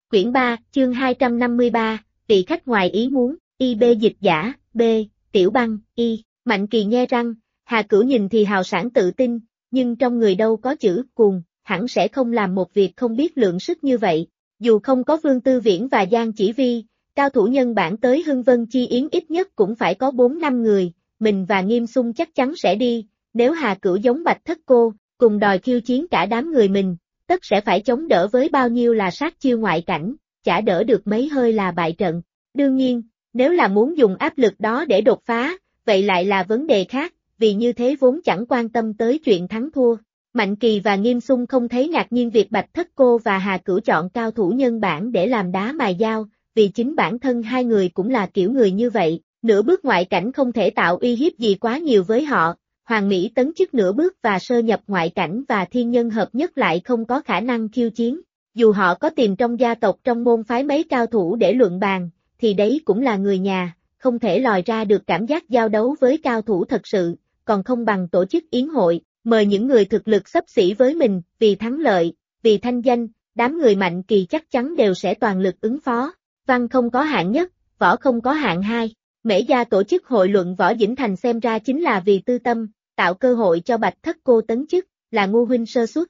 Quyển 3, chương 253, vị khách ngoài ý muốn, IB dịch giả, B, Tiểu Băng, Y, Mạnh Kỳ nhe răng, Hà Cửu nhìn thì hào sảng tự tin, nhưng trong người đâu có chữ cuồng, hẳn sẽ không làm một việc không biết lượng sức như vậy. Dù không có Vương Tư Viễn và Giang Chỉ Vi, cao thủ nhân bản tới Hưng Vân Chi Yến ít nhất cũng phải có 4-5 người, mình và Nghiêm Xung chắc chắn sẽ đi, nếu Hà Cửu giống Bạch Thất Cô, cùng đòi khiêu chiến cả đám người mình, tất sẽ phải chống đỡ với bao nhiêu là sát chiêu ngoại cảnh, chả đỡ được mấy hơi là bại trận. Đương nhiên, nếu là muốn dùng áp lực đó để đột phá, vậy lại là vấn đề khác, vì như thế vốn chẳng quan tâm tới chuyện thắng thua. Mạnh Kỳ và Nghiêm Xung không thấy ngạc nhiên việc Bạch Thất Cô và Hà Cửu chọn cao thủ nhân bản để làm đá mài dao, vì chính bản thân hai người cũng là kiểu người như vậy, nửa bước ngoại cảnh không thể tạo uy hiếp gì quá nhiều với họ. Hoàng Mỹ tấn chức nửa bước và sơ nhập ngoại cảnh và thiên nhân hợp nhất lại không có khả năng khiêu chiến. Dù họ có tìm trong gia tộc trong môn phái mấy cao thủ để luận bàn, thì đấy cũng là người nhà, không thể lòi ra được cảm giác giao đấu với cao thủ thật sự, còn không bằng tổ chức yến hội, mời những người thực lực xấp xỉ với mình, vì thắng lợi, vì thanh danh, đám người Mạnh Kỳ chắc chắn đều sẽ toàn lực ứng phó. Văn không có hạng nhất, võ không có hạng hai. Mễ Gia tổ chức hội luận võ Dĩnh Thành xem ra chính là vì tư tâm, tạo cơ hội cho Bạch Thất Cô tấn chức, là ngu huynh sơ suất.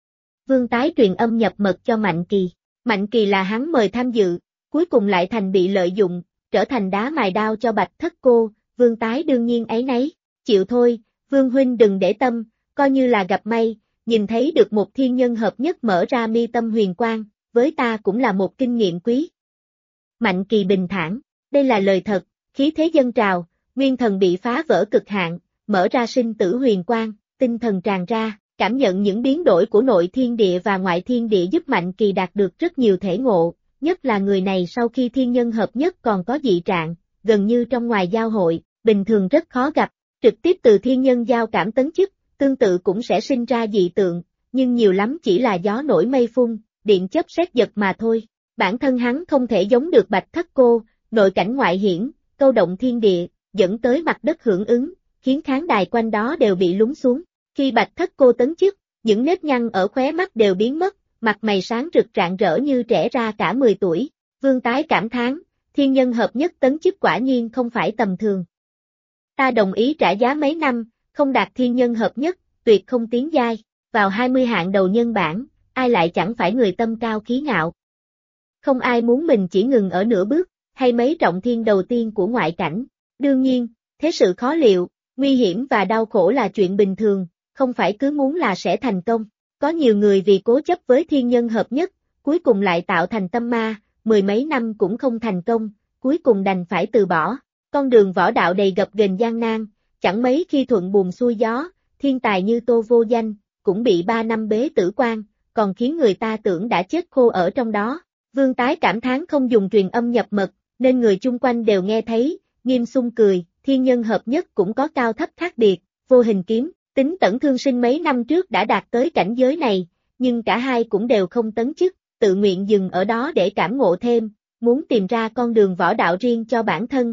Vương Tái truyền âm nhập mật cho Mạnh Kỳ. Mạnh Kỳ là hắn mời tham dự, cuối cùng lại thành bị lợi dụng, trở thành đá mài đao cho Bạch Thất Cô, Vương Tái đương nhiên áy náy, chịu thôi, Vương huynh đừng để tâm, coi như là gặp may, nhìn thấy được một thiên nhân hợp nhất mở ra mi tâm huyền quang, với ta cũng là một kinh nghiệm quý. Mạnh Kỳ bình thản, đây là lời thật, khí thế dâng trào, nguyên thần bị phá vỡ cực hạn, mở ra sinh tử huyền quang, tinh thần tràn ra, cảm nhận những biến đổi của nội thiên địa và ngoại thiên địa giúp Mạnh Kỳ đạt được rất nhiều thể ngộ, nhất là người này sau khi thiên nhân hợp nhất còn có dị trạng, gần như trong ngoài giao hội, bình thường rất khó gặp, trực tiếp từ thiên nhân giao cảm tấn chức, tương tự cũng sẽ sinh ra dị tượng, nhưng nhiều lắm chỉ là gió nổi mây phun, điện chớp sét giật mà thôi. Bản thân hắn không thể giống được Bạch Thất Cô, nội cảnh ngoại hiển, câu động thiên địa, dẫn tới mặt đất hưởng ứng, khiến khán đài quanh đó đều bị lún xuống. Khi Bạch Thất Cô tấn chức, những nếp nhăn ở khóe mắt đều biến mất, mặt mày sáng rực rạng rỡ như trẻ ra cả 10 tuổi. Vương Tái cảm thán, thiên nhân hợp nhất tấn chức quả nhiên không phải tầm thường. Ta đồng ý trả giá mấy năm, không đạt thiên nhân hợp nhất, tuyệt không tiến giai, vào 20 hạng đầu nhân bản, ai lại chẳng phải người tâm cao khí ngạo. Không ai muốn mình chỉ ngừng ở nửa bước, hay mấy trọng thiên đầu tiên của ngoại cảnh. Đương nhiên, thế sự khó liệu, nguy hiểm và đau khổ là chuyện bình thường, không phải cứ muốn là sẽ thành công. Có nhiều người vì cố chấp với thiên nhân hợp nhất, cuối cùng lại tạo thành tâm ma, 10 mấy năm cũng không thành công, cuối cùng đành phải từ bỏ. Con đường võ đạo đầy gập ghềnh gian nan, chẳng mấy khi thuận buồm xuôi gió, thiên tài như Tô Vô Danh, cũng bị 3 năm bế tử quan, còn khiến người ta tưởng đã chết khô ở trong đó. Vương Tái cảm thán không dùng truyền âm nhập mật, nên người chung quanh đều nghe thấy, Nghiêm Xung cười, thiên nhân hợp nhất cũng có cao thấp khác biệt, Vô Hình Kiếm, Tính Tẩn Thương Sinh mấy năm trước đã đạt tới cảnh giới này, nhưng cả hai cũng đều không tấn chức, tự nguyện dừng ở đó để cảm ngộ thêm, muốn tìm ra con đường võ đạo riêng cho bản thân,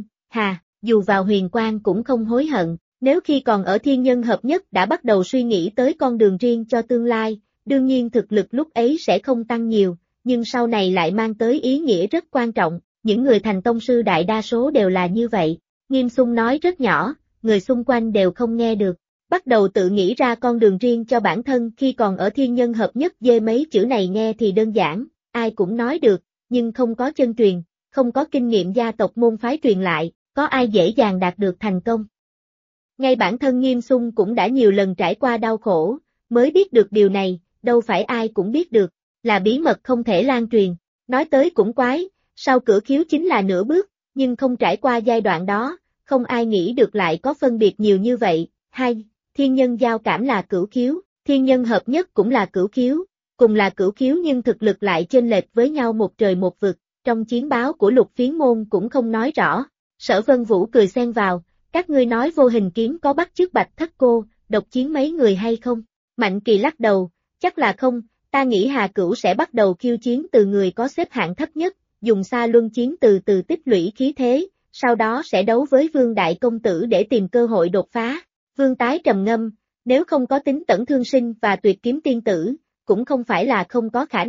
dù vào huyền quang cũng không hối hận, nếu khi còn ở thiên nhân hợp nhất đã bắt đầu suy nghĩ tới con đường riêng cho tương lai, đương nhiên thực lực lúc ấy sẽ không tăng nhiều, nhưng sau này lại mang tới ý nghĩa rất quan trọng, những người thành tông sư đại đa số đều là như vậy. Nghiêm Xung nói rất nhỏ, người xung quanh đều không nghe được, bắt đầu tự nghĩ ra con đường riêng cho bản thân khi còn ở thiên nhân hợp nhất. Dê mấy chữ này nghe thì đơn giản, ai cũng nói được, nhưng không có chân truyền, không có kinh nghiệm gia tộc môn phái truyền lại, có ai dễ dàng đạt được thành công. Ngay bản thân Nghiêm Xung cũng đã nhiều lần trải qua đau khổ, mới biết được điều này, đâu phải ai cũng biết được, là bí mật không thể lan truyền. Nói tới cũng quái, sau cửa khiếu chính là nửa bước, nhưng không trải qua giai đoạn đó, không ai nghĩ được lại có phân biệt nhiều như vậy. Thiên nhân giao cảm là cửu khiếu, thiên nhân hợp nhất cũng là cửu khiếu, cùng là cửu khiếu nhưng thực lực lại chênh lệch với nhau một trời một vực, trong chiến báo của Lục Phiến Môn cũng không nói rõ. Sở Vân Vũ cười xen vào, các ngươi nói Vô Hình Kiếm có bắt chước Bạch Thất Cô, độc chiến mấy người hay không? Mạnh Kỳ lắc đầu, chắc là không, ta nghĩ Hà Cửu sẽ bắt đầu khiêu chiến từ người có xếp hạng thấp nhất, dùng xa luân chiến từ từ tích lũy khí thế, sau đó sẽ đấu với Vương Đại Công Tử để tìm cơ hội đột phá. Vương Tái trầm ngâm, nếu không có Tính Tẩn Thương Sinh và Tuyệt Kiếm Tiên Tử, cũng không phải là không có khả năng,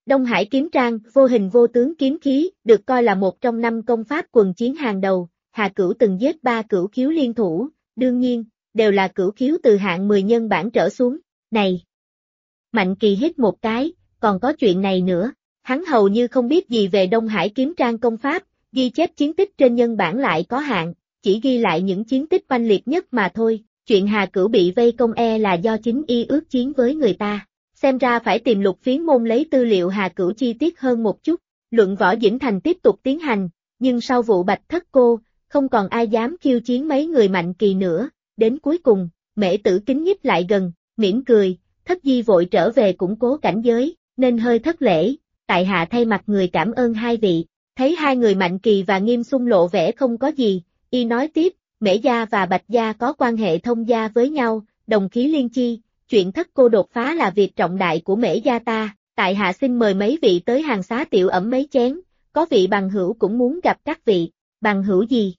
Đông Hải kiếm trang, vô hình vô tướng kiếm khí, được coi là một trong 5 công pháp quần chiến hàng đầu, Hà Cửu từng giết 3 cửu khiếu liên thủ, đương nhiên, đều là cửu khiếu từ hạng 10 nhân bản trở xuống, này. Mạnh Kỳ hít một cái, còn có chuyện này nữa, hắn hầu như không biết gì về Đông Hải kiếm trang công pháp, ghi chép chiến tích trên nhân bản lại có hạn, chỉ ghi lại những chiến tích oanh liệt nhất mà thôi, chuyện Hà Cửu bị vây công là do chính y ước chiến với người ta. Xem ra phải tìm Lục Phiến môn lấy tư liệu Hà Cửu chi tiết hơn một chút, luận võ Dĩnh Thành tiếp tục tiến hành, nhưng sau vụ Bạch Thất Cô, không còn ai dám khiêu chiến mấy người Mạnh Kỳ nữa, đến cuối cùng, Mễ Tử Kính nhích lại gần, mỉm cười, Thất Di vội trở về củng cố cảnh giới, nên hơi thất lễ, tại hạ thay mặt người cảm ơn hai vị, thấy hai người Mạnh Kỳ và Nghiêm Xung lộ vẻ không có gì, y nói tiếp, Mễ gia và Bạch gia có quan hệ thông gia với nhau, đồng khí liên chi. Chuyện Thất Cô đột phá là việc trọng đại của Mễ gia ta, tại hạ xin mời mấy vị tới hàng xá tiểu ẩm mấy chén, có vị bằng hữu cũng muốn gặp các vị, bằng hữu gì?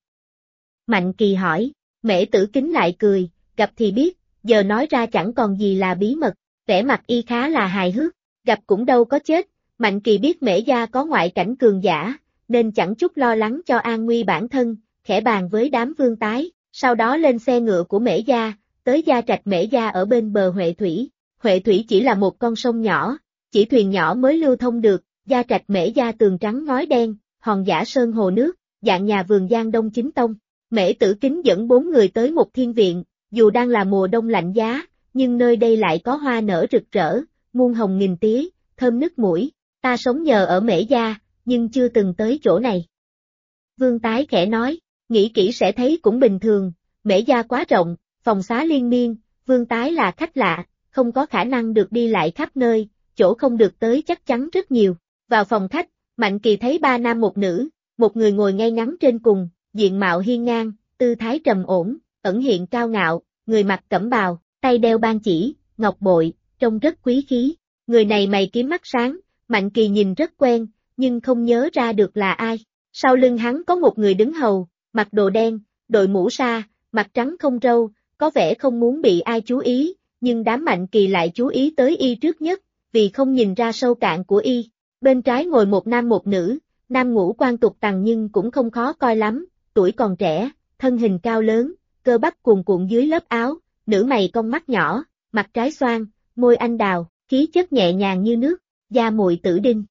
Mạnh Kỳ hỏi, Mễ Tử Kính lại cười, gặp thì biết, giờ nói ra chẳng còn gì là bí mật, vẻ mặt y khá là hài hước, gặp cũng đâu có chết, Mạnh Kỳ biết Mễ gia có ngoại cảnh cường giả, nên chẳng chút lo lắng cho an nguy bản thân, khẽ bàn với đám Vương Tái, sau đó lên xe ngựa của Mễ gia. Tới gia trạch Mễ gia ở bên bờ Huệ Thủy. Huệ Thủy chỉ là một con sông nhỏ, chỉ thuyền nhỏ mới lưu thông được, gia trạch Mễ gia tường trắng ngói đen, hòn giả sơn hồ nước, dạng nhà vườn Giang Đông chính tông. Mễ Tử Kính dẫn 4 người tới một thiên viện, dù đang là mùa đông lạnh giá, nhưng nơi đây lại có hoa nở rực rỡ, muôn hồng nghìn tía, thơm nức mũi. Ta sống nhờ ở Mễ gia, nhưng chưa từng tới chỗ này. Vương Tái khẽ nói, nghĩ kỹ sẽ thấy cũng bình thường, Mễ gia quá rộng. Phòng xá liên miên, Vương Tái là khách lạ, không có khả năng được đi lại khắp nơi, chỗ không được tới chắc chắn rất nhiều. Vào phòng khách, Mạnh Kỳ thấy 3 nam một nữ, một người ngồi ngay ngắn trên cùng, diện mạo hiên ngang, tư thái trầm ổn, ẩn hiện cao ngạo, người mặc cẩm bào, tay đeo ban chỉ, ngọc bội, trông rất quý khí. Người này mày kiếm mắt sáng, Mạnh Kỳ nhìn rất quen, nhưng không nhớ ra được là ai. Sau lưng hắn có một người đứng hầu, mặc đồ đen, đội mũ sa, mặt trắng không râu, có vẻ không muốn bị ai chú ý, nhưng đám Mạnh Kỳ lại chú ý tới y trước nhất, vì không nhìn ra sâu cạn của y. Bên trái ngồi một nam một nữ, nam ngũ quan tục tằng nhưng cũng không khó coi lắm, tuổi còn trẻ, thân hình cao lớn, cơ bắp cuồn cuộn dưới lớp áo, nữ mày cong mắt nhỏ, mặt trái xoan, môi anh đào, khí chất nhẹ nhàng như nước, da muội Tử Đinh.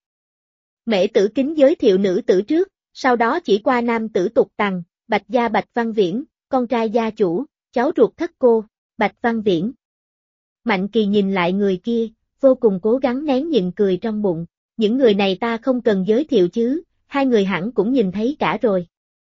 Mễ Tử Kính giới thiệu nữ tử trước, sau đó chỉ qua nam tử tục tằng, Bạch gia Bạch Văn Viễn, con trai gia chủ, cháu ruột Thất Cô, Bạch Văn Viễn. Mạnh Kỳ nhìn lại người kia, vô cùng cố gắng nén nhịn cười trong bụng, những người này ta không cần giới thiệu chứ, hai người hẳn cũng nhìn thấy cả rồi.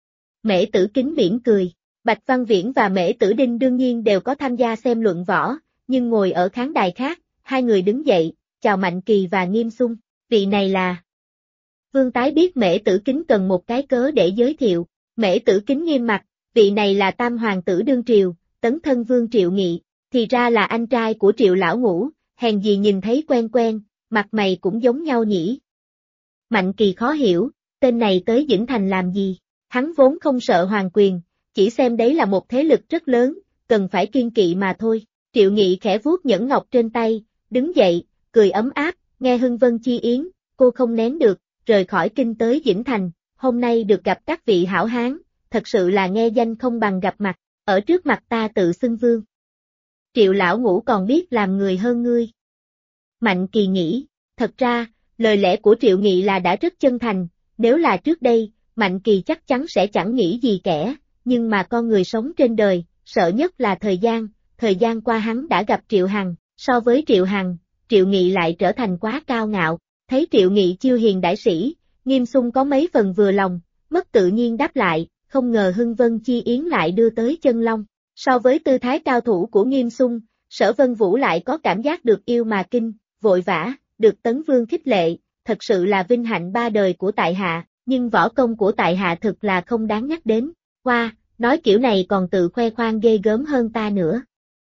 Mễ Tử Kính mỉm cười, Bạch Văn Viễn và Mễ Tử Đinh đương nhiên đều có tham gia xem luận võ, nhưng ngồi ở khán đài khác, hai người đứng dậy, chào Mạnh Kỳ và Nghiêm Xung, vị này là... Vương Tái biết Mễ Tử Kính cần một cái cớ để giới thiệu, Mễ Tử Kính nghiêm mặt, vị này là tam hoàng tử đương triều, tấn thân vương Triệu Nghị, thì ra là anh trai của Triệu lão ngũ, hèn gì nhìn thấy quen quen, mặt mày cũng giống nhau nhỉ. Mạnh Kỳ khó hiểu, tên này tới Dĩnh Thành làm gì, hắn vốn không sợ hoàng quyền, chỉ xem đấy là một thế lực rất lớn, cần phải kiêng kỵ mà thôi. Triệu Nghị khẽ vuốt nhẫn ngọc trên tay, đứng dậy, cười ấm áp, nghe Hưng Vân chi yến, cô không nén được, rời khỏi kinh tới Dĩnh Thành, hôm nay được gặp các vị hảo hán, thật sự là nghe danh không bằng gặp mặt, ở trước mặt ta tự xưng vương. Triệu lão ngũ còn biết làm người hơn ngươi. Mạnh Kỳ nghĩ, thật ra, lời lẽ của Triệu Nghị là đã rất chân thành, nếu là trước đây, Mạnh Kỳ chắc chắn sẽ chẳng nghĩ gì kẻ, nhưng mà con người sống trên đời, sợ nhất là thời gian qua hắn đã gặp Triệu Hằng, so với Triệu Hằng, Triệu Nghị lại trở thành quá cao ngạo, thấy Triệu Nghị chiêu hiền đại sĩ, Nghiêm Xung có mấy phần vừa lòng, mất tự nhiên đáp lại, không ngờ Hưng Vân chi yến lại đưa tới chân long. So với tư thái cao thủ của Nghiêm Xung, Sở Vân Vũ lại có cảm giác được yêu mà kinh, vội vã, được Tấn Vương khích lệ, thật sự là vinh hạnh ba đời của tại hạ, nhưng võ công của tại hạ thực là không đáng nhắc đến. Hoa, nói kiểu này còn tự khoe khoang ghê gớm hơn ta nữa.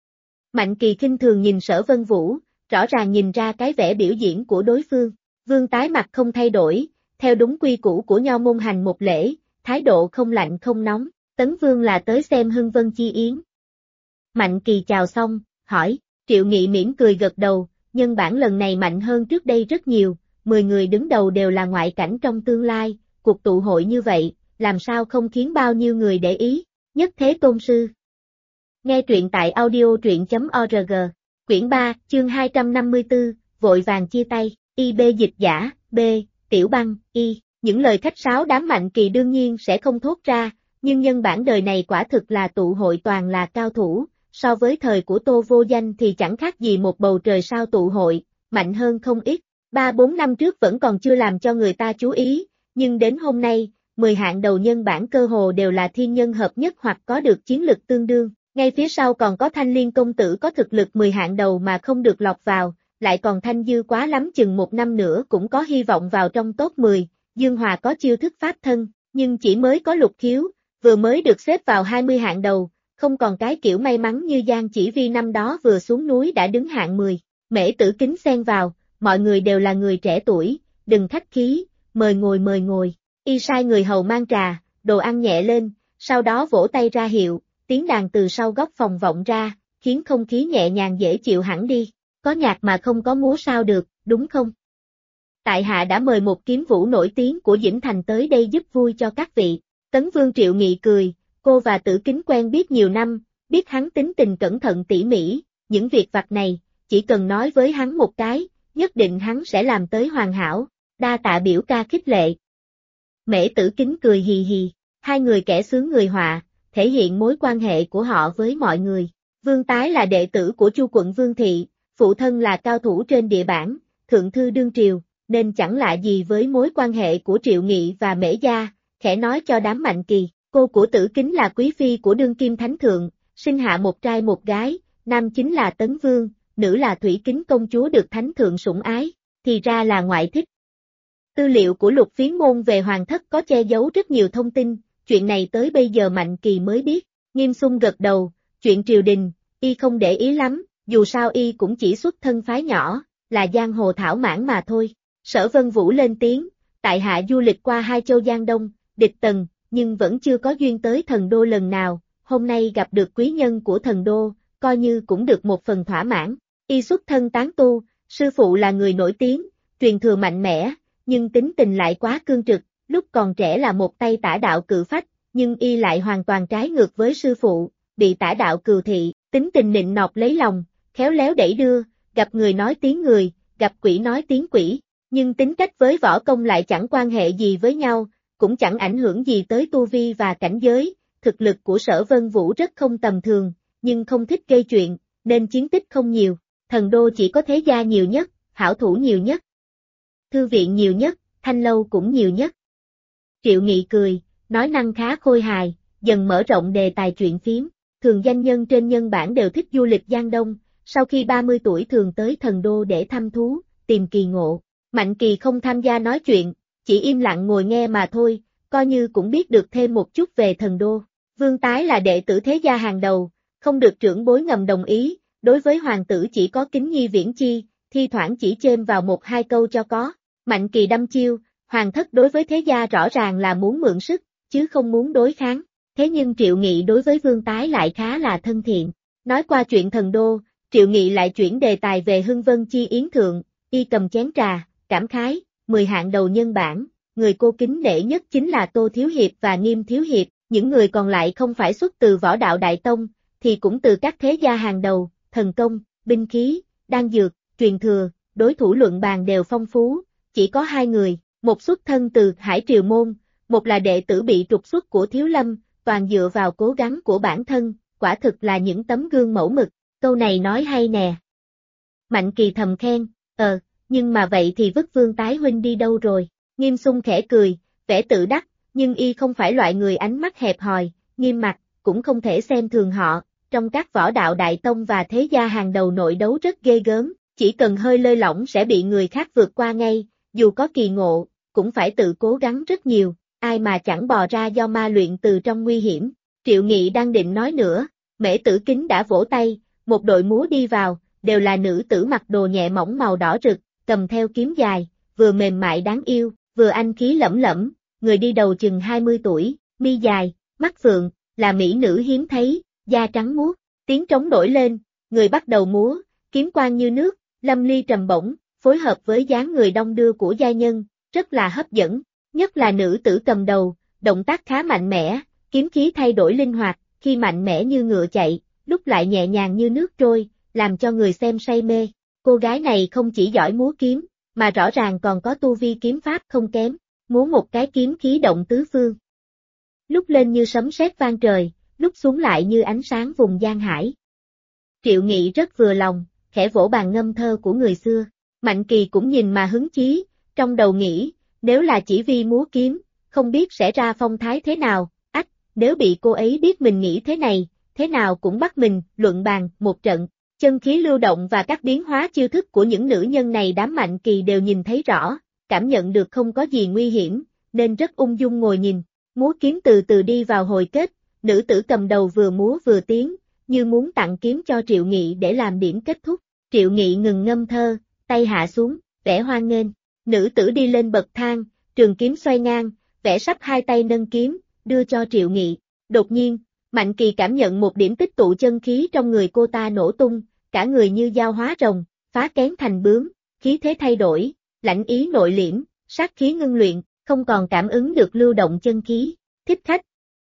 Mạnh Kỳ khinh thường nhìn Sở Vân Vũ, rõ ràng nhìn ra cái vẻ biểu diễn của đối phương. Vương Tái mặt không thay đổi, theo đúng quy củ của nho môn hành một lễ, thái độ không lạnh không nóng. Tấn Vương là tới xem Hưng Vân chi yến. Mạnh Kỳ chào xong, hỏi, Triệu Nghị mỉm cười gật đầu, nhân bản lần này mạnh hơn trước đây rất nhiều, 10 người đứng đầu đều là ngoại cảnh trong tương lai, cuộc tụ hội như vậy, làm sao không khiến bao nhiêu người để ý, nhất thế tôn sư. Nghe truyện tại audio truyện.org, quyển 3, chương 254, vội vàng chia tay, IB dịch giả, B, Tiểu Băng, Y, những lời khách sáo đám Mạnh Kỳ đương nhiên sẽ không thốt ra, nhưng nhân bản đời này quả thực là tụ hội toàn là cao thủ, so với thời của Tô Vô Danh thì chẳng khác gì một bầu trời sao tụ hội, mạnh hơn không ít, 3-4 năm trước vẫn còn chưa làm cho người ta chú ý, nhưng đến hôm nay, 10 hạng đầu nhân bản cơ hồ đều là thiên nhân hợp nhất hoặc có được chiến lực tương đương, ngay phía sau còn có Thanh Liên công tử có thực lực 10 hạng đầu mà không được lọt vào, lại còn Thanh Dư quá lắm chừng 1 năm nữa cũng có hy vọng vào trong top 10, Dương Hòa có chiêu thức pháp thân, nhưng chỉ mới có Lục Khiếu, vừa mới được xếp vào 20 hạng đầu, không còn cái kiểu may mắn như Giang Chỉ Vi năm đó vừa xuống núi đã đứng hạng 10, Mễ Tử Kính xen vào, mọi người đều là người trẻ tuổi, đừng khách khí, mời ngồi, y sai người hầu mang trà, đồ ăn nhẹ lên, sau đó vỗ tay ra hiệu, tiếng đàn từ sau góc phòng vọng ra, khiến không khí nhẹ nhàng dễ chịu hẳn đi, có nhạc mà không có múa sao được, đúng không? Tại hạ đã mời một kiếm vũ nổi tiếng của Dĩnh Thành tới đây giúp vui cho các vị, Tấn Vương Triệu Nghị cười, cô và Tử Kính quen biết nhiều năm, biết hắn tính tình cẩn thận tỉ mỉ, những việc vặt này, chỉ cần nói với hắn một cái, nhất định hắn sẽ làm tới hoàn hảo, đa tạ biểu ca khích lệ. Mễ Tử Kính cười hì hì, hai người kẻ sướng người họa, thể hiện mối quan hệ của họ với mọi người. Vương Tái là đệ tử của Chu quận Vương Thị, phụ thân là cao thủ trên địa bản, thượng thư đương triều, nên chẳng lạ gì với mối quan hệ của Triệu Nghị và Mễ Gia, khẽ nói cho đám Mạnh Kỳ, cô của Tử Kính là quý phi của đương kim thánh thượng, sinh hạ một trai một gái, nam chính là Tấn Vương, nữ là Thủy Kính công chúa được thánh thượng sủng ái, thì ra là ngoại thích. Tư liệu của Lục Phiến Môn về hoàng thất có che giấu rất nhiều thông tin, chuyện này tới bây giờ Mạnh Kỳ mới biết, Nghiêm Xung gật đầu, chuyện triều đình, y không để ý lắm, dù sao y cũng chỉ xuất thân phái nhỏ, là giang hồ thảo mãn mà thôi. Sở Vân Vũ lên tiếng, tại hạ du lịch qua hai châu Giang Đông, Địch Tần, nhưng vẫn chưa có duyên tới Thần Đô lần nào, hôm nay gặp được quý nhân của Thần Đô, coi như cũng được một phần thỏa mãn. Y xuất thân tán tu, sư phụ là người nổi tiếng, truyền thừa mạnh mẽ, nhưng tính tình lại quá cương trực, lúc còn trẻ là một tay tả đạo cự phách, nhưng y lại hoàn toàn trái ngược với sư phụ, bị tả đạo cừu thị, tính tình nịnh nọt lấy lòng, khéo léo đẩy đưa, gặp người nói tiếng người, gặp quỷ nói tiếng quỷ, nhưng tính cách với võ công lại chẳng quan hệ gì với nhau, cũng chẳng ảnh hưởng gì tới tu vi và cảnh giới, thực lực của Sở Vân Vũ rất không tầm thường, nhưng không thích gây chuyện, nên chiến tích không nhiều, Thần Đô chỉ có thế gia nhiều nhất, hảo thủ nhiều nhất, thư viện nhiều nhất, thanh lâu cũng nhiều nhất. Triệu Nghị cười, nói năng khá khôi hài, dần mở rộng đề tài chuyện phiếm, thường danh nhân trên nhân bản đều thích du lịch Giang Đông, sau khi 30 tuổi thường tới Thần Đô để thăm thú, tìm kỳ ngộ. Mạnh Kỳ không tham gia nói chuyện, chỉ im lặng ngồi nghe mà thôi, coi như cũng biết được thêm một chút về Thần Đô. Vương Tái là đệ tử thế gia hàng đầu, không được trưởng bối ngầm đồng ý, đối với hoàng tử chỉ có kính nhi viễn chi, thi thoảng chỉ chêm vào 1-2 câu cho có. Mạnh Kỳ đâm chiêu, hoàng thất đối với thế gia rõ ràng là muốn mượn sức, chứ không muốn đối kháng. Thế nhưng Triệu Nghị đối với Vương Tái lại khá là thân thiện. Nói qua chuyện Thần Đô, Triệu Nghị lại chuyển đề tài về Hưng Vân Chi Yến Thượng, y cầm chén trà, cảm khái, 10 hạng đầu nhân bản, người cô kính nể nhất chính là Tô Thiếu Hiệp và Nghiêm Thiếu Hiệp, những người còn lại không phải xuất từ Võ Đạo Đại Tông, thì cũng từ các thế gia hàng đầu, thần công, binh khí, đan dược, truyền thừa, đối thủ luận bàn đều phong phú, chỉ có 2 người, một xuất thân từ Hải Triều Môn, một là đệ tử bị trục xuất của Thiếu Lâm, toàn dựa vào cố gắng của bản thân, quả thực là những tấm gương mẫu mực, câu này nói hay nè. Mạnh Kỳ thầm khen, nhưng mà vậy thì vứt Vương Tái huynh đi đâu rồi? Nghiêm Xung khẽ cười, vẻ tự đắc, nhưng y không phải loại người ánh mắt hẹp hòi, nghiêm mặt, cũng không thể xem thường họ, trong các võ đạo đại tông và thế gia hàng đầu nội đấu rất ghê gớm, chỉ cần hơi lơi lỏng sẽ bị người khác vượt qua ngay, dù có kỳ ngộ, cũng phải tự cố gắng rất nhiều, ai mà chẳng bò ra do ma luyện từ trong nguy hiểm. Triệu Nghị đang định nói nữa, Mễ Tử Kính đã vỗ tay, một đội múa đi vào, đều là nữ tử mặc đồ nhẹ mỏng màu đỏ rực, cầm theo kiếm dài, vừa mềm mại đáng yêu, vừa anh khí lẫm lẫm, người đi đầu chừng 20 tuổi, mi dài, mắt phượng, là mỹ nữ hiếm thấy, da trắng muốt, tiếng trống nổi lên, người bắt đầu múa, kiếm quang như nước, lâm ly trầm bổng, phối hợp với dáng người đong đưa của giai nhân, rất là hấp dẫn, nhất là nữ tử cầm đầu, động tác khá mạnh mẽ, kiếm khí thay đổi linh hoạt, khi mạnh mẽ như ngựa chạy, lúc lại nhẹ nhàng như nước trôi, làm cho người xem say mê. Cô gái này không chỉ giỏi múa kiếm, mà rõ ràng còn có tu vi kiếm pháp không kém, múa một cái kiếm khí động tứ phương. Lúc lên như sấm sét vang trời, lúc xuống lại như ánh sáng vùng Giang Hải. Triệu Nghị rất vừa lòng, khẽ vỗ bàn ngâm thơ của người xưa. Mạnh Kỳ cũng nhìn mà hứng chí, trong đầu nghĩ, nếu là chỉ vì múa kiếm, không biết sẽ ra phong thái thế nào, nếu bị cô ấy biết mình nghĩ thế này, thế nào cũng bắt mình, luận bàn, một trận. Chân khí lưu động và các biến hóa chiêu thức của những nữ nhân này đám Mạnh Kỳ đều nhìn thấy rõ, cảm nhận được không có gì nguy hiểm, nên rất ung dung ngồi nhìn. Múa kiếm từ từ đi vào hồi kết, nữ tử cầm đầu vừa múa vừa tiến, như muốn tặng kiếm cho Triệu Nghị để làm điểm kết thúc. Triệu Nghị ngừng ngâm thơ, tay hạ xuống, vẻ hoan nghênh. Nữ tử đi lên bậc thang, trường kiếm xoay ngang, vẽ sắp hai tay nâng kiếm, đưa cho Triệu Nghị. Đột nhiên, Mạnh Kỳ cảm nhận một điểm tích tụ chân khí trong người cô ta nổ tung, cả người như dao hóa rồng, phá kén thành bướm, khí thế thay đổi, lãnh ý nội liễm, sát khí ngưng luyện, không còn cảm ứng được lưu động chân khí. Thích khách.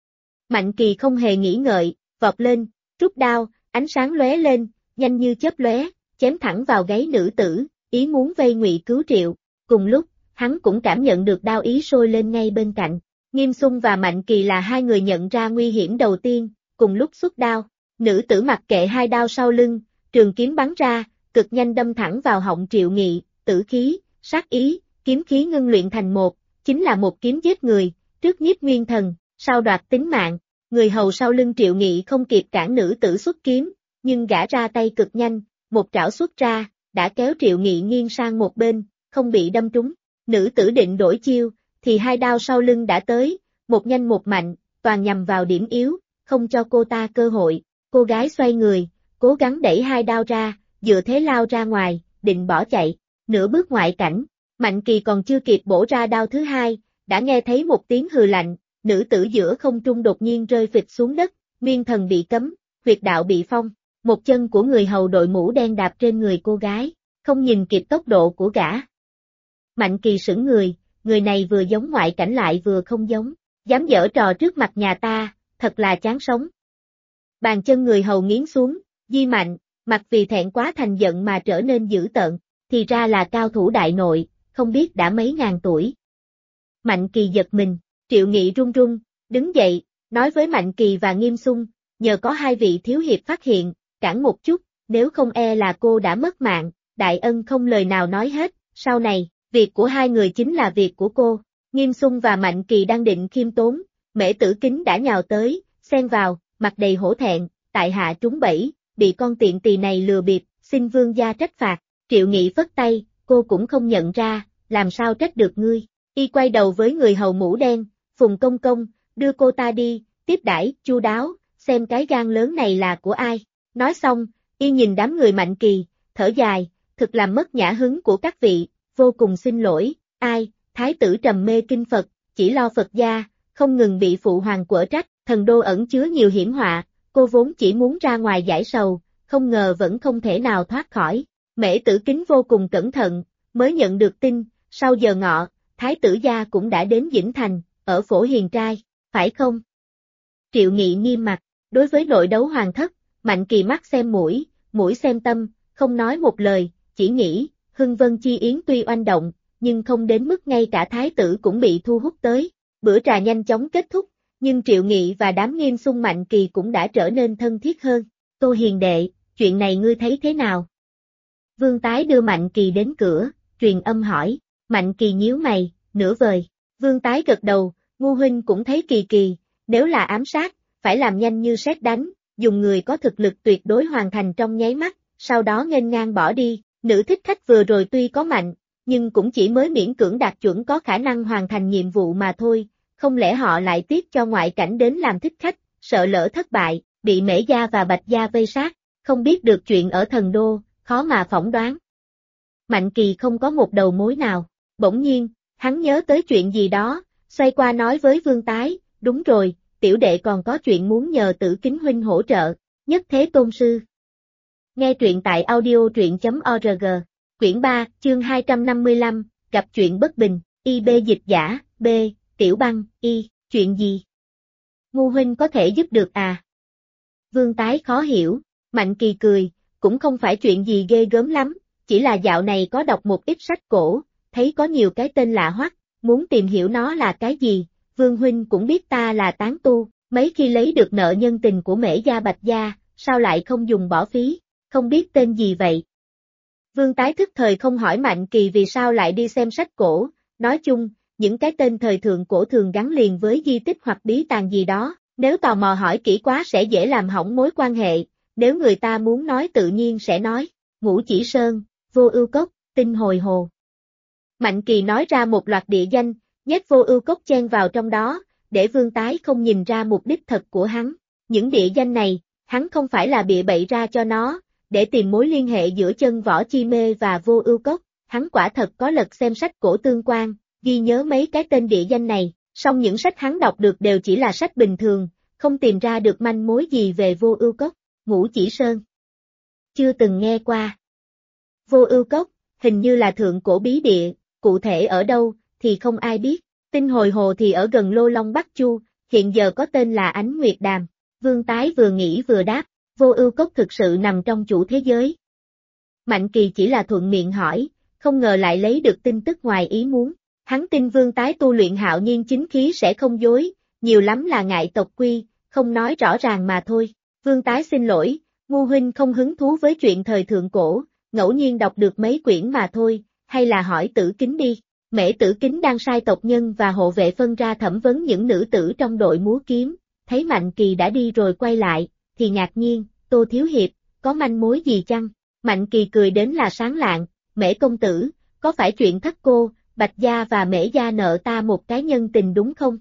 Mạnh Kỳ không hề nghĩ ngợi, vọt lên, rút đao, ánh sáng lóe lên, nhanh như chớp lóe, chém thẳng vào gáy nữ tử, ý muốn vây Ngụy cứu Triệu. Cùng lúc, hắn cũng cảm nhận được đao ý sôi lên ngay bên cạnh. Nghiêm Xung và Mạnh Kỳ là hai người nhận ra nguy hiểm đầu tiên, cùng lúc xuất đao. Nữ tử mặc kệ hai đao sau lưng, trường kiếm bắn ra, cực nhanh đâm thẳng vào họng Triệu Nghị, tử khí, sát ý, kiếm khí ngưng luyện thành một, chính là một kiếm giết người, trước nhiếp nguyên thần, sau đoạt tính mạng. Người hầu sau lưng Triệu Nghị không kịp cản nữ tử xuất kiếm, nhưng gã ra tay cực nhanh, một trảo xuất ra, đã kéo Triệu Nghị nghiêng sang một bên, không bị đâm trúng. Nữ tử định đổi chiêu, thì hai đao sau lưng đã tới, một nhanh một mạnh, toàn nhằm vào điểm yếu, không cho cô ta cơ hội. Cô gái xoay người, cố gắng đẩy hai đao ra, dựa thế lao ra ngoài, định bỏ chạy. Nửa bước ngoại cảnh, Mạnh Kỳ còn chưa kịp bổ ra đao thứ hai, đã nghe thấy một tiếng hừ lạnh, nữ tử giữa không trung đột nhiên rơi phịch xuống đất, nguyên thần bị cấm, huyệt đạo bị phong. Một chân của người hầu đội mũ đen đạp trên người cô gái, không nhìn kịp tốc độ của gã. Mạnh Kỳ sững người này vừa giống ngoại cảnh lại vừa không giống, dám giở trò trước mặt nhà ta, thật là chán sống. Bàn chân người hầu nghiến xuống, Di Mạnh, mặt vì thẹn quá thành giận mà trở nên dữ tợn, thì ra là cao thủ đại nội, không biết đã mấy ngàn tuổi. Mạnh Kỳ giật mình, Triệu Nghị run run, đứng dậy, nói với Mạnh Kỳ và Nghiêm Xung, nhờ có hai vị thiếu hiệp phát hiện, cản một chút, nếu không e là cô đã mất mạng. Đại ân không lời nào nói hết, sau này, việc của hai người chính là việc của cô. Nghiêm Xung và Mạnh Kỳ đang định khiêm tốn, Mễ Tử Kính đã nhào tới, xen vào, mặt đầy hổ thẹn, tại hạ trúng bẫy, bị con tiện tỳ này lừa bịp, xin vương gia trách phạt. Triệu Nghị phất tay, cô cũng không nhận ra, làm sao trách được ngươi. Y quay đầu với người hầu mũ đen, Phùng Công Công, đưa cô ta đi, tiếp đãi chu đáo, xem cái gan lớn này là của ai. Nói xong, Y nhìn đám người Mạnh Kỳ, thở dài, thực làm mất nhã hứng của các vị, vô cùng xin lỗi. Ai, thái tử trầm mê kinh Phật, chỉ lo Phật gia, không ngừng bị phụ hoàng quở trách, thần đô ẩn chứa nhiều hiểm họa, cô vốn chỉ muốn ra ngoài giải sầu, không ngờ vẫn không thể nào thoát khỏi. Mễ Tử Kính vô cùng cẩn thận, mới nhận được tin, sau giờ ngọ, thái tử gia cũng đã đến Dĩnh Thành, ở Phổ Hiền Trai, phải không? Triệu Nghị nghiêm mặt, đối với nội đấu hoàng thất, Mạnh Kỳ mắt xem mũi, mũi xem tâm, không nói một lời, chỉ nghĩ, Hưng Vân Chi Yến tuy oanh động, nhưng không đến mức ngay cả thái tử cũng bị thu hút tới. Bữa trà nhanh chóng kết thúc, nhưng Triệu Nghị và đám Nghiêm Xung Mạnh Kỳ cũng đã trở nên thân thiết hơn. Tô Hiền đệ, chuyện này ngươi thấy thế nào? Vương Tái đưa Mạnh Kỳ đến cửa, truyền âm hỏi. Mạnh Kỳ nhíu mày, nửa vời. Vương Tái gật đầu, Ngu huynh cũng thấy kỳ kỳ, nếu là ám sát, phải làm nhanh như sét đánh, dùng người có thực lực tuyệt đối hoàn thành trong nháy mắt, sau đó nghênh ngang bỏ đi. Nữ thích khách vừa rồi tuy có mạnh, nhưng cũng chỉ mới miễn cưỡng đạt chuẩn có khả năng hoàn thành nhiệm vụ mà thôi, không lẽ họ lại tiếp cho ngoại cảnh đến làm thích khách, sợ lỡ thất bại, bị Mễ Gia và Bạch Gia vây sát, không biết được chuyện ở thần đô, khó mà phỏng đoán. Mạnh Kỳ không có một đầu mối nào, bỗng nhiên, hắn nhớ tới chuyện gì đó, xoay qua nói với Vương Tái, đúng rồi, tiểu đệ còn có chuyện muốn nhờ Tử Kính huynh hỗ trợ, Nhất Thế Tôn sư. Nghe truyện tại audio truyện.org Quyển 3, chương 255, gặp chuyện bất bình, IB dịch giả, B, Tiểu Băng, Y, chuyện gì? Ngu huynh có thể giúp được à? Vương Tái khó hiểu, Mạnh Kỳ cười, cũng không phải chuyện gì ghê gớm lắm, chỉ là dạo này có đọc một ít sách cổ, thấy có nhiều cái tên lạ hoắc, muốn tìm hiểu nó là cái gì, Vương huynh cũng biết ta là tán tu, mấy khi lấy được nợ nhân tình của Mễ gia Bạch gia, sao lại không dùng bỏ phí, không biết tên gì vậy? Vương Tái thức thời không hỏi Mạnh Kỳ vì sao lại đi xem sách cổ, nói chung, những cái tên thời thượng cổ thường gắn liền với di tích hoặc bí tàng gì đó, nếu tò mò hỏi kỹ quá sẽ dễ làm hỏng mối quan hệ, nếu người ta muốn nói tự nhiên sẽ nói, Ngũ Chỉ Sơn, Vô Ưu Cốc, Tinh Hồi Hồ. Mạnh Kỳ nói ra một loạt địa danh, nhét Vô Ưu Cốc chen vào trong đó, để Vương Tái không nhìn ra mục đích thật của hắn. Những địa danh này, hắn không phải là bịa bậy ra cho nó, để tìm mối liên hệ giữa chân võ chi mê và Vô Ưu Cốc, hắn quả thật có lật xem sách cổ tương quan, ghi nhớ mấy cái tên địa danh này, song những sách hắn đọc được đều chỉ là sách bình thường, không tìm ra được manh mối gì về Vô Ưu Cốc. Ngũ Chỉ Sơn chưa từng nghe qua. Vô Ưu Cốc, hình như là thượng cổ bí địa, cụ thể ở đâu, thì không ai biết. Tinh Hồi Hồ thì ở gần Lô Long Bắc Chu, hiện giờ có tên là Ánh Nguyệt Đàm. Vương Tái vừa nghĩ vừa đáp, Vô Ưu Cốc thực sự nằm trong chủ thế giới. Mạnh Kỳ chỉ là thuận miệng hỏi, không ngờ lại lấy được tin tức ngoài ý muốn. Hắn tin Vương Tái tu luyện hạo nhiên chính khí sẽ không dối, nhiều lắm là ngại tộc quy, không nói rõ ràng mà thôi. Vương Tái xin lỗi, ngu huynh không hứng thú với chuyện thời thượng cổ, ngẫu nhiên đọc được mấy quyển mà thôi, hay là hỏi Tử Kính đi. Mễ Tử Kính đang sai tộc nhân và hộ vệ phân ra thẩm vấn những nữ tử trong đội múa kiếm, thấy Mạnh Kỳ đã đi rồi quay lại, thì ngạc nhiên, Tô Thiếu Hiệp, có manh mối gì chăng? Mạnh Kỳ cười đến là sáng lạng, Mễ công tử, có phải chuyện thất cô, Bạch gia và Mễ gia nợ ta một cái nhân tình đúng không?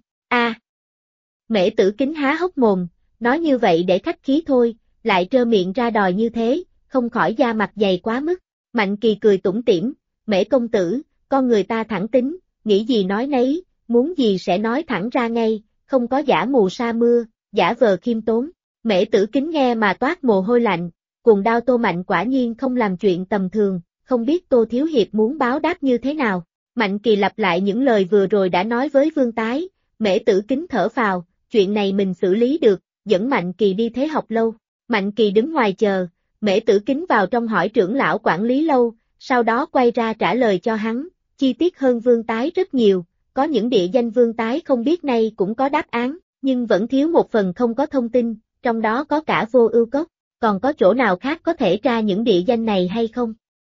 Mễ Tử Kính há hốc mồm, nói như vậy để khách khí thôi, lại trơ miệng ra đòi như thế, không khỏi da mặt dày quá mức. Mạnh Kỳ cười tủm tỉm, Mễ công tử, con người ta thẳng tính, nghĩ gì nói nấy, muốn gì sẽ nói thẳng ra ngay, không có giả mù sa mưa, giả vờ khiêm tốn. Mễ Tử Kính nghe mà toát mồ hôi lạnh, cuồng đao Tô Mạnh quả nhiên không làm chuyện tầm thường, không biết Tô Thiếu Hiệp muốn báo đáp như thế nào. Mạnh Kỳ lặp lại những lời vừa rồi đã nói với Vương Tái, Mễ Tử Kính thở phào, chuyện này mình xử lý được, dẫn Mạnh Kỳ đi thế học lâu. Mạnh Kỳ đứng ngoài chờ, Mễ Tử Kính vào trong hỏi trưởng lão quản lý lâu, sau đó quay ra trả lời cho hắn, chi tiết hơn Vương Tái rất nhiều, có những địa danh Vương Tái không biết nay cũng có đáp án, nhưng vẫn thiếu một phần không có thông tin, trong đó có cả Vô Ưu Cốc, còn có chỗ nào khác có thể tra những địa danh này hay không?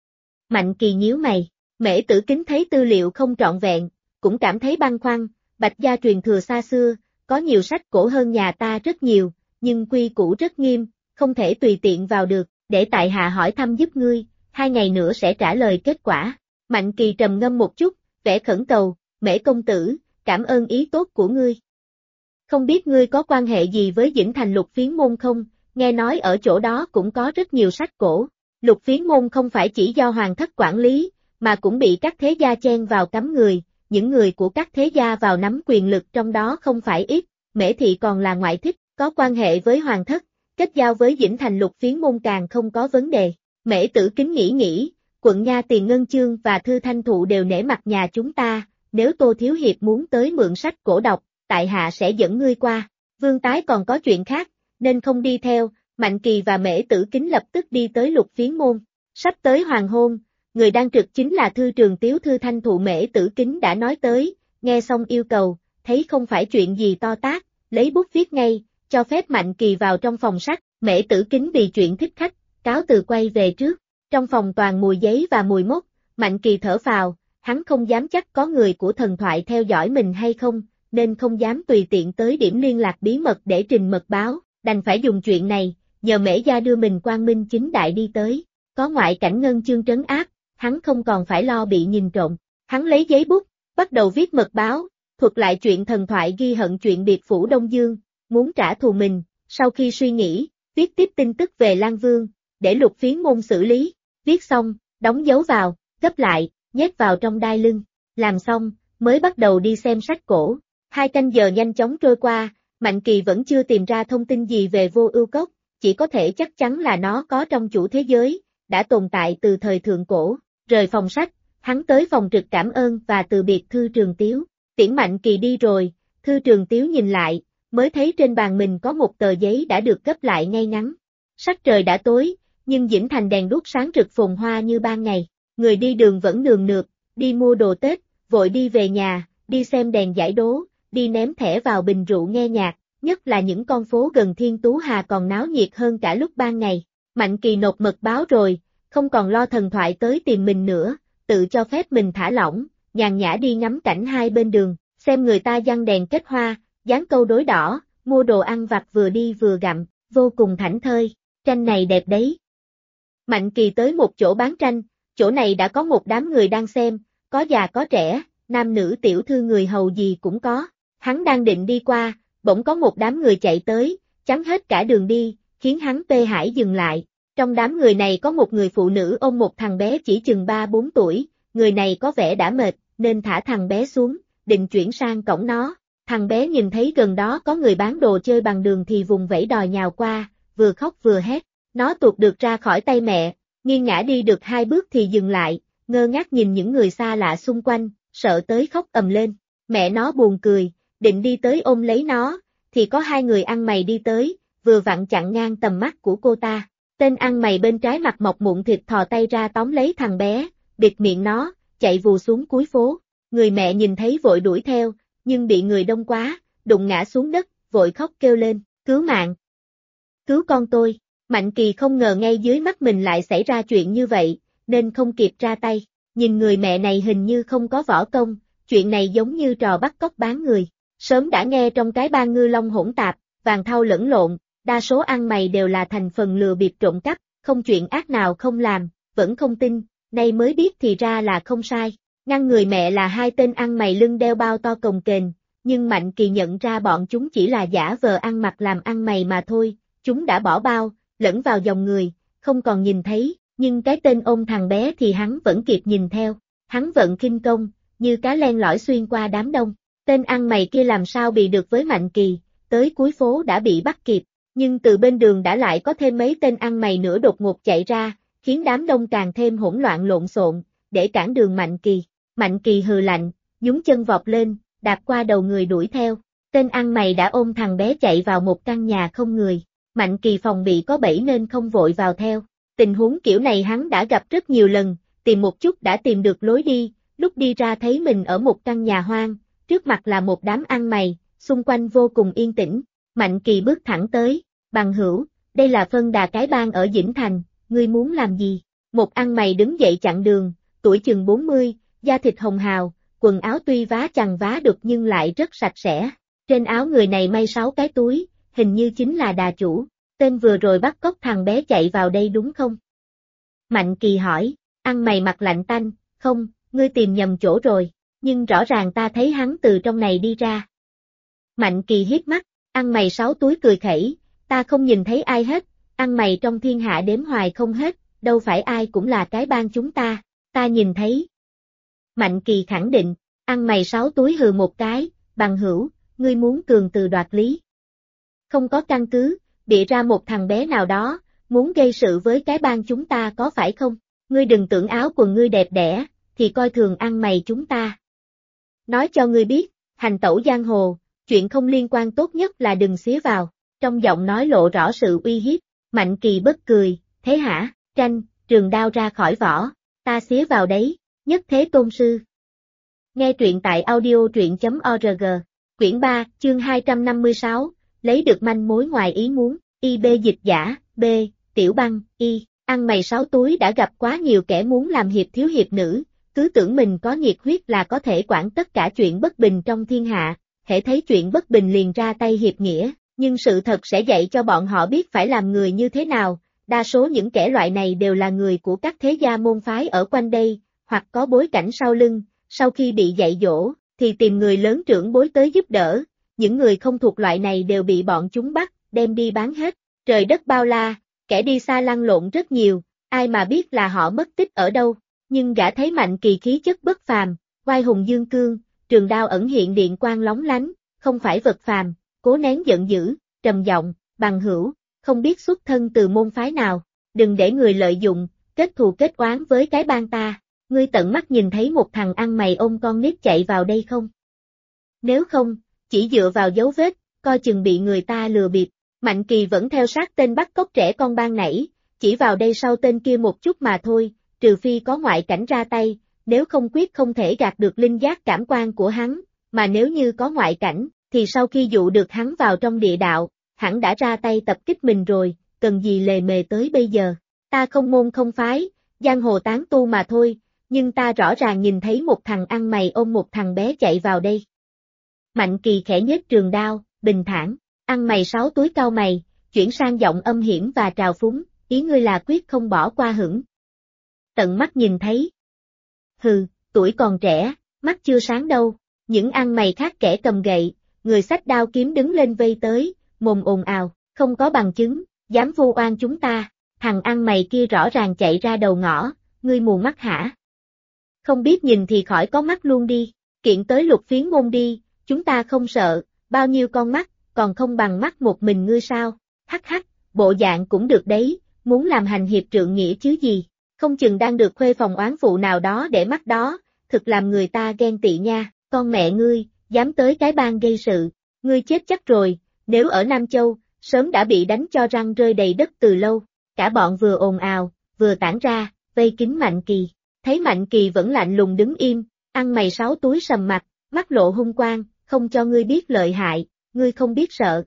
Mạnh Kỳ nhíu mày, Mễ Tử Kính thấy tư liệu không trọn vẹn, cũng cảm thấy băn khoăn, Bạch gia truyền thừa xa xưa, có nhiều sách cổ hơn nhà ta rất nhiều, nhưng quy củ rất nghiêm, không thể tùy tiện vào được, để tại hạ hỏi thăm giúp ngươi, 2 ngày nữa sẽ trả lời kết quả. Mạnh Kỳ trầm ngâm một chút, vẻ khẩn cầu, Mễ công tử, cảm ơn ý tốt của ngươi. Không biết ngươi có quan hệ gì với Dĩnh Thành Lục Phiến Môn không, nghe nói ở chỗ đó cũng có rất nhiều sách cổ. Lục Phiến Môn không phải chỉ do hoàng thất quản lý, mà cũng bị các thế gia chen vào cấm người, những người của các thế gia vào nắm quyền lực trong đó không phải ít, Mễ thị còn là ngoại thích, có quan hệ với hoàng thất, kết giao với Dĩnh Thành Lục Phiến Môn càng không có vấn đề. Mễ Tử Kính nghĩ, Quận Nha Tiền Ngân Chương và Thư Thanh Thụ đều nể mặt nhà chúng ta, nếu Tô Thiếu Hiệp muốn tới mượn sách cổ đọc, tại hạ sẽ dẫn ngươi qua. Vương Tái còn có chuyện khác, nên không đi theo, Mạnh Kỳ và Mễ Tử Kính lập tức đi tới Lục Phiến Môn. Sắp tới hoàng hôn, người đang trực chính là Thư Trường Tiếu Thư Thanh Thụ. Mễ Tử Kính đã nói tới, nghe xong yêu cầu, thấy không phải chuyện gì to tát, lấy bút viết ngay, cho phép Mạnh Kỳ vào trong phòng sách. Mễ Tử Kính vì chuyện thích khách, cáo từ quay về trước. Trong phòng toàn mùi giấy và mùi mốc, Mạnh Kỳ thở phào, hắn không dám chắc có người của thần thoại theo dõi mình hay không, nên không dám tùy tiện tới điểm liên lạc bí mật để trình mật báo, đành phải dùng chuyện này, nhờ Mễ gia đưa mình quang minh chính đại đi tới. Có ngoại cảnh ngân chương trấn áp, hắn không còn phải lo bị nhìn trộm. Hắn lấy giấy bút, bắt đầu viết mật báo, thuật lại chuyện thần thoại ghi hận chuyện biệt phủ Đông Dương, muốn trả thù mình. Sau khi suy nghĩ, viết tiếp tin tức về Lan Vương, để Lục Phiến Môn xử lý. Viết xong, đóng dấu vào, gấp lại, nhét vào trong đai lưng. Làm xong, mới bắt đầu đi xem sách cổ. 2 canh giờ nhanh chóng trôi qua, Mạnh Kỳ vẫn chưa tìm ra thông tin gì về Vô Ưu Cốc, chỉ có thể chắc chắn là nó có trong chủ thế giới, đã tồn tại từ thời thượng cổ. Rời phòng sách, hắn tới phòng trực cảm ơn và từ biệt Thư Trường Tiếu. Tiễn Mạnh Kỳ đi rồi, Thư Trường Tiếu nhìn lại, mới thấy trên bàn mình có một tờ giấy đã được gấp lại ngay ngắn. Sắc trời đã tối, nhưng Dĩnh Thành đèn đuốc sáng rực phồn hoa như ban ngày. Người đi đường vẫn nườm nượp, đi mua đồ Tết, vội đi về nhà, đi xem đèn giải đố, đi ném thẻ vào bình rượu nghe nhạc, nhất là những con phố gần Thiên Tú Hà còn náo nhiệt hơn cả lúc ban ngày. Mạnh Kỳ nộp mật báo rồi, không còn lo thần thoại tới tìm mình nữa, tự cho phép mình thả lỏng, nhàn nhã đi ngắm cảnh hai bên đường, xem người ta giăng đèn kết hoa, dán câu đối đỏ, mua đồ ăn vặt vừa đi vừa gặm, vô cùng thảnh thơi. Tranh này đẹp đấy. Mạnh Kỳ tới một chỗ bán tranh, chỗ này đã có một đám người đang xem, có già có trẻ, nam nữ tiểu thư người hầu gì cũng có. Hắn đang định đi qua, bỗng có một đám người chạy tới, chắn hết cả đường đi, khiến hắn tê hãi dừng lại. Trong đám người này có một người phụ nữ ôm một thằng bé chỉ chừng 3-4 tuổi, người này có vẻ đã mệt, nên thả thằng bé xuống, định chuyển sang cõng nó. Thằng bé nhìn thấy gần đó có người bán đồ chơi bằng đường thì vùng vẫy đòi nhào qua, vừa khóc vừa hét. Nó tuột được ra khỏi tay mẹ, nghiêng ngã đi được 2 bước thì dừng lại, ngơ ngác nhìn những người xa lạ xung quanh, sợ tới khóc ầm lên. Mẹ nó buồn cười, định đi tới ôm lấy nó, thì có 2 người ăn mày đi tới, vừa vặn chặn ngang tầm mắt của cô ta. Tên ăn mày bên trái mặt mọc mụn thịt thò tay ra tóm lấy thằng bé, bịt miệng nó, chạy vù xuống cuối phố. Người mẹ nhìn thấy vội đuổi theo, nhưng bị người đông quá, đụng ngã xuống đất, vội khóc kêu lên, cứu mạng. Cứu con tôi. Mạnh Kỳ không ngờ ngay dưới mắt mình lại xảy ra chuyện như vậy, nên không kịp ra tay. Nhìn người mẹ này hình như không có võ công, chuyện này giống như trò bắt cóc bán người. Sớm đã nghe trong cái bang Ngư Long hỗn tạp, vàng thau lẫn lộn, đa số ăn mày đều là thành phần lừa bịp trộm cắp, không chuyện ác nào không làm, vẫn không tin, nay mới biết thì ra là không sai. Ngăn người mẹ là 2 tên ăn mày lưng đeo bao to cồng kềnh, nhưng Mạnh Kỳ nhận ra bọn chúng chỉ là giả vờ ăn mặc làm ăn mày mà thôi, chúng đã bỏ bao, lẫn vào dòng người, không còn nhìn thấy, nhưng cái tên ôm thằng bé thì hắn vẫn kịp nhìn theo. Hắn vận khinh công, như cá len lỏi xuyên qua đám đông. Tên ăn mày kia làm sao bị được với Mạnh Kỳ, tới cuối phố đã bị bắt kịp, nhưng từ bên đường đã lại có thêm mấy tên ăn mày nữa đột ngột chạy ra, khiến đám đông càng thêm hỗn loạn lộn xộn, để cản đường Mạnh Kỳ. Mạnh Kỳ hừ lạnh, nhún chân vọt lên, đạp qua đầu người đuổi theo. Tên ăn mày đã ôm thằng bé chạy vào một căn nhà không người. Mạnh Kỳ phòng bị có bẫy nên không vội vào theo. Tình huống kiểu này hắn đã gặp rất nhiều lần, tìm một chút đã tìm được lối đi, lúc đi ra thấy mình ở một căn nhà hoang, trước mặt là một đám ăn mày, xung quanh vô cùng yên tĩnh. Mạnh Kỳ bước thẳng tới, bằng hữu, đây là phân đà cái bang ở Dĩnh Thành, ngươi muốn làm gì? Một ăn mày đứng dậy chặn đường, tuổi chừng 40, da thịt hồng hào, quần áo tuy vá chằng vá được nhưng lại rất sạch sẽ. Trên áo người này may 6 cái túi, hình như chính là đà chủ. Tên vừa rồi bắt cóc thằng bé chạy vào đây đúng không? Mạnh Kỳ hỏi, ăn mày mặt lạnh tanh, không, ngươi tìm nhầm chỗ rồi, nhưng rõ ràng ta thấy hắn từ trong này đi ra. Mạnh Kỳ híp mắt, ăn mày 6 túi cười khẩy, ta không nhìn thấy ai hết, ăn mày trong thiên hạ đếm hoài không hết, đâu phải ai cũng là cái bang chúng ta nhìn thấy. Mạnh Kỳ khẳng định, ăn mày 6 túi hừ một cái, bằng hữu, ngươi muốn cường từ đoạt lý. Không có căn cứ, bịa ra một thằng bé nào đó, muốn gây sự với cái bang chúng ta có phải không? Ngươi đừng tưởng áo quần ngươi đẹp đẽ, thì coi thường ăn mày chúng ta. Nói cho ngươi biết, hành tẩu giang hồ, chuyện không liên quan tốt nhất là đừng xía vào. Trong giọng nói lộ rõ sự uy hiếp. Mạnh Kỳ bất cười, thế hả? Tranh, trường đao ra khỏi vỏ, ta xía vào đấy, nhất thế tôn sư. Nghe truyện tại audio.org, quyển 3, chương 256, lấy được manh mối ngoài ý muốn, IB dịch giả, B, Tiểu Băng, Y, ăn mày 6 túi đã gặp quá nhiều kẻ muốn làm hiệp thiếu hiệp nữ, cứ tưởng mình có nhiệt huyết là có thể quản tất cả chuyện bất bình trong thiên hạ, hễ thấy chuyện bất bình liền ra tay hiệp nghĩa, nhưng sự thật sẽ dạy cho bọn họ biết phải làm người như thế nào. Đa số những kẻ loại này đều là người của các thế gia môn phái ở quanh đây, hoặc có bối cảnh sau lưng, sau khi bị dạy dỗ, thì tìm người lớn trưởng bối tới giúp đỡ. Những người không thuộc loại này đều bị bọn chúng bắt, đem đi bán hết. Trời đất bao la, kẻ đi xa lăn lộn rất nhiều, ai mà biết là họ mất tích ở đâu. Nhưng gã thấy Mạnh Kỳ khí chất bất phàm, oai hùng dương cương, trường đao ẩn hiện điện quang lóng lánh, không phải vật phàm, cố nén giận dữ, trầm giọng, bằng hữu, không biết xuất thân từ môn phái nào, đừng để người lợi dụng, kết thù kết oán với cái bang ta. ngươi tận mắt nhìn thấy một thằng ăn mày ôm con nít chạy vào đây không? Nếu không, chỉ dựa vào dấu vết, coi chừng bị người ta lừa bịp. Mạnh Kỳ vẫn theo sát tên bắt cóc trẻ con ban nãy, chỉ vào đây sau tên kia một chút mà thôi, trừ phi có ngoại cảnh ra tay, nếu không quyết không thể gạt được linh giác cảm quan của hắn, mà nếu như có ngoại cảnh, thì sau khi dụ được hắn vào trong địa đạo, hắn đã ra tay tập kích mình rồi, cần gì lề mề tới bây giờ. Ta không môn không phái, giang hồ tán tu mà thôi, nhưng ta rõ ràng nhìn thấy một thằng ăn mày ôm một thằng bé chạy vào đây. Mạnh Kỳ khẽ nhếch trường đao, bình thản, ăn mày 6 túi cau mày, chuyển sang giọng âm hiểm và trào phúng, ý ngươi là quyết không bỏ qua hửng. Tận mắt nhìn thấy. Hừ, tuổi còn trẻ, mắt chưa sáng đâu, những ăn mày khác kẻ cầm gậy, người xách đao kiếm đứng lên vây tới, mồm ồn ào, không có bằng chứng, dám vu oan chúng ta, thằng ăn mày kia rõ ràng chạy ra đầu ngõ, ngươi mù mắt hả? Không biết nhìn thì khỏi có mắt luôn đi, kiện tới Lục Phiến môn đi, chúng ta không sợ, bao nhiêu con mắt, còn không bằng mắt một mình ngươi sao, hắc hắc, bộ dạng cũng được đấy, muốn làm hành hiệp trượng nghĩa chứ gì, không chừng đang được khuê phòng oán phụ nào đó để mắt đó, thực làm người ta ghen tị nha, con mẹ ngươi, dám tới cái bang gây sự, ngươi chết chắc rồi, nếu ở Nam Châu, sớm đã bị đánh cho răng rơi đầy đất từ lâu, cả bọn vừa ồn ào, vừa tản ra, vây kín Mạnh Kỳ, thấy Mạnh Kỳ vẫn lạnh lùng đứng im, ăn mày 6 túi sầm mặt, mắt lộ hung quang, không cho ngươi biết lợi hại, ngươi không biết sợ.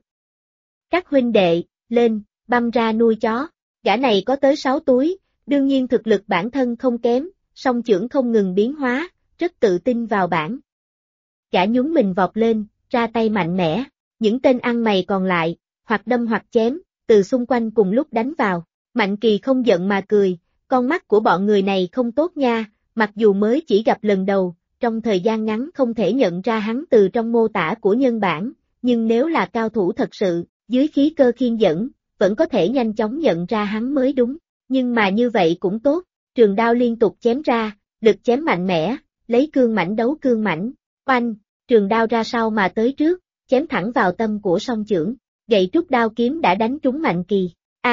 Các huynh đệ, lên, băm ra nuôi chó, gã này có tới 6 túi, đương nhiên thực lực bản thân không kém, song chưởng không ngừng biến hóa, rất tự tin vào bản. Gã nhún mình vọt lên, ra tay mạnh mẽ, những tên ăn mày còn lại, hoặc đâm hoặc chém, từ xung quanh cùng lúc đánh vào, Mạnh Kỳ không giận mà cười, con mắt của bọn người này không tốt nha, mặc dù mới chỉ gặp lần đầu, trong thời gian ngắn không thể nhận ra hắn từ trong mô tả của nhân bản, nhưng nếu là cao thủ thật sự, dưới khí cơ khiên dẫn, vẫn có thể nhanh chóng nhận ra hắn mới đúng, nhưng mà như vậy cũng tốt, trường đao liên tục chém ra, lực chém mạnh mẽ, lấy cương mãnh đấu cương mãnh, oanh, trường đao ra sau mà tới trước, chém thẳng vào tâm của song chưởng, gậy trúc đao kiếm đã đánh trúng Mạnh Kỳ,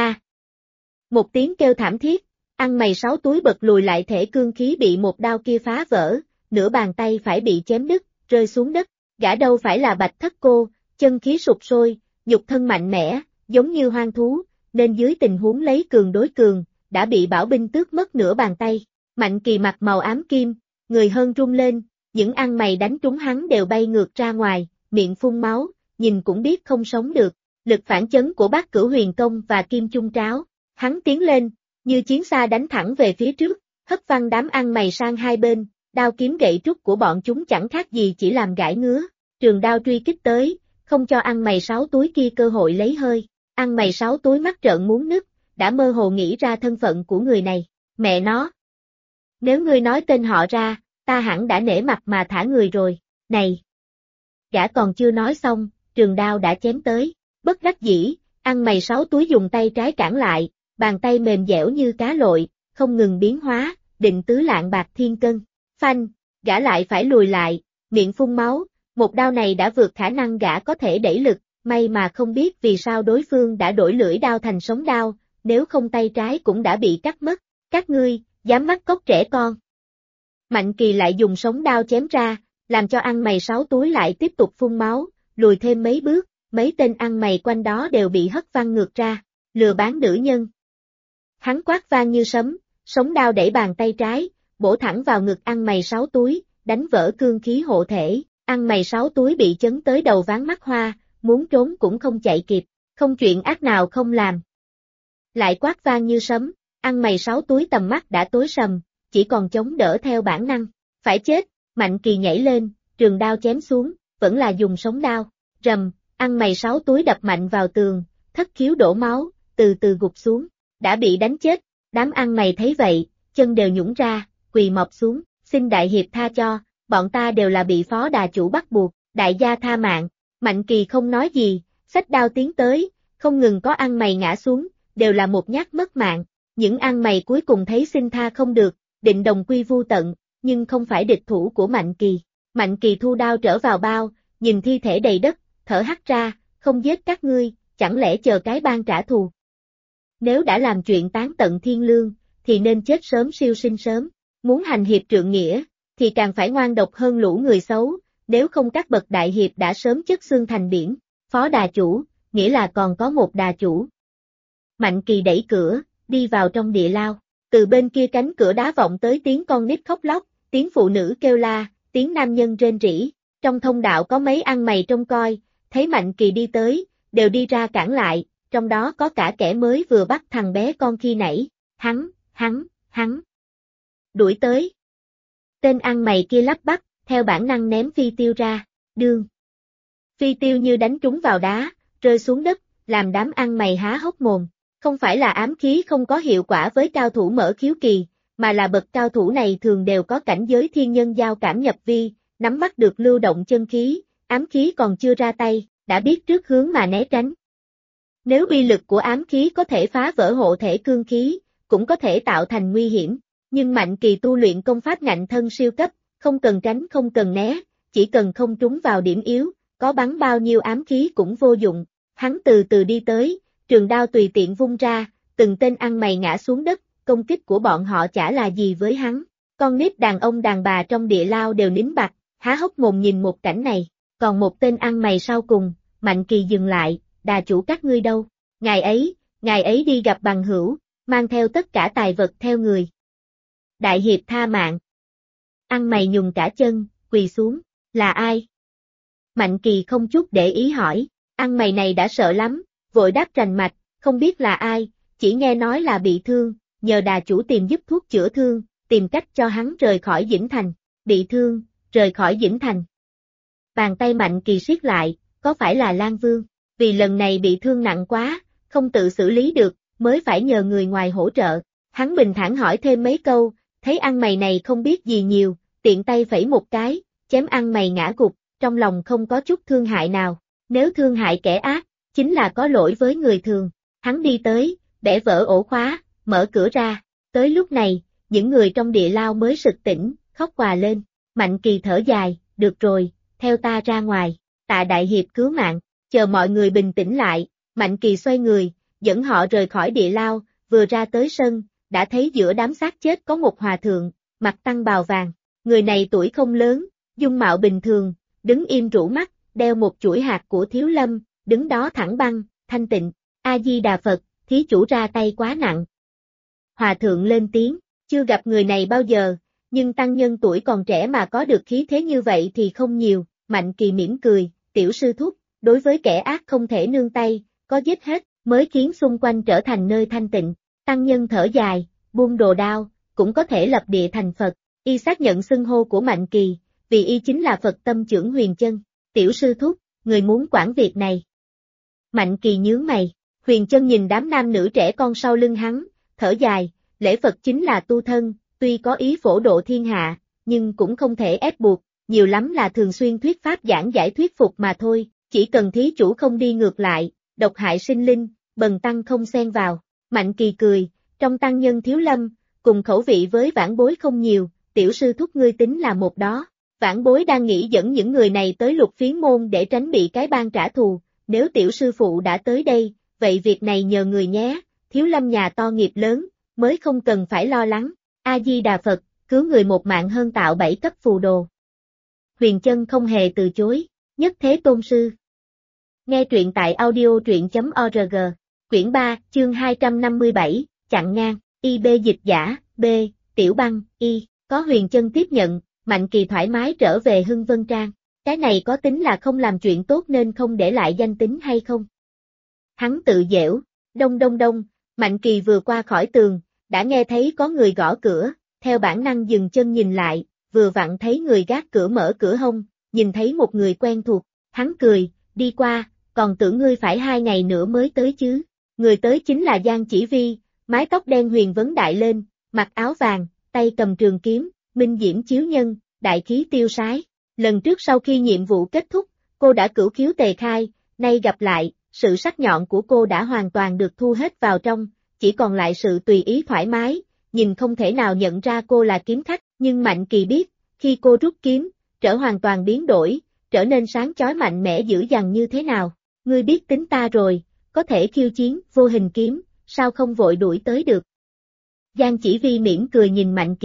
một tiếng kêu thảm thiết, ăn mày 6 túi bật lùi lại thể cương khí bị một đao kia phá vỡ, nửa bàn tay phải bị chém đứt, rơi xuống đất, gã đâu phải là Bạch Thất Cô, chân khí sụp sôi, nhục thân mạnh mẽ, giống như hoang thú, nên dưới tình huống lấy cường đối cường, đã bị bảo binh tước mất nửa bàn tay. Mạnh Kỳ mặt màu ám kim, người hơn rung lên, những ăn mày đánh trúng hắn đều bay ngược ra ngoài, miệng phun máu, nhìn cũng biết không sống được. Lực phản chấn của Bát Cửu Huyền Công và Kim Chung Tráo, hắn tiến lên, như chiến xa đánh thẳng về phía trước, hất văng đám ăn mày sang hai bên, đao kiếm gậy trúc của bọn chúng chẳng khác gì chỉ làm gãi ngứa, trường đao truy kích tới, không cho ăn mày 6 túi kia cơ hội lấy hơi, ăn mày 6 túi mắt trợn muốn nứt, đã mơ hồ nghĩ ra thân phận của người này, mẹ nó. Nếu ngươi nói tên họ ra, ta hẳn đã nể mặt mà thả người rồi, này. Gã còn chưa nói xong, trường đao đã chém tới, bất đắc dĩ, ăn mày 6 túi dùng tay trái cản lại, bàn tay mềm dẻo như cá lội, không ngừng biến hóa, định tứ lạng bạc thiên cân, phanh, gã lại phải lùi lại, miệng phun máu, một đao này đã vượt khả năng gã có thể đẩy lực, may mà không biết vì sao đối phương đã đổi lưỡi đao thành sống đao, nếu không tay trái cũng đã bị cắt mất, các ngươi, dám bắt cóc trẻ con. Mạnh Kỳ lại dùng sống đao chém ra, làm cho ăn mày 6 túi lại tiếp tục phun máu, lùi thêm mấy bước, mấy tên ăn mày quanh đó đều bị hất văng ngược ra, lừa bán nữ nhân. Hắn quát vang như sấm, sống đao đẩy bàn tay trái, bổ thẳng vào ngực ăn mày 6 túi, đánh vỡ cương khí hộ thể, ăn mày 6 túi bị chấn tới đầu ván mắt hoa, muốn trốn cũng không chạy kịp, không chuyện ác nào không làm. Lại quát vang như sấm, ăn mày 6 túi tầm mắt đã tối sầm, chỉ còn chống đỡ theo bản năng, phải chết, Mạnh Kỳ nhảy lên, trường đao chém xuống, vẫn là dùng sống đao, rầm, ăn mày 6 túi đập mạnh vào tường, thất khiếu đổ máu, từ từ gục xuống, đã bị đánh chết, đám ăn mày thấy vậy, chân đều nhũn ra, quỳ mọp xuống, xin đại hiệp tha cho, bọn ta đều là bị phó đà chủ bắt buộc, đại gia tha mạng, Mạnh Kỳ không nói gì, xách đao tiến tới, không ngừng có ăn mày ngã xuống, đều là một nhát mất mạng, những ăn mày cuối cùng thấy xin tha không được, định đồng quy vu tận, nhưng không phải địch thủ của Mạnh Kỳ. Mạnh Kỳ thu đao trở vào bao, nhìn thi thể đầy đất, thở hắt ra, không giết các ngươi, chẳng lẽ chờ cái bang trả thù. Nếu đã làm chuyện tán tận thiên lương, thì nên chết sớm siêu sinh sớm. Muốn hành hiệp trượng nghĩa, thì càng phải ngoan độc hơn lũ người xấu, nếu không các bậc đại hiệp đã sớm chất xương thành biển. Phó đà chủ, nghĩa là còn có một đà chủ. Mạnh Kỳ đẩy cửa, đi vào trong địa lao. Từ bên kia cánh cửa đá vọng tới tiếng con nít khóc lóc, tiếng phụ nữ kêu la, tiếng nam nhân rên rỉ. Trong thông đạo có mấy ăn mày trông coi, thấy Mạnh Kỳ đi tới, đều đi ra cản lại, trong đó có cả kẻ mới vừa bắt thằng bé con khi nãy. Hắn. Đuổi tới. Tên ăn mày kia lắp bắp, theo bản năng ném phi tiêu ra, đương. Phi tiêu như đánh trúng vào đá, rơi xuống đất, làm đám ăn mày há hốc mồm. Không phải là ám khí không có hiệu quả với cao thủ mở khiếu kỳ, mà là bậc cao thủ này thường đều có cảnh giới thiên nhân giao cảm nhập vi, nắm bắt được lưu động chân khí, ám khí còn chưa ra tay, đã biết trước hướng mà né tránh. Nếu uy lực của ám khí có thể phá vỡ hộ thể cương khí, cũng có thể tạo thành nguy hiểm, nhưng Mạnh Kỳ tu luyện công pháp ngạnh thân siêu cấp, không cần tránh không cần né, chỉ cần không trúng vào điểm yếu, có bắn bao nhiêu ám khí cũng vô dụng. Hắn từ từ đi tới, trường đao tùy tiện vung ra, từng tên ăn mày ngã xuống đất, công kích của bọn họ chả là gì với hắn. Con nít đàn ông đàn bà trong địa lao đều nín bặt, há hốc mồm nhìn một cảnh này, còn một tên ăn mày sau cùng, Mạnh Kỳ dừng lại, đà chủ các ngươi đâu? Ngài ấy đi gặp bằng hữu, mang theo tất cả tài vật theo người. Đại hiệp tha mạng. Ăn mày nhùng cả chân, quỳ xuống, là ai? Mạnh Kỳ không chút để ý hỏi, ăn mày này đã sợ lắm, vội đáp rành mạch, không biết là ai, chỉ nghe nói là bị thương, nhờ đà chủ tìm giúp thuốc chữa thương, tìm cách cho hắn rời khỏi Dĩnh Thành. Bị thương, rời khỏi Dĩnh Thành. Bàn tay Mạnh Kỳ siết lại, có phải là Lan Vương? Vì lần này bị thương nặng quá, không tự xử lý được, mới phải nhờ người ngoài hỗ trợ. Hắn bình thản hỏi thêm mấy câu, thấy ăn mày này không biết gì nhiều, tiện tay phẩy một cái, chém ăn mày ngã gục, trong lòng không có chút thương hại nào. Nếu thương hại kẻ ác, chính là có lỗi với người thường. Hắn đi tới, bẻ vỡ ổ khóa, mở cửa ra. Tới lúc này, những người trong địa lao mới sực tỉnh, khóc òa lên. Mạnh Kỳ thở dài, được rồi, theo ta ra ngoài. Tạ đại hiệp cứu mạng. Chờ mọi người bình tĩnh lại, Mạnh Kỳ xoay người, dẫn họ rời khỏi địa lao, vừa ra tới sân, đã thấy giữa đám xác chết có một hòa thượng, mặc tăng bào vàng. Người này tuổi không lớn, dung mạo bình thường, đứng im rũ mắt, đeo một chuỗi hạt của Thiếu Lâm, đứng đó thẳng băng, thanh tịnh. A-di-đà Phật, thí chủ ra tay quá nặng. Hòa thượng lên tiếng, chưa gặp người này bao giờ, nhưng tăng nhân tuổi còn trẻ mà có được khí thế như vậy thì không nhiều. Mạnh Kỳ mỉm cười, tiểu sư thúc, đối với kẻ ác không thể nương tay, có giết hết, mới khiến xung quanh trở thành nơi thanh tịnh. Tăng nhân thở dài, buông đồ đao, cũng có thể lập địa thành Phật. Y xác nhận xưng hô của Mạnh Kỳ, vì y chính là Phật tâm trưởng Huyền Chân. Tiểu sư thúc, người muốn quản việc này. Mạnh Kỳ nhướng mày, Huyền Chân nhìn đám nam nữ trẻ con sau lưng hắn, thở dài, lễ Phật chính là tu thân, tuy có ý phổ độ thiên hạ, nhưng cũng không thể ép buộc, nhiều lắm là thường xuyên thuyết pháp giảng giải thuyết phục mà thôi, chỉ cần thí chủ không đi ngược lại, độc hại sinh linh, bần tăng không xen vào. Mạnh Kỳ cười, trong tăng nhân Thiếu Lâm, cùng khẩu vị với vãn bối không nhiều, tiểu sư thúc ngươi tính là một đó. Vãn bối đang nghĩ dẫn những người này tới Lục Phiến môn để tránh bị cái bang trả thù, nếu tiểu sư phụ đã tới đây, vậy việc này nhờ người nhé, Thiếu Lâm nhà to nghiệp lớn, mới không cần phải lo lắng. A-di-đà Phật, cứu người một mạng hơn tạo 7 cấp phù đồ. Huyền Chân không hề từ chối, nhất thế tôn sư. Nghe truyện tại audio.org, quyển 3, chương 257, chặn ngang, IB dịch giả, B, Tiểu Băng, Y, có Huyền Chân tiếp nhận, Mạnh Kỳ thoải mái trở về Hưng Vân Trang. Cái này có tính là không làm chuyện tốt nên không để lại danh tính hay không? Hắn tự giễu, đông đông đông, Mạnh Kỳ vừa qua khỏi tường, đã nghe thấy có người gõ cửa, theo bản năng dừng chân nhìn lại, vừa vặn thấy người gác cửa mở cửa hông, nhìn thấy một người quen thuộc, hắn cười, đi qua, còn tưởng ngươi phải 2 ngày nữa mới tới chứ. Người tới chính là Giang Chỉ Vi, mái tóc đen huyền vấn đại lên, mặc áo vàng, tay cầm trường kiếm, minh diễm chiếu nhân, đại khí tiêu sái. Lần trước sau khi nhiệm vụ kết thúc, cô đã cửu khiếu tề khai, nay gặp lại, sự sắc nhọn của cô đã hoàn toàn được thu hết vào trong, chỉ còn lại sự tùy ý thoải mái, nhìn không thể nào nhận ra cô là kiếm khách, nhưng Mạnh Kỳ biết, khi cô rút kiếm, trở hoàn toàn biến đổi, trở nên sáng chói mạnh mẽ dữ dằn như thế nào. Ngươi biết tính ta rồi, có thể khiêu chiến, vô hình kiếm, sao không vội đuổi tới được. Giang Chỉ Vi mỉm cười nhìn Mạnh Kỳ,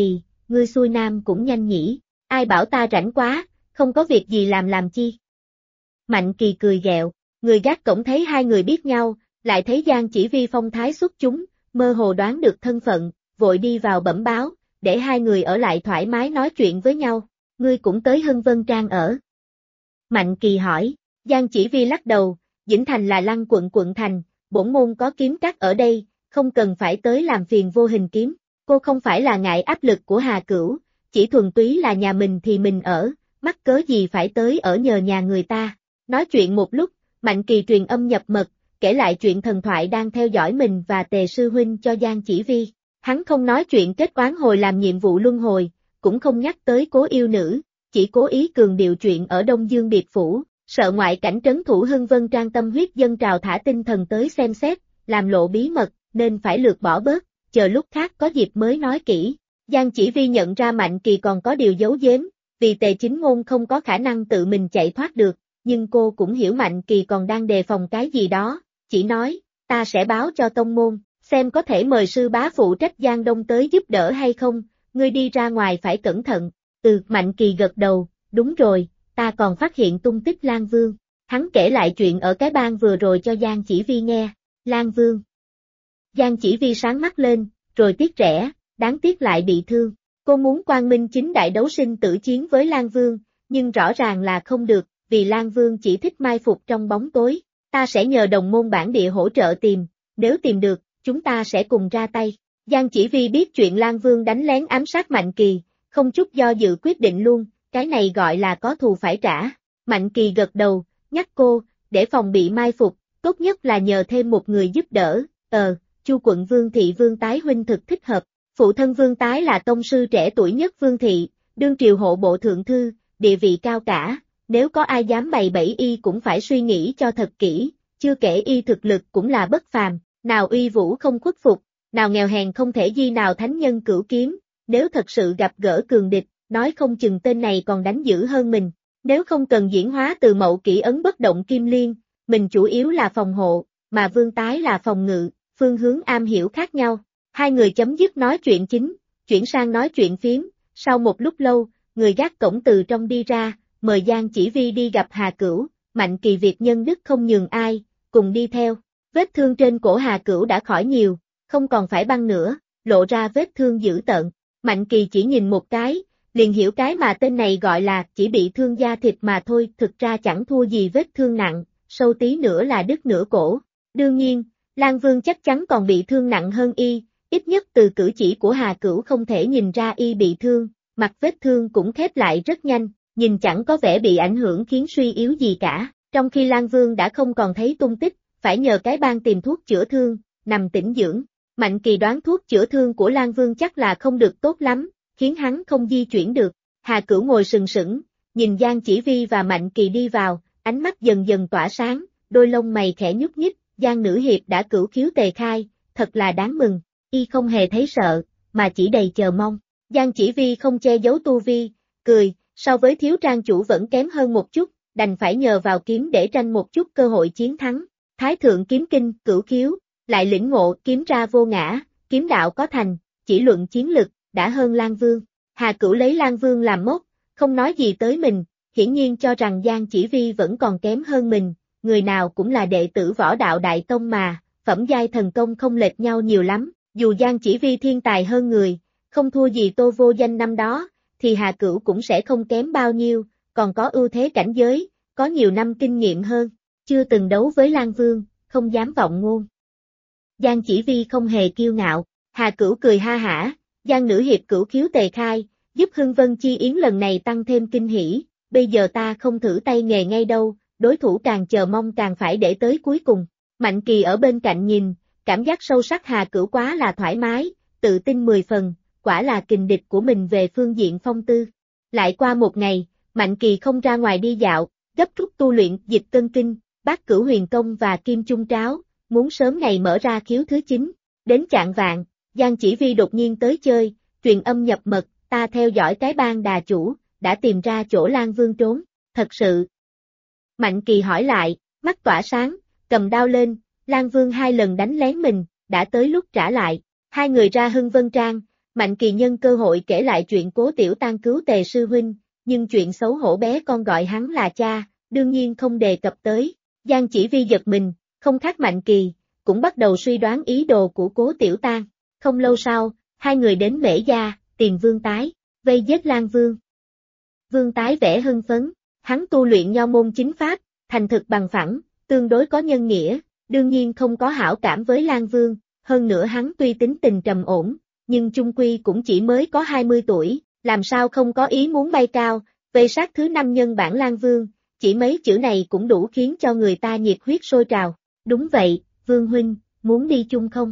ngươi xuôi nam cũng nhanh nhỉ, ai bảo ta rảnh quá, không có việc gì làm chi. Mạnh Kỳ cười ghẹo, người gác cổng thấy hai người biết nhau, lại thấy Giang Chỉ Vi phong thái xuất chúng, mơ hồ đoán được thân phận, vội đi vào bẩm báo, để hai người ở lại thoải mái nói chuyện với nhau, ngươi cũng tới Hưng Vân Trang ở. Mạnh Kỳ hỏi, Giang Chỉ Vi lắc đầu, Dĩnh Thành là Lăng quận thành, bổn môn có kiếm các ở đây, không cần phải tới làm phiền Vô Hình kiếm, cô không phải là ngại áp lực của Hà Cửu, chỉ thuần túy là nhà mình thì mình ở, mắc cớ gì phải tới ở nhờ nhà người ta. Nói chuyện một lúc, Mạnh Kỳ truyền âm nhập mật, kể lại chuyện thần thoại đang theo dõi mình và Tề sư huynh cho Giang Chỉ Vi. Hắn không nói chuyện kết oán hồi làm nhiệm vụ luân hồi, cũng không nhắc tới Cố yêu nữ, chỉ cố ý cường điệu chuyện ở Đông Dương biệt phủ, sợ ngoại cảnh trấn thủ Hưng Vân Trang tâm huyết dân trào thả tinh thần tới xem xét, làm lộ bí mật, nên phải lược bỏ bớt, chờ lúc khác có dịp mới nói kỹ. Giang Chỉ Vi nhận ra Mạnh Kỳ còn có điều giấu giếm, vì Tề Chính Ngôn không có khả năng tự mình chạy thoát được, nhưng cô cũng hiểu Mạnh Kỳ còn đang đề phòng cái gì đó, chỉ nói, ta sẽ báo cho tông môn, xem có thể mời sư bá phụ trách Giang Đông tới giúp đỡ hay không, ngươi đi ra ngoài phải cẩn thận. Mạnh Kỳ gật đầu, đúng rồi, ta còn phát hiện tung tích Lan Vương. Hắn kể lại chuyện ở cái bang vừa rồi cho Giang Chỉ Vi nghe. Lan Vương. Giang Chỉ Vi sáng mắt lên, rồi tiếc rẻ, đáng tiếc lại bị thương. Cô muốn quang minh chính đại đấu sinh tử chiến với Lan Vương, nhưng rõ ràng là không được, vì Lan Vương chỉ thích mai phục trong bóng tối. Ta sẽ nhờ đồng môn bản địa hỗ trợ tìm, nếu tìm được, chúng ta sẽ cùng ra tay. Giang Chỉ Vi biết chuyện Lan Vương đánh lén ám sát Mạnh Kỳ, không chút do dự quyết định luôn, cái này gọi là có thù phải trả. Mạnh Kỳ gật đầu, nhắc cô, để phòng bị mai phục, tốt nhất là nhờ thêm một người giúp đỡ. Chu quận Vương Thị Vương Tái huynh thực thích hợp. Phụ thân Vương Tái là tông sư trẻ tuổi nhất Vương Thị, đương triều hộ bộ thượng thư, địa vị cao cả, nếu có ai dám bày bẫy y cũng phải suy nghĩ cho thật kỹ, chưa kể y thực lực cũng là bất phàm, nào uy vũ không khuất phục, nào nghèo hèn không thể di nào thánh nhân cửu kiếm, nếu thật sự gặp gỡ cường địch, nói không chừng tên này còn đánh dữ hơn mình, nếu không cần diễn hóa từ mậu kỷ ấn bất động kim liên, mình chủ yếu là phòng hộ, mà Vương Tái là phòng ngự, phương hướng am hiểu khác nhau. Hai người chấm dứt nói chuyện chính, chuyển sang nói chuyện phiếm, sau một lúc lâu, người gác cổng từ trong đi ra, mời Giang Chỉ Vi đi gặp Hà Cửu, Mạnh Kỳ việc nhân đức không nhường ai, cùng đi theo. Vết thương trên cổ Hà Cửu đã khỏi nhiều, không còn phải băng nữa, lộ ra vết thương dữ tợn. Mạnh Kỳ chỉ nhìn một cái, liền hiểu cái mà tên này gọi là chỉ bị thương da thịt mà thôi, thực ra chẳng thua gì vết thương nặng, sâu tí nữa là đứt nửa cổ. Đương nhiên, Lan Vương chắc chắn còn bị thương nặng hơn y, ít nhất từ cử chỉ của Hà Cửu không thể nhìn ra y bị thương, mặt vết thương cũng khép lại rất nhanh, nhìn chẳng có vẻ bị ảnh hưởng khiến suy yếu gì cả, trong khi Lan Vương đã không còn thấy tung tích, phải nhờ cái bang tìm thuốc chữa thương, nằm tĩnh dưỡng. Mạnh Kỳ đoán thuốc chữa thương của Lan Vương chắc là không được tốt lắm, khiến hắn không di chuyển được. Hà Cửu ngồi sừng sững, nhìn Giang Chỉ Vi và Mạnh Kỳ đi vào, ánh mắt dần dần tỏa sáng, đôi lông mày khẽ nhúc nhích, Giang nữ hiệp đã cửu khiếu tề khai, thật là đáng mừng. Y không hề thấy sợ, mà chỉ đầy chờ mong. Giang Chỉ Vi không che giấu tu vi, cười, so với thiếu trang chủ vẫn kém hơn một chút, đành phải nhờ vào kiếm để tranh một chút cơ hội chiến thắng. Thái thượng kiếm kinh, cửu khiếu, lại lĩnh ngộ kiếm ra vô ngã, kiếm đạo có thành, chỉ luận chiến lực, đã hơn Lan Vương. Hà Cửu lấy Lan Vương làm mốc, không nói gì tới mình, hiển nhiên cho rằng Giang Chỉ Vi vẫn còn kém hơn mình, người nào cũng là đệ tử võ đạo đại tông mà, phẩm giai thần công không lệch nhau nhiều lắm. Dù Giang Chỉ Vi thiên tài hơn người, không thua gì Tô Vô Danh năm đó, thì Hà Cửu cũng sẽ không kém bao nhiêu, còn có ưu thế cảnh giới, có nhiều năm kinh nghiệm hơn, chưa từng đấu với Lan Vương, không dám vọng ngôn. Giang Chỉ Vi không hề kiêu ngạo, Hà Cửu cười ha hả, Giang nữ hiệp cửu khiếu tề khai, giúp Hưng Vân Chi Yến lần này tăng thêm kinh hỉ, bây giờ ta không thử tay nghề ngay đâu, đối thủ càng chờ mong càng phải để tới cuối cùng. Mạnh Kỳ ở bên cạnh nhìn, cảm giác sâu sắc Hà Cửu quá là thoải mái, tự tin 10 phần, quả là kình địch của mình về phương diện phong tư. Lại qua một ngày, Mạnh Kỳ không ra ngoài đi dạo, gấp rút tu luyện dịch cân kinh, bát cửu huyền công và kim chung tráo, muốn sớm ngày mở ra khiếu thứ 9. Đến chạng vạng, Giang Chỉ Vi đột nhiên tới chơi, truyền âm nhập mật, ta theo dõi cái bang đà chủ, đã tìm ra chỗ Lan Vương trốn, thật sự. Mạnh Kỳ hỏi lại, mắt tỏa sáng, cầm đao lên, Lan Vương 2 lần đánh lén mình, đã tới lúc trả lại. Hai người ra Hưng Vân Trang, Mạnh Kỳ nhân cơ hội kể lại chuyện Cố Tiểu Tang cứu Tề sư huynh, nhưng chuyện xấu hổ bé con gọi hắn là cha, đương nhiên không đề cập tới. Giang Chỉ Vi giật mình, không khác Mạnh Kỳ, cũng bắt đầu suy đoán ý đồ của Cố Tiểu Tang. Không lâu sau, hai người đến Mễ Gia, tìm Vương Tái, vây giết Lang Vương. Vương Tái vẻ hưng phấn, hắn tu luyện nho môn chính pháp, thành thực bằng phẳng, tương đối có nhân nghĩa, đương nhiên không có hảo cảm với Lang Vương, hơn nữa hắn tuy tính tình trầm ổn, nhưng chung quy cũng chỉ mới có 20 tuổi, làm sao không có ý muốn bay cao, vây sát thứ 5 nhân bản Lang Vương, chỉ mấy chữ này cũng đủ khiến cho người ta nhiệt huyết sôi trào. Đúng vậy, Vương huynh, muốn đi chung không?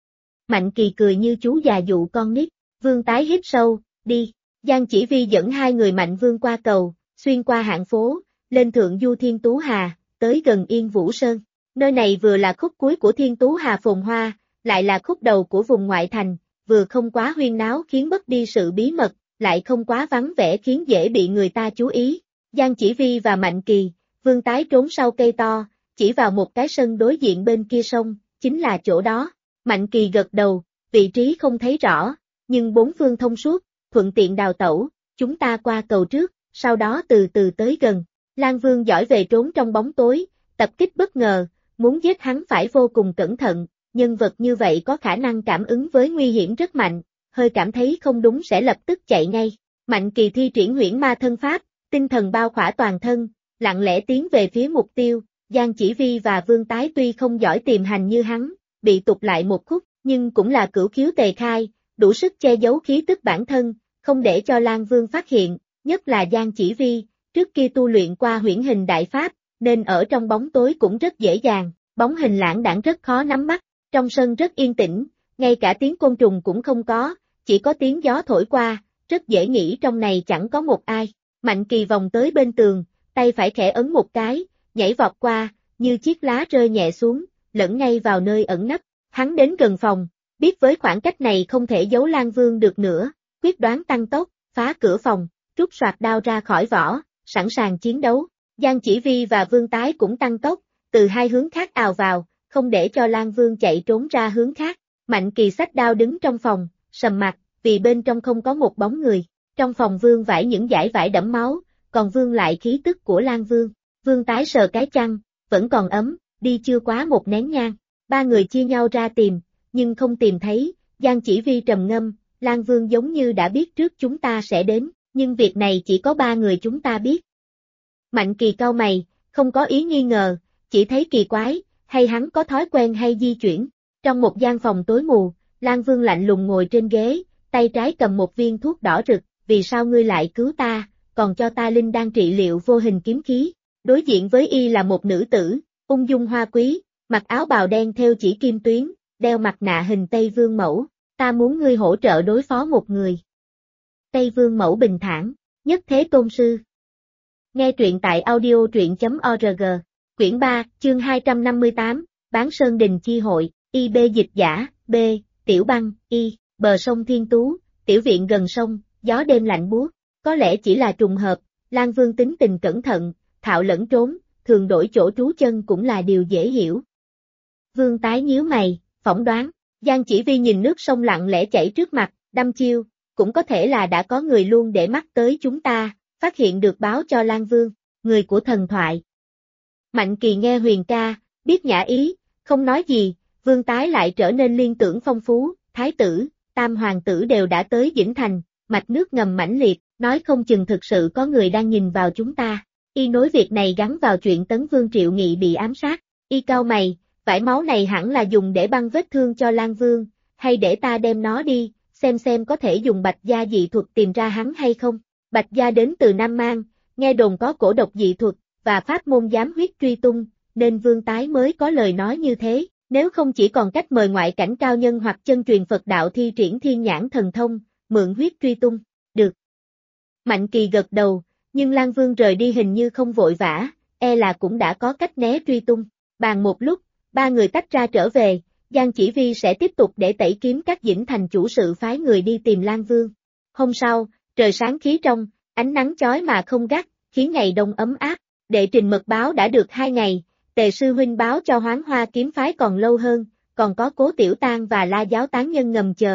Mạnh Kỳ cười như chú già dụ con nít, Vương Tái hít sâu, đi. Giang Chỉ Vi dẫn hai người Mạnh Vương qua cầu, xuyên qua hạng phố, lên thượng du Thiên Tú Hà, tới gần Yên Vũ Sơn. Nơi này vừa là khúc cuối của Thiên Tú Hà phồn hoa, lại là khúc đầu của vùng ngoại thành, vừa không quá huyên náo khiến mất đi sự bí mật, lại không quá vắng vẻ khiến dễ bị người ta chú ý. Giang Chỉ Vi và Mạnh Kỳ, Vương Tái trốn sau cây to, chỉ vào một cái sân đối diện bên kia sông, chính là chỗ đó. Mạnh Kỳ gật đầu, vị trí không thấy rõ, nhưng bốn phương thông suốt, thuận tiện đào tẩu, chúng ta qua cầu trước, sau đó từ từ tới gần. Lang Vương giỏi về trốn trong bóng tối, tập kích bất ngờ, muốn giết hắn phải vô cùng cẩn thận, nhân vật như vậy có khả năng cảm ứng với nguy hiểm rất mạnh, hơi cảm thấy không đúng sẽ lập tức chạy ngay. Mạnh Kỳ thi triển huyễn ma thân pháp, tinh thần bao khỏa toàn thân, lặng lẽ tiến về phía mục tiêu. Giang Chỉ Vi và Vương Tái tuy không giỏi tiềm hành như hắn, bị tụt lại một khúc, nhưng cũng là cửu khiếu tề khai, đủ sức che giấu khí tức bản thân, không để cho Lang Vương phát hiện, nhất là Giang Chỉ Vi, trước kia tu luyện qua huyễn hình đại pháp, nên ở trong bóng tối cũng rất dễ dàng, bóng hình lãng đãng rất khó nắm bắt, trong sân rất yên tĩnh, ngay cả tiếng côn trùng cũng không có, chỉ có tiếng gió thổi qua, rất dễ nghĩ trong này chẳng có một ai. Mạnh Kỳ vòng tới bên tường, tay phải khẽ ấn một cái, nhảy vọt qua, như chiếc lá rơi nhẹ xuống, lẫn ngay vào nơi ẩn nấp. Hắn đến gần phòng, biết với khoảng cách này không thể giấu Lang Vương được nữa, quyết đoán tăng tốc, phá cửa phòng, rút soạt đao ra khỏi vỏ, sẵn sàng chiến đấu. Giang Chỉ Vi và Vương Tái cũng tăng tốc, từ hai hướng khác ào vào, không để cho Lang Vương chạy trốn ra hướng khác. Mạnh Kỳ xách đao đứng trong phòng, sầm mặt, vì bên trong không có một bóng người. Trong phòng Vương vải những dải vải đẫm máu, còn Vương lại khí tức của Lang Vương. Vương Tái sờ cái chăn, vẫn còn ấm, đi chưa quá một nén nhang. Ba người chia nhau ra tìm, nhưng không tìm thấy. Giang Chỉ Vi trầm ngâm, Lang Vương giống như đã biết trước chúng ta sẽ đến, nhưng việc này chỉ có ba người chúng ta biết. Mạnh Kỳ cau mày, không có ý nghi ngờ, chỉ thấy kỳ quái, hay hắn có thói quen hay di chuyển. Trong một gian phòng tối mù, Lang Vương lạnh lùng ngồi trên ghế, tay trái cầm một viên thuốc đỏ rực, vì sao ngươi lại cứu ta, còn cho ta linh đan trị liệu vô hình kiếm khí. Đối diện với y là một nữ tử, ung dung hoa quý, mặc áo bào đen theo chỉ kim tuyến, đeo mặt nạ hình Tây Vương Mẫu, ta muốn ngươi hỗ trợ đối phó một người. Tây Vương Mẫu bình thản, nhất thế tôn sư. Nghe truyện tại audio.org, quyển 3, chương 258, Bán Sơn Đình Chi Hội, IB dịch giả, B, Tiểu Băng, Y, bờ sông Thiên Tú, tiểu viện gần sông, gió đêm lạnh buốt, có lẽ chỉ là trùng hợp, Lang Vương tính tình cẩn thận, thạo lẫn trốn, thường đổi chỗ trú chân cũng là điều dễ hiểu. Vương Tái nhíu mày, phỏng đoán, Giang Chỉ Vi nhìn nước sông lặng lẽ chảy trước mặt, đăm chiêu, cũng có thể là đã có người luôn để mắt tới chúng ta, phát hiện được báo cho Lang Vương, người của thần thoại. Mạnh Kỳ nghe Huyền ca, biết nhã ý, không nói gì, Vương Tái lại trở nên liên tưởng phong phú, thái tử, tam hoàng tử đều đã tới Dĩnh Thành, mạch nước ngầm mãnh liệt, nói không chừng thực sự có người đang nhìn vào chúng ta. Y nối việc này gắn vào chuyện Tấn Vương Triệu Nghị bị ám sát, y cau mày, vải máu này hẳn là dùng để băng vết thương cho Lang Vương, hay để ta đem nó đi, xem có thể dùng bạch gia dị thuật tìm ra hắn hay không. Bạch gia đến từ Nam Mang, nghe đồn có cổ độc dị thuật, và pháp môn giám huyết truy tung, nên Vương Tái mới có lời nói như thế, nếu không chỉ còn cách mời ngoại cảnh cao nhân hoặc chân truyền Phật đạo thi triển thiên nhãn thần thông, mượn huyết truy tung, được. Mạnh Kỳ gật đầu, nhưng Lang Vương rời đi hình như không vội vã, e là cũng đã có cách né truy tung. Bàn một lúc, ba người tách ra trở về, Giang Chỉ Vi sẽ tiếp tục để tẩy kiếm các Dĩnh Thành chủ sự phái người đi tìm Lang Vương. Hôm sau, trời sáng khí trong, ánh nắng chói mà không gắt, khiến ngày đông ấm áp. Đệ trình mật báo đã được 2 ngày, Tề sư huynh báo cho Hoán Hoa kiếm phái còn lâu hơn, còn có Cố Tiểu Tang và La giáo tán nhân ngầm chờ,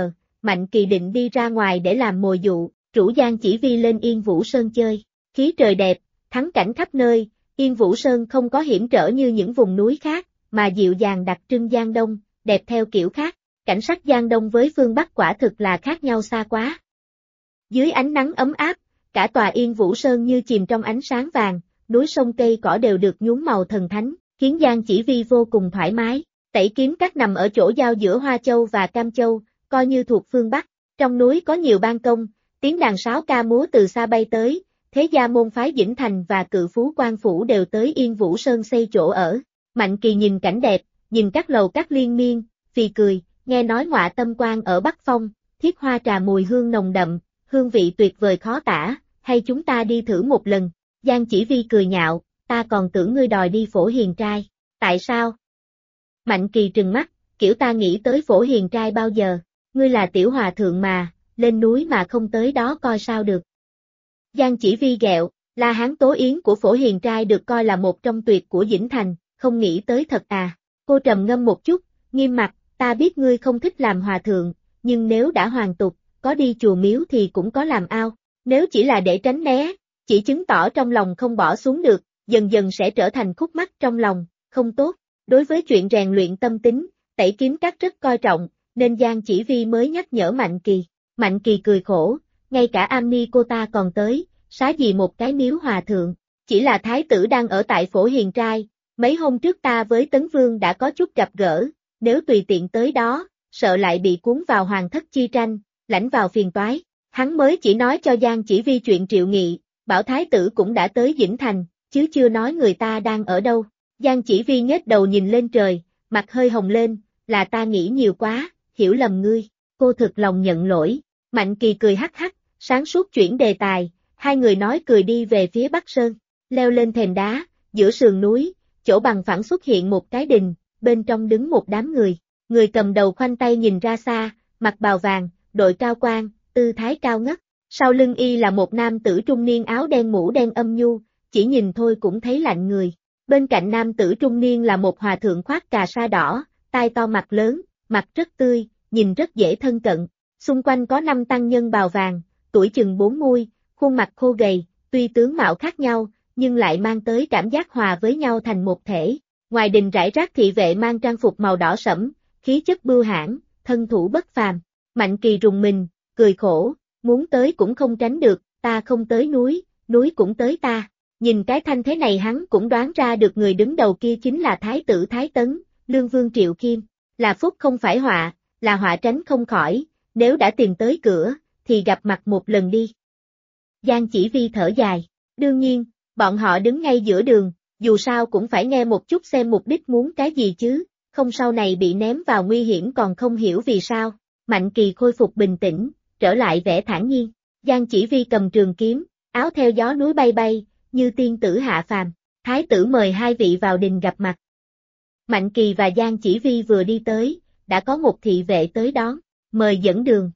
Mạnh Kỳ định đi ra ngoài để làm mồi dụ, rủ Giang Chỉ Vi lên Yên Vũ Sơn chơi. Khí trời đẹp, thắng cảnh khắp nơi, Yên Vũ Sơn không có hiểm trở như những vùng núi khác, mà dịu dàng đặc trưng Giang Đông, đẹp theo kiểu khác. Cảnh sắc Giang Đông với phương Bắc quả thực là khác nhau xa quá. Dưới ánh nắng ấm áp, cả tòa Yên Vũ Sơn như chìm trong ánh sáng vàng, núi sông cây cỏ đều được nhuốm màu thần thánh, khiến Giang Chỉ Vi vô cùng thoải mái. Tẩy Kiếm Các nằm ở chỗ giao giữa Hoa Châu và Cam Châu, coi như thuộc phương Bắc. Trong núi có nhiều ban công, tiếng đàn sáo ca múa từ xa bay tới, thế gia môn phái Dĩnh Thành và Cự Phú Quan Phủ đều tới Yên Vũ Sơn xây chỗ ở. Mạnh Kỳ nhìn cảnh đẹp, nhìn các lầu các liên miên, phì cười, nghe nói Ngọa Tâm Quan ở Bắc Phong, thiết hoa trà mùi hương nồng đậm, hương vị tuyệt vời khó tả, hay chúng ta đi thử một lần. Giang Chỉ Vi cười nhạo, ta còn tưởng ngươi đòi đi Phổ Hiền Trai. Tại sao? Mạnh Kỳ trừng mắt, kiểu ta nghĩ tới Phổ Hiền Trai bao giờ, ngươi là tiểu hòa thượng mà, lên núi mà không tới đó coi sao được. Giang Chỉ Vi ghẹo, La Hán Tố Yến của Phổ Hiền Trai được coi là một trong tuyệt của Dĩnh Thành, không nghĩ tới thật à. Cô trầm ngâm một chút, nghiêm mặt, ta biết ngươi không thích làm hòa thượng, nhưng nếu đã hoàn tục, có đi chùa miếu thì cũng có làm ao. Nếu chỉ là để tránh né, chỉ chứng tỏ trong lòng không bỏ xuống được, dần dần sẽ trở thành khúc mắc trong lòng, không tốt. Đối với chuyện rèn luyện tâm tính, Tẩy Kiếm Các rất coi trọng, nên Giang Chỉ Vi mới nhắc nhở Mạnh Kỳ. Mạnh Kỳ cười khổ, ngay cả am ni cô ta còn tới, xá gì một cái miếu hòa thượng, chỉ là thái tử đang ở tại Phổ Hiền Trai, mấy hôm trước ta với Tấn Vương đã có chút gặp gỡ, nếu tùy tiện tới đó, sợ lại bị cuốn vào hoàng thất chi tranh, lãnh vào phiền toái. Hắn mới chỉ nói cho Giang Chỉ Vi chuyện Triệu Nghị, bảo thái tử cũng đã tới Dĩnh Thành, chứ chưa nói người ta đang ở đâu. Giang Chỉ Vi nhếch đầu nhìn lên trời, mặt hơi hồng lên, là ta nghĩ nhiều quá, hiểu lầm ngươi, cô thực lòng nhận lỗi. Mạnh Kỳ cười hắc hắc, sáng suốt chuyển đề tài, hai người nói cười đi về phía Bắc Sơn, leo lên thềm đá, giữa sườn núi, chỗ bằng phẳng xuất hiện một cái đình, bên trong đứng một đám người cầm đầu khoanh tay nhìn ra xa, mặc bào vàng, đội cao quan, tư thái cao ngất, sau lưng y là một nam tử trung niên áo đen mũ đen âm nhu, chỉ nhìn thôi cũng thấy lạnh người. Bên cạnh nam tử trung niên là một hòa thượng khoác cà sa đỏ, tai to mặt lớn, mặt rất tươi, nhìn rất dễ thân cận. Xung quanh có 5 tăng nhân bào vàng, tuổi chừng 40, khuôn mặt khô gầy, tuy tướng mạo khác nhau, nhưng lại mang tới cảm giác hòa với nhau thành một thể. Ngoài đình rải rác thị vệ mang trang phục màu đỏ sẫm, khí chất bưu hãn, thân thủ bất phàm. Mạnh Kỳ rùng mình, cười khổ, muốn tới cũng không tránh được, ta không tới núi, núi cũng tới ta. Nhìn cái thanh thế này hắn cũng đoán ra được người đứng đầu kia chính là Thái tử Thái Tấn, Lương Vương Triệu Khiêm. Là phúc không phải họa, là họa tránh không khỏi, nếu đã tìm tới cửa, thì gặp mặt một lần đi. Giang Chỉ Vi thở dài, đương nhiên, bọn họ đứng ngay giữa đường, dù sao cũng phải nghe một chút xem mục đích muốn cái gì chứ, không sau này bị ném vào nguy hiểm còn không hiểu vì sao. Mạnh Kỳ khôi phục bình tĩnh, trở lại vẻ thản nhiên. Giang Chỉ Vi cầm trường kiếm, áo theo gió núi bay bay, như tiên tử hạ phàm. Thái tử mời hai vị vào đình gặp mặt. Mạnh Kỳ và Giang Chỉ Vi vừa đi tới, đã có một thị vệ tới đón, mời dẫn đường.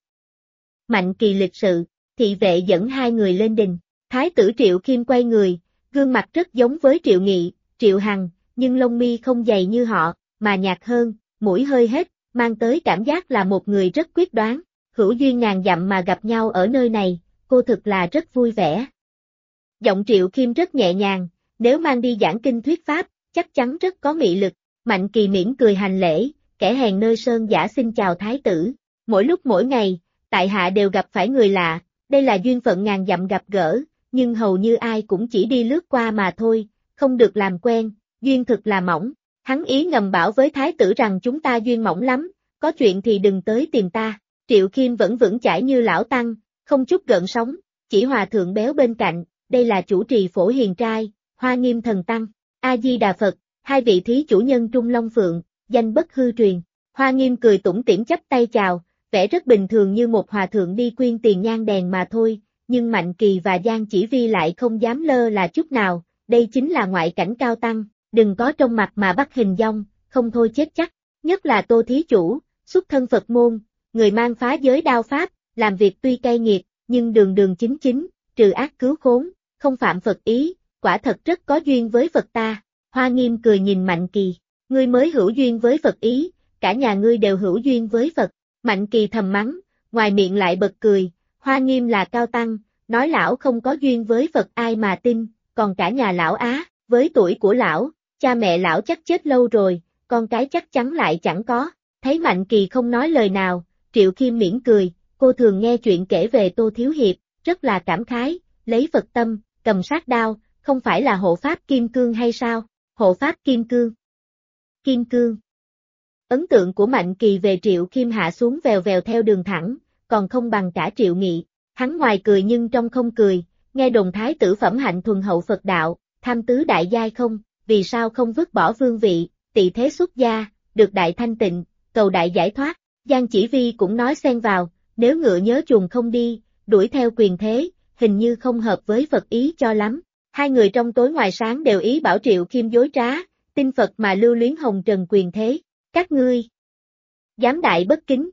Mạnh Kỳ lịch sự, thị vệ dẫn hai người lên đình. Thái tử Triệu Khiêm quay người, gương mặt rất giống với Triệu Nghị, Triệu Hằng, nhưng lông mi không dày như họ, mà nhạt hơn, mũi hơi hết, mang tới cảm giác là một người rất quyết đoán. Hữu duyên ngàn dặm mà gặp nhau ở nơi này, cô thực là rất vui vẻ. Giọng Triệu Khiêm rất nhẹ nhàng, nếu mang đi giảng kinh thuyết pháp, chắc chắn rất có mị lực. Mạnh Kỳ mỉm cười hành lễ, kẻ hèn nơi sơn giả xin chào thái tử. Mỗi lúc mỗi ngày, tại hạ đều gặp phải người lạ, đây là duyên phận ngàn dặm gặp gỡ, nhưng hầu như ai cũng chỉ đi lướt qua mà thôi, không được làm quen, duyên thực là mỏng. Hắn ý ngầm bảo với thái tử rằng chúng ta duyên mỏng lắm, có chuyện thì đừng tới tìm ta. Triệu Khiêm vẫn vững chãi như lão tăng, không chút gợn sóng, chỉ hòa thượng béo bên cạnh, đây là chủ trì Phổ Hiền Trai, Hoa Nghiêm Thần Tăng, A-di-đà Phật, hai vị thí chủ nhân Trung Long Phượng, danh bất hư truyền. Hoa Nghiêm cười tủm tỉm chắp tay chào, vẻ rất bình thường như một hòa thượng đi quyên tiền nhang đèn mà thôi, nhưng Mạnh Kỳ và Giang Chỉ Vi lại không dám lơ là chút nào, đây chính là ngoại cảnh cao tăng, đừng có trong mặt mà bắt hình dong, không thôi chết chắc. Nhất là Tô thí chủ, xuất thân Phật môn, người mang phá giới đao pháp, làm việc tuy cay nghiệt, nhưng đường đường chính chính, trừ ác cứu khốn, không phạm Phật ý, quả thật rất có duyên với Phật ta. Hoa Nghiêm cười nhìn Mạnh Kỳ, ngươi mới hữu duyên với Phật ý, cả nhà ngươi đều hữu duyên với Phật. Mạnh Kỳ thầm mắng, ngoài miệng lại bật cười, Hoa Nghiêm là cao tăng, nói lão không có duyên với Phật ai mà tin, còn cả nhà lão á, với tuổi của lão, cha mẹ lão chắc chết lâu rồi, con cái chắc chắn lại chẳng có. Thấy Mạnh Kỳ không nói lời nào, Triệu Khiêm mỉm cười, cô thường nghe chuyện kể về Tô Thiếu Hiệp, rất là cảm khái, lấy Phật tâm, cầm sát đao, không phải là hộ pháp kim cương hay sao? Hộ pháp kim cương. Kim cương. Ấn tượng của Mạnh Kỳ về Triệu Khiêm hạ xuống vèo vèo theo đường thẳng, còn không bằng cả Triệu Nghị. Hắn ngoài cười nhưng trong không cười, nghe đồn thái tử phẩm hạnh thuần hậu Phật đạo, tham tứ đại giai không, vì sao không vứt bỏ vương vị, tỳ thế xuất gia, được đại thanh tịnh, cầu đại giải thoát. Giang Chỉ Vi cũng nói xen vào, nếu ngựa nhớ chuồng không đi, đuổi theo quyền thế, hình như không hợp với Phật ý cho lắm. Hai người trong tối ngoài sáng đều ý bảo Triệu Khiêm dối trá, tin Phật mà lưu luyến hồng trần quyền thế. Các ngươi dám đại bất kính.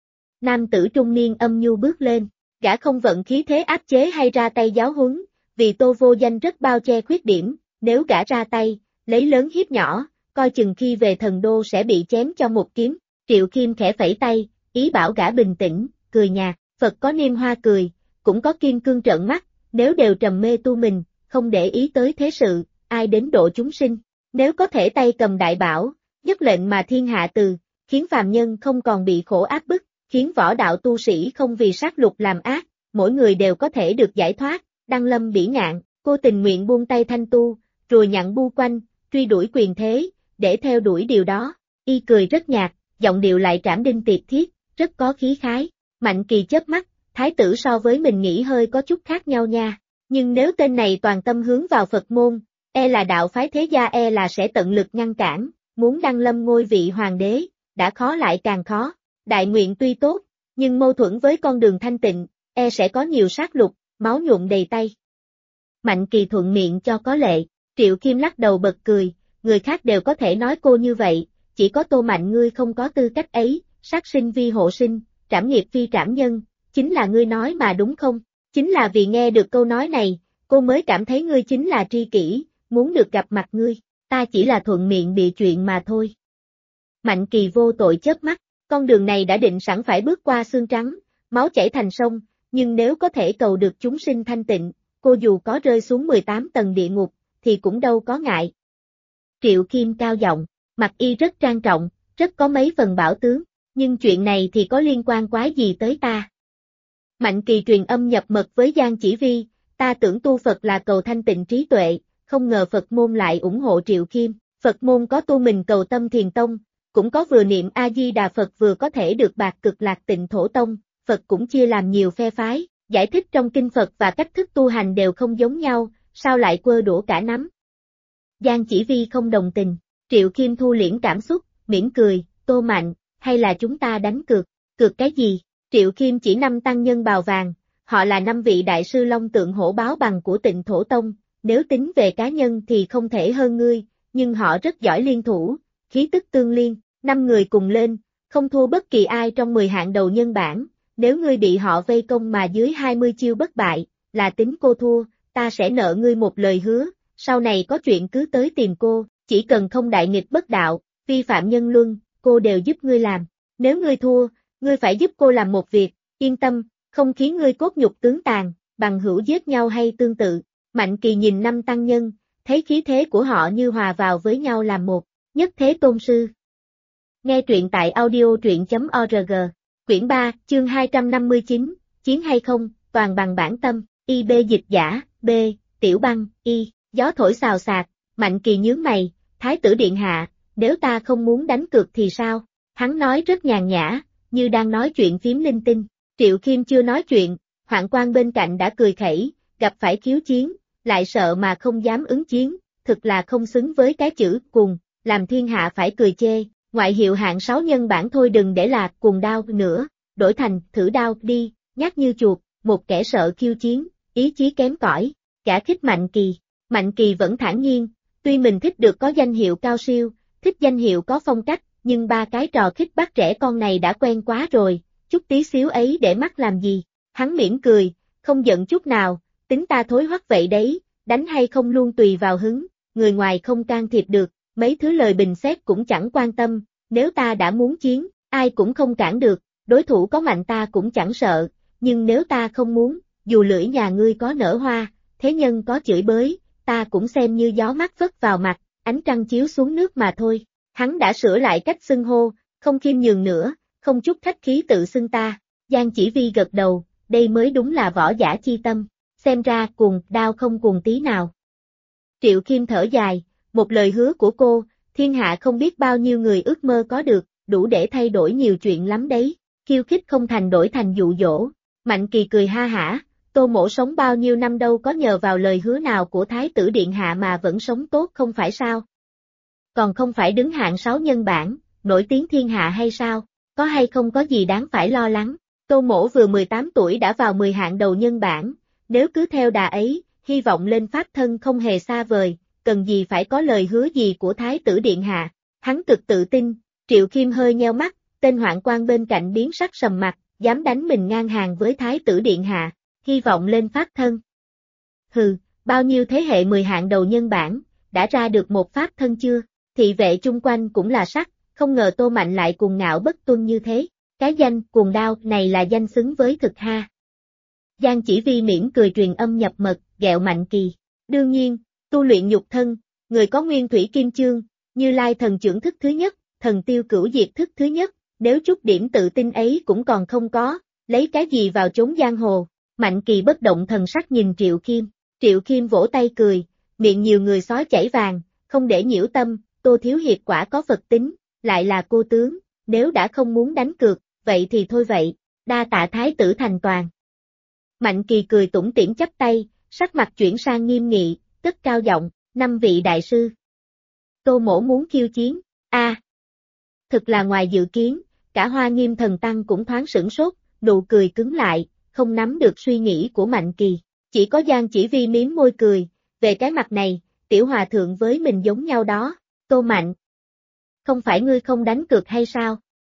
Nam tử trung niên âm nhu bước lên, gã không vận khí thế áp chế hay ra tay giáo huấn, vì Tô Vô Danh rất bao che khuyết điểm, nếu gã ra tay, lấy lớn hiếp nhỏ, coi chừng khi về thần đô sẽ bị chém cho một kiếm. Triệu Khiêm khẽ phẩy tay, ý bảo gã bình tĩnh, cười nhạt, Phật có niêm hoa cười, cũng có kim cương trợn mắt, nếu đều trầm mê tu mình, không để ý tới thế sự, ai đến độ chúng sinh, nếu có thể tay cầm đại bảo, nhất lệnh mà thiên hạ từ, khiến phàm nhân không còn bị khổ áp bức, khiến võ đạo tu sĩ không vì sát lục làm ác, mỗi người đều có thể được giải thoát, đăng lâm bỉ ngạn, cô tình nguyện buông tay thanh tu, rồi nhặn bu quanh, truy đuổi quyền thế, để theo đuổi điều đó. Y cười rất nhạt, giọng điệu lại trảm đinh tiệp thiết, rất có khí khái. Mạnh Kỳ chớp mắt, thái tử so với mình nghĩ hơi có chút khác nhau nha, nhưng nếu tên này toàn tâm hướng vào Phật môn, e là đạo phái thế gia e là sẽ tận lực ngăn cản, muốn đăng lâm ngôi vị hoàng đế, đã khó lại càng khó. Đại nguyện tuy tốt, nhưng mâu thuẫn với con đường thanh tịnh, e sẽ có nhiều sát lục, máu nhuộm đầy tay. Mạnh Kỳ thuận miệng cho có lệ, Triệu Khiêm lắc đầu bật cười, người khác đều có thể nói cô như vậy, chỉ có Tô Mạnh ngươi không có tư cách ấy, sát sinh vi hộ sinh, trảm nghiệp phi trảm nhân, chính là ngươi nói mà đúng không? Chính là vì nghe được câu nói này, cô mới cảm thấy ngươi chính là tri kỷ, muốn được gặp mặt ngươi, ta chỉ là thuận miệng bịa chuyện mà thôi. Mạnh Kỳ vô tội chớp mắt, con đường này đã định sẵn phải bước qua xương trắng, máu chảy thành sông, nhưng nếu có thể cầu được chúng sinh thanh tịnh, cô dù có rơi xuống 18 tầng địa ngục, thì cũng đâu có ngại. Triệu Khiêm cao giọng, mặt y rất trang trọng, rất có mấy phần bảo tướng, nhưng chuyện này thì có liên quan quái gì tới ta? Mạnh Kỳ truyền âm nhập mật với Giang Chỉ Vi, ta tưởng tu Phật là cầu thanh tịnh trí tuệ, không ngờ Phật môn lại ủng hộ Triệu Khiêm, Phật môn có tu mình cầu tâm thiền tông, cũng có vừa niệm A-di-đà Phật vừa có thể được bạc cực lạc tịnh thổ tông, Phật cũng chia làm nhiều phe phái, giải thích trong kinh Phật và cách thức tu hành đều không giống nhau, sao lại quơ đũa cả nắm? Giang Chỉ Vi không đồng tình, Triệu Khiêm thu liễm cảm xúc, mỉm cười, Tô Mạnh, hay là chúng ta đánh cược, cược cái gì? Triệu Khiêm chỉ 5 tăng nhân bào vàng, họ là 5 vị đại sư Long Tượng Hổ Báo Bằng của Tịnh Thổ Tông, nếu tính về cá nhân thì không thể hơn ngươi, nhưng họ rất giỏi liên thủ, khí tức tương liên, 5 người cùng lên, không thua bất kỳ ai trong 10 hạng đầu nhân bảng, nếu ngươi bị họ vây công mà dưới 20 chiêu bất bại, là tính cô thua, ta sẽ nợ ngươi một lời hứa, sau này có chuyện cứ tới tìm cô, chỉ cần không đại nghịch bất đạo, vi phạm nhân luân, cô đều giúp ngươi làm, nếu ngươi thua, ngươi phải giúp cô làm một việc, yên tâm, không khiến ngươi cốt nhục tướng tàn, bằng hữu giết nhau hay tương tự. Mạnh Kỳ nhìn 5 tăng nhân, thấy khí thế của họ như hòa vào với nhau làm một, nhất thế tôn sư. Nghe truyện tại audio.org, quyển 3, chương 259, chiến hay không, toàn bằng bản tâm, IB dịch giả, B, tiểu băng, Y, gió thổi xào xạc, Mạnh Kỳ nhướng mày, Thái tử điện hạ, nếu ta không muốn đánh cược thì sao? Hắn nói rất nhàn nhã, như đang nói chuyện phím linh tinh. Triệu Khiêm chưa nói chuyện, Hoạn Quan bên cạnh đã cười khẩy, gặp phải khiếu chiến, lại sợ mà không dám ứng chiến, thực là không xứng với cái chữ cùng, làm thiên hạ phải cười chê. Ngoại hiệu hạng 6 nhân bản thôi đừng để là cuồng đao nữa, đổi thành thử đao đi, nhát như chuột, một kẻ sợ khiêu chiến, ý chí kém cỏi, cả khích Mạnh Kỳ. Mạnh Kỳ vẫn thản nhiên, tuy mình thích được có danh hiệu cao siêu, thích danh hiệu có phong cách, nhưng 3 cái trò khích bắt trẻ con này đã quen quá rồi, chút tí xíu ấy để mắt làm gì. Hắn mỉm cười, không giận chút nào, tính ta thối hoắc vậy đấy, đánh hay không luôn tùy vào hứng, người ngoài không can thiệp được, mấy thứ lời bình xét cũng chẳng quan tâm, nếu ta đã muốn chiến, ai cũng không cản được, đối thủ có mạnh ta cũng chẳng sợ, nhưng nếu ta không muốn, dù lưỡi nhà ngươi có nở hoa, thế nhân có chửi bới, ta cũng xem như gió mát vất vào mặt, ánh trăng chiếu xuống nước mà thôi. Hắn đã sửa lại cách xưng hô, không khiêm nhường nữa, không chút khách khí tự xưng ta. Giang Chỉ Vi gật đầu, đây mới đúng là võ giả chi tâm, xem ra cuồng đao không cuồng tí nào. Triệu Khiêm thở dài, một lời hứa của cô, thiên hạ không biết bao nhiêu người ước mơ có được, đủ để thay đổi nhiều chuyện lắm đấy, khiêu khích không thành đổi thành dụ dỗ. Mạnh Kỳ cười ha hả, Tô Mỗ sống bao nhiêu năm đâu có nhờ vào lời hứa nào của Thái tử Điện Hạ mà vẫn sống tốt không phải sao? Còn không phải đứng hạng 6 nhân bảng, nổi tiếng thiên hạ hay sao? Có hay không có gì đáng phải lo lắng. Tô Mỗ vừa 18 tuổi đã vào 10 hạng đầu nhân bảng, nếu cứ theo đà ấy, hy vọng lên pháp thân không hề xa vời, cần gì phải có lời hứa gì của Thái tử Điện Hạ. Hắn cực tự tin, Triệu Khiêm hơi nheo mắt, tên hoạn quan bên cạnh biến sắc sầm mặt, dám đánh mình ngang hàng với Thái tử Điện Hạ, hy vọng lên pháp thân. Hừ, bao nhiêu thế hệ 10 hạng đầu nhân bảng, đã ra được một pháp thân chưa? Thị vệ chung quanh cũng là sắc, không ngờ Tô Mạnh lại cuồng ngạo bất tuân như thế. Cái danh cuồng đao này là danh xứng với thực ha. Giang Chỉ Vi mỉm cười truyền âm nhập mật, ghẹo Mạnh Kỳ. Đương nhiên, tu luyện nhục thân, người có nguyên thủy kim chương, Như Lai thần trưởng thức thứ nhất, thần tiêu cửu diệt thức thứ nhất, nếu chút điểm tự tin ấy cũng còn không có, lấy cái gì vào chốn giang hồ. Mạnh Kỳ bất động thần sắc nhìn Triệu Khiêm. Triệu Khiêm vỗ tay cười, miệng nhiều người sói chảy vàng, không để nhiễu tâm, Tô Thiếu Hiệp quả có Phật tính, lại là cô tướng, nếu đã không muốn đánh cược, vậy thì thôi vậy, đa tạ Thái tử thành toàn. Mạnh Kỳ cười tủm tỉm chắp tay, sắc mặt chuyển sang nghiêm nghị, cất cao giọng, 5 vị đại sư. Tô Mỗ muốn khiêu chiến, thực là ngoài dự kiến, cả Hoa Nghiêm thần tăng cũng thoáng sửng sốt, nụ cười cứng lại, không nắm được suy nghĩ của Mạnh Kỳ. Chỉ có Giang Chỉ Vi mím môi cười, về cái mặt này, tiểu hòa thượng với mình giống nhau đó, Tô Mạnh. Không phải ngươi không đánh cược hay sao?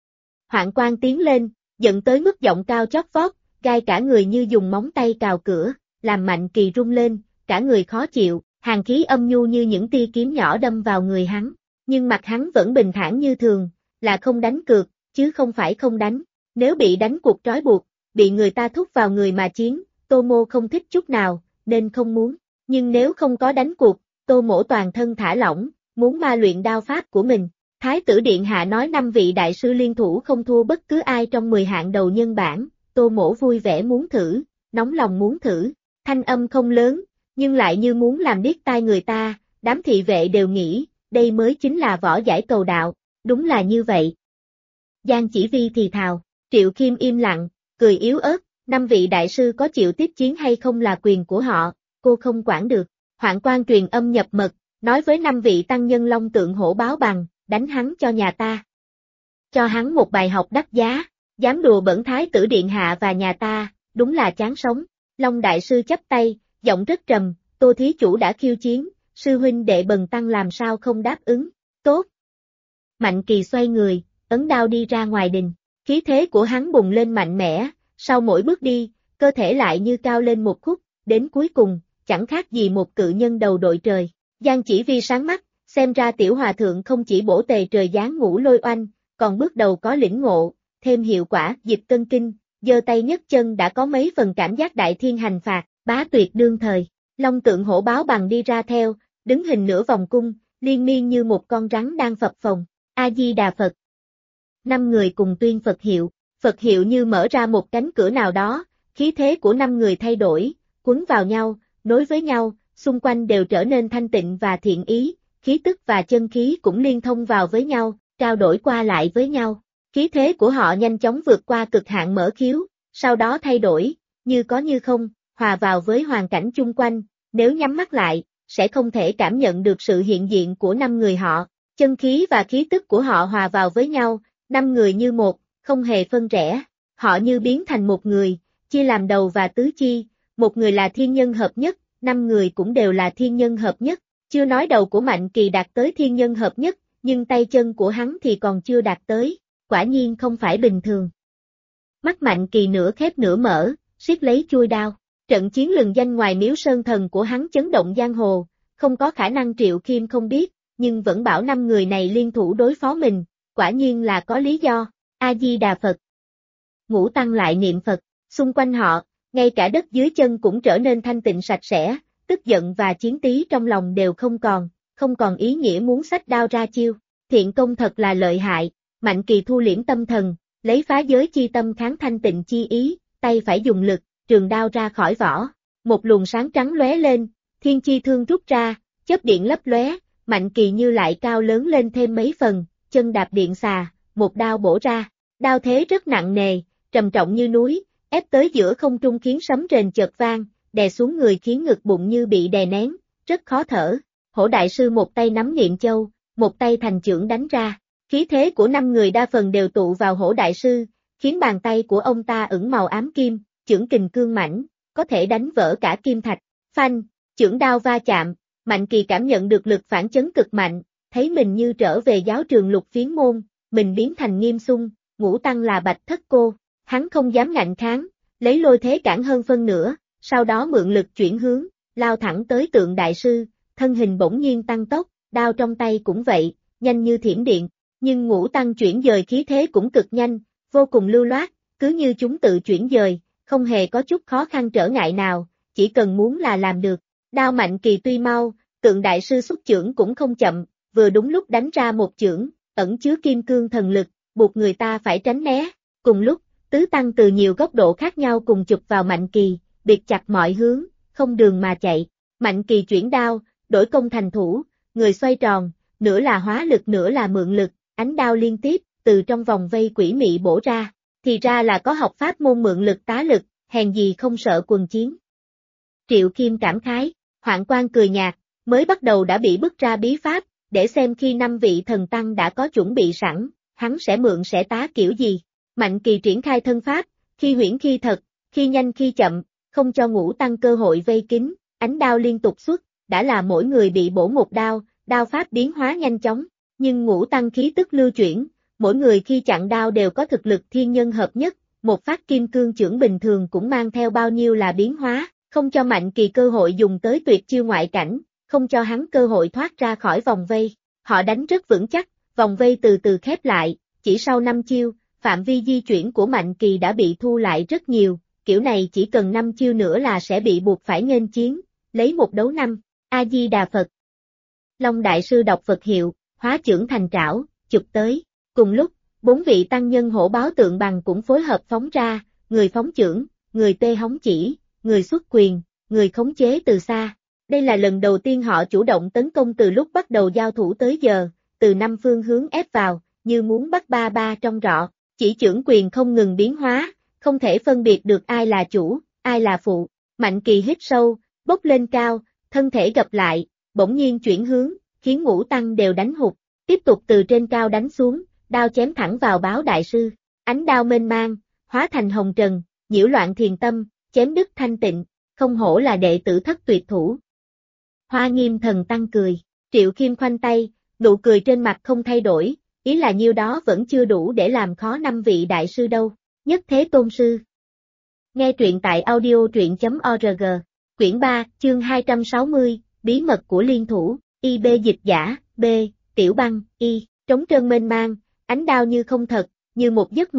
Hoạn quan tiến lên, giận tới mức giọng cao chót vót, gai cả người như dùng móng tay cào cửa, làm Mạnh Kỳ rung lên, cả người khó chịu, hàn khí âm nhu như những tia kiếm nhỏ đâm vào người hắn. Nhưng mặt hắn vẫn bình thản như thường, là không đánh cược, chứ không phải không đánh. Nếu bị đánh cuộc trói buộc, bị người ta thúc vào người mà chiến, Tô Mô không thích chút nào, nên không muốn. Nhưng nếu không có đánh cuộc, Tô Mỗ toàn thân thả lỏng, muốn ma luyện đao pháp của mình. Thái tử Điện Hạ nói 5 vị đại sư liên thủ không thua bất cứ ai trong 10 hạng đầu nhân bảng, Tô Mỗ vui vẻ muốn thử, nóng lòng muốn thử. Thanh âm không lớn, nhưng lại như muốn làm điếc tai người ta, đám thị vệ đều nghĩ, đây mới chính là võ giải cầu đạo, đúng là như vậy. Giang Chỉ Vi thì thào, Triệu Khiêm im lặng, cười yếu ớt, 5 vị đại sư có chịu tiếp chiến hay không là quyền của họ, cô không quản được. Hoạn quan truyền âm nhập mật, nói với 5 vị tăng nhân long tượng hổ báo bằng, đánh hắn cho nhà ta. Cho hắn một bài học đắt giá, dám đùa bẩn Thái tử Điện Hạ và nhà ta, đúng là chán sống. Long đại sư chắp tay, giọng rất trầm, Tô thí chủ đã khiêu chiến, sư huynh đệ bần tăng làm sao không đáp ứng, tốt. Mạnh Kỳ xoay người, ấn đao đi ra ngoài đình, khí thế của hắn bùng lên mạnh mẽ, sau mỗi bước đi, cơ thể lại như cao lên một khúc, đến cuối cùng, chẳng khác gì một cự nhân đầu đội trời. Giang Chỉ Vi sáng mắt, xem ra tiểu hòa thượng không chỉ bổ tề trời giáng ngũ lôi oanh, còn bước đầu có lĩnh ngộ, thêm hiệu quả dịch cân kinh, giơ tay nhấc chân đã có mấy phần cảm giác đại thiên hành phạt, bá tuyệt đương thời. Long tượng hổ báo bằng đi ra theo, đứng hình nửa vòng cung, liên miên như một con rắn đang phập phồng. A Di Đà Phật. 5 người cùng tuyên Phật hiệu như mở ra một cánh cửa nào đó, khí thế của 5 người thay đổi, quấn vào nhau, nối với nhau, xung quanh đều trở nên thanh tịnh và thiện ý, khí tức và chân khí cũng liên thông vào với nhau, trao đổi qua lại với nhau. Khí thế của họ nhanh chóng vượt qua cực hạn mở khiếu, sau đó thay đổi, như có như không, hòa vào với hoàn cảnh chung quanh, nếu nhắm mắt lại, sẽ không thể cảm nhận được sự hiện diện của 5 người họ. Chân khí và khí tức của họ hòa vào với nhau, 5 người như một, không hề phân rẽ, họ như biến thành một người, chia làm đầu và tứ chi, một người là thiên nhân hợp nhất, 5 người cũng đều là thiên nhân hợp nhất, chưa nói đầu của Mạnh Kỳ đạt tới thiên nhân hợp nhất, nhưng tay chân của hắn thì còn chưa đạt tới, quả nhiên không phải bình thường. Mắt Mạnh Kỳ nửa khép nửa mở, siết lấy chuôi đao, trận chiến lừng danh ngoài miếu sơn thần của hắn chấn động giang hồ, không có khả năng Triệu Khiêm không biết, nhưng vẫn bảo 5 người này liên thủ đối phó mình, quả nhiên là có lý do. A Di Đà Phật. Ngũ Tăng lại niệm Phật, xung quanh họ, ngay cả đất dưới chân cũng trở nên thanh tịnh sạch sẽ, tức giận và chiến tí trong lòng đều không còn ý nghĩa muốn xách đao ra chiêu. Thiện công thật là lợi hại, Mạnh Kỳ thu liễm tâm thần, lấy phá giới chi tâm kháng thanh tịnh chi ý, tay phải dùng lực, trường đao ra khỏi vỏ. Một luồng sáng trắng lóe lên, thiên chi thương rút ra, chớp điện lấp lóe, Mạnh Kỳ như lại cao lớn lên thêm mấy phần, chân đạp điện xà, một đao bổ ra. Đao thế rất nặng nề, trầm trọng như núi, ép tới giữa không trung khiến sấm rền chợt vang, đè xuống người khiến ngực bụng như bị đè nén, rất khó thở. Hổ đại sư một tay nắm niệm châu, một tay thành chưởng đánh ra. Khí thế của 5 người đa phần đều tụ vào Hổ đại sư, khiến bàn tay của ông ta ửng màu ám kim, chưởng kình cương mãnh, có thể đánh vỡ cả kim thạch. Phanh, chưởng đao va chạm, Mạnh Kỳ cảm nhận được lực phản chấn cực mạnh, thấy mình như trở về giáo trường Lục Phiến môn, mình biến thành Nghiêm Xung, Ngũ Tăng là Bạch Thất Cô, hắn không dám ngạnh kháng, lấy lôi thế cản hơn phân nửa, sau đó mượn lực chuyển hướng, lao thẳng tới Tượng đại sư, thân hình bỗng nhiên tăng tốc, đao trong tay cũng vậy, nhanh như thiểm điện, nhưng Ngũ Tăng chuyển dời khí thế cũng cực nhanh, vô cùng lưu loát, cứ như chúng tự chuyển dời, không hề có chút khó khăn trở ngại nào, chỉ cần muốn là làm được. Đao Mạnh Kỳ tuy mau, Tượng đại sư xuất chưởng cũng không chậm, vừa đúng lúc đánh ra một chưởng, ẩn chứa kim cương thần lực, buộc người ta phải tránh né. Cùng lúc, tứ tăng từ nhiều góc độ khác nhau cùng chụp vào Mạnh Kỳ, biệt chặt mọi hướng, không đường mà chạy. Mạnh Kỳ chuyển đao, đổi công thành thủ, người xoay tròn, nửa là hóa lực nửa là mượn lực, ánh đao liên tiếp, từ trong vòng vây quỷ mị bổ ra. Thì ra là có học pháp môn mượn lực tá lực, hèn gì không sợ quần chiến. Triệu Kim cảm khái, Hoạn Quan cười nhạt, mới bắt đầu đã bị bức ra bí pháp, để xem khi 5 vị thần tăng đã có chuẩn bị sẵn, hắn sẽ mượn sẽ tá kiểu gì. Mạnh Kỳ triển khai thân pháp, khi huyễn khi thật, khi nhanh khi chậm, không cho Ngũ Tăng cơ hội vây kín, ánh đao liên tục xuất, đã là mỗi người bị bổ một đao, đao pháp biến hóa nhanh chóng, nhưng Ngũ Tăng khí tức lưu chuyển, mỗi người khi chặn đao đều có thực lực thiên nhân hợp nhất, một phát kim cương chưởng bình thường cũng mang theo bao nhiêu là biến hóa, không cho Mạnh Kỳ cơ hội dùng tới tuyệt chiêu ngoại cảnh, không cho hắn cơ hội thoát ra khỏi vòng vây. Họ đánh rất vững chắc, vòng vây từ từ khép lại, chỉ sau 5 chiêu, phạm vi di chuyển của Mạnh Kỳ đã bị thu lại rất nhiều, kiểu này chỉ cần 5 chiêu nữa là sẽ bị buộc phải nghênh chiến, lấy 1 đấu 5. A-di-đà Phật. Long đại sư đọc Phật hiệu, hóa chưởng thành trảo, chụp tới. Cùng lúc, 4 vị tăng nhân Hổ Báo Tượng Bằng cũng phối hợp phóng ra, người phóng chưởng, người tê hóng chỉ, người xuất quyền, người khống chế từ xa. Đây là lần đầu tiên họ chủ động tấn công từ lúc bắt đầu giao thủ tới giờ, từ 5 phương hướng ép vào, như muốn bắt ba ba trong rọ, chỉ chưởng quyền không ngừng biến hóa, không thể phân biệt được ai là chủ, ai là phụ. Mạnh Kỳ hít sâu, bốc lên cao, thân thể gập lại, bỗng nhiên chuyển hướng, khiến Ngũ Tăng đều đánh hụt, tiếp tục từ trên cao đánh xuống, đao chém thẳng vào Báo đại sư, ánh đao mênh mang, hóa thành hồng trần, nhiễu loạn thiền tâm, chém đứt thanh tịnh, không hổ là đệ tử thất tuyệt thủ. Hoa Nghiêm thần tăng cười, Triệu Kim khoanh tay, nụ cười trên mặt không thay đổi, ý là nhiêu đó vẫn chưa đủ để làm khó 5 vị đại sư đâu. Nhất Thế Tôn sư. Nghe truyện tại audio.org, quyển 3, chương 260, bí mật của liên thủ, IB dịch giả, B, Tiểu Băng, Y, trống trơn mênh mang, ánh đao như không thật, như một giấc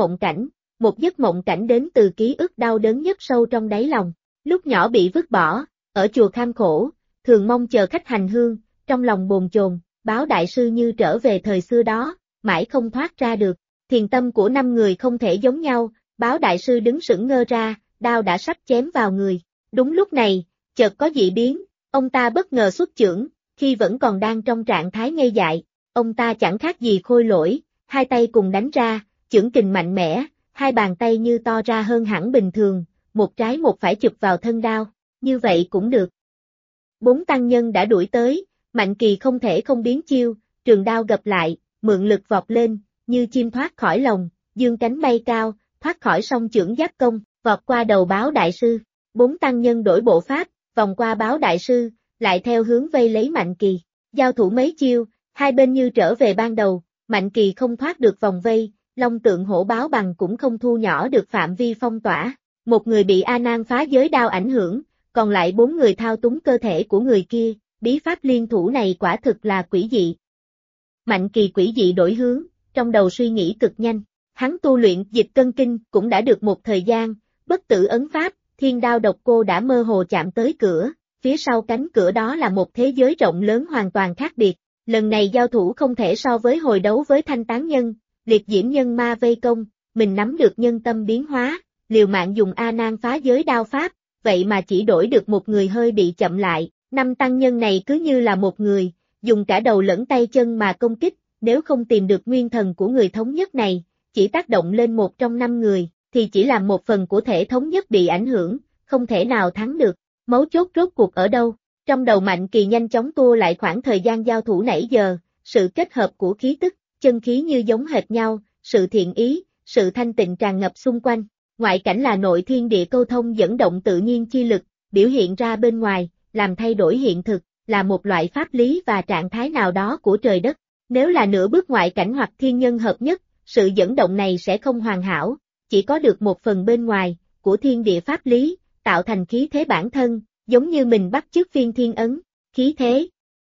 mộng cảnh đến từ ký ức đau đớn nhất sâu trong đáy lòng. Lúc nhỏ bị vứt bỏ, ở chùa Kham Khổ, thường mong chờ khách hành hương, trong lòng bồn chồn, Báo đại sư như trở về thời xưa đó, mãi không thoát ra được. Thiền tâm của 5 người không thể giống nhau, Báo đại sư đứng sững ngơ ra, đao đã sắp chém vào người. Đúng lúc này, chợt có dị biến, ông ta bất ngờ xuất chưởng, khi vẫn còn đang trong trạng thái ngây dại, ông ta chẳng khác gì Khôi Lỗi, hai tay cùng đánh ra, chưởng kình mạnh mẽ, hai bàn tay như to ra hơn hẳn bình thường, một trái một phải chụp vào thân đao, như vậy cũng được. 4 tăng nhân đã đuổi tới, Mạnh Kỳ không thể không biến chiêu, trường đao gập lại, mượn lực vọt lên, như chim thoát khỏi lồng, dương cánh bay cao, thoát khỏi song chưởng giáp công, vọt qua đầu Báo đại sư. 4 tăng nhân đổi bộ pháp, vòng qua Báo đại sư, lại theo hướng vây lấy Mạnh Kỳ. Giao thủ mấy chiêu, hai bên như trở về ban đầu, Mạnh Kỳ không thoát được vòng vây, Long Tượng Hổ Báo Bằng cũng không thu nhỏ được phạm vi phong tỏa. Một người bị A Nan phá giới đao ảnh hưởng, còn lại 4 người thao túng cơ thể của người kia, bí pháp liên thủ này quả thực là quỷ dị. Mạnh Kỳ quỷ dị đổi hướng, trong đầu suy nghĩ cực nhanh, Hắn tu luyện dịch cân kinh cũng đã được một thời gian, bất tử ấn pháp, thiên đao độc cô đã mơ hồ chạm tới cửa, phía sau cánh cửa đó là một thế giới rộng lớn hoàn toàn khác biệt. Lần này giao thủ không thể so với hồi đấu với Thanh Tán Nhân, liệt diễm nhân ma vây công, mình nắm được nhân tâm biến hóa, liều mạng dùng A Nan phá giới đao pháp, vậy mà chỉ đổi được một người hơi bị chậm lại, năm tăng nhân này cứ như là một người, dùng cả đầu lẫn tay chân mà công kích, nếu không tìm được nguyên thần của người thống nhất này, chỉ tác động lên một trong 5 người, thì chỉ làm một phần của thể thống nhất bị ảnh hưởng, không thể nào thắng được, mấu chốt rốt cuộc ở đâu? Trong đầu Mạnh Kỳ nhanh chóng tua lại khoảng thời gian giao thủ nãy giờ, sự kết hợp của khí tức, chân khí như giống hệt nhau, sự thiện ý, sự thanh tịnh tràn ngập xung quanh, ngoại cảnh là nội thiên địa câu thông dẫn động tự nhiên chi lực, biểu hiện ra bên ngoài, làm thay đổi hiện thực, là một loại pháp lý và trạng thái nào đó của trời đất. Nếu là nửa bước ngoại cảnh hoặc thiên nhân hợp nhất, sự dẫn động này sẽ không hoàn hảo, chỉ có được một phần bên ngoài, của thiên địa pháp lý, tạo thành khí thế bản thân, giống như mình bắt chước phiên thiên ấn, khí thế.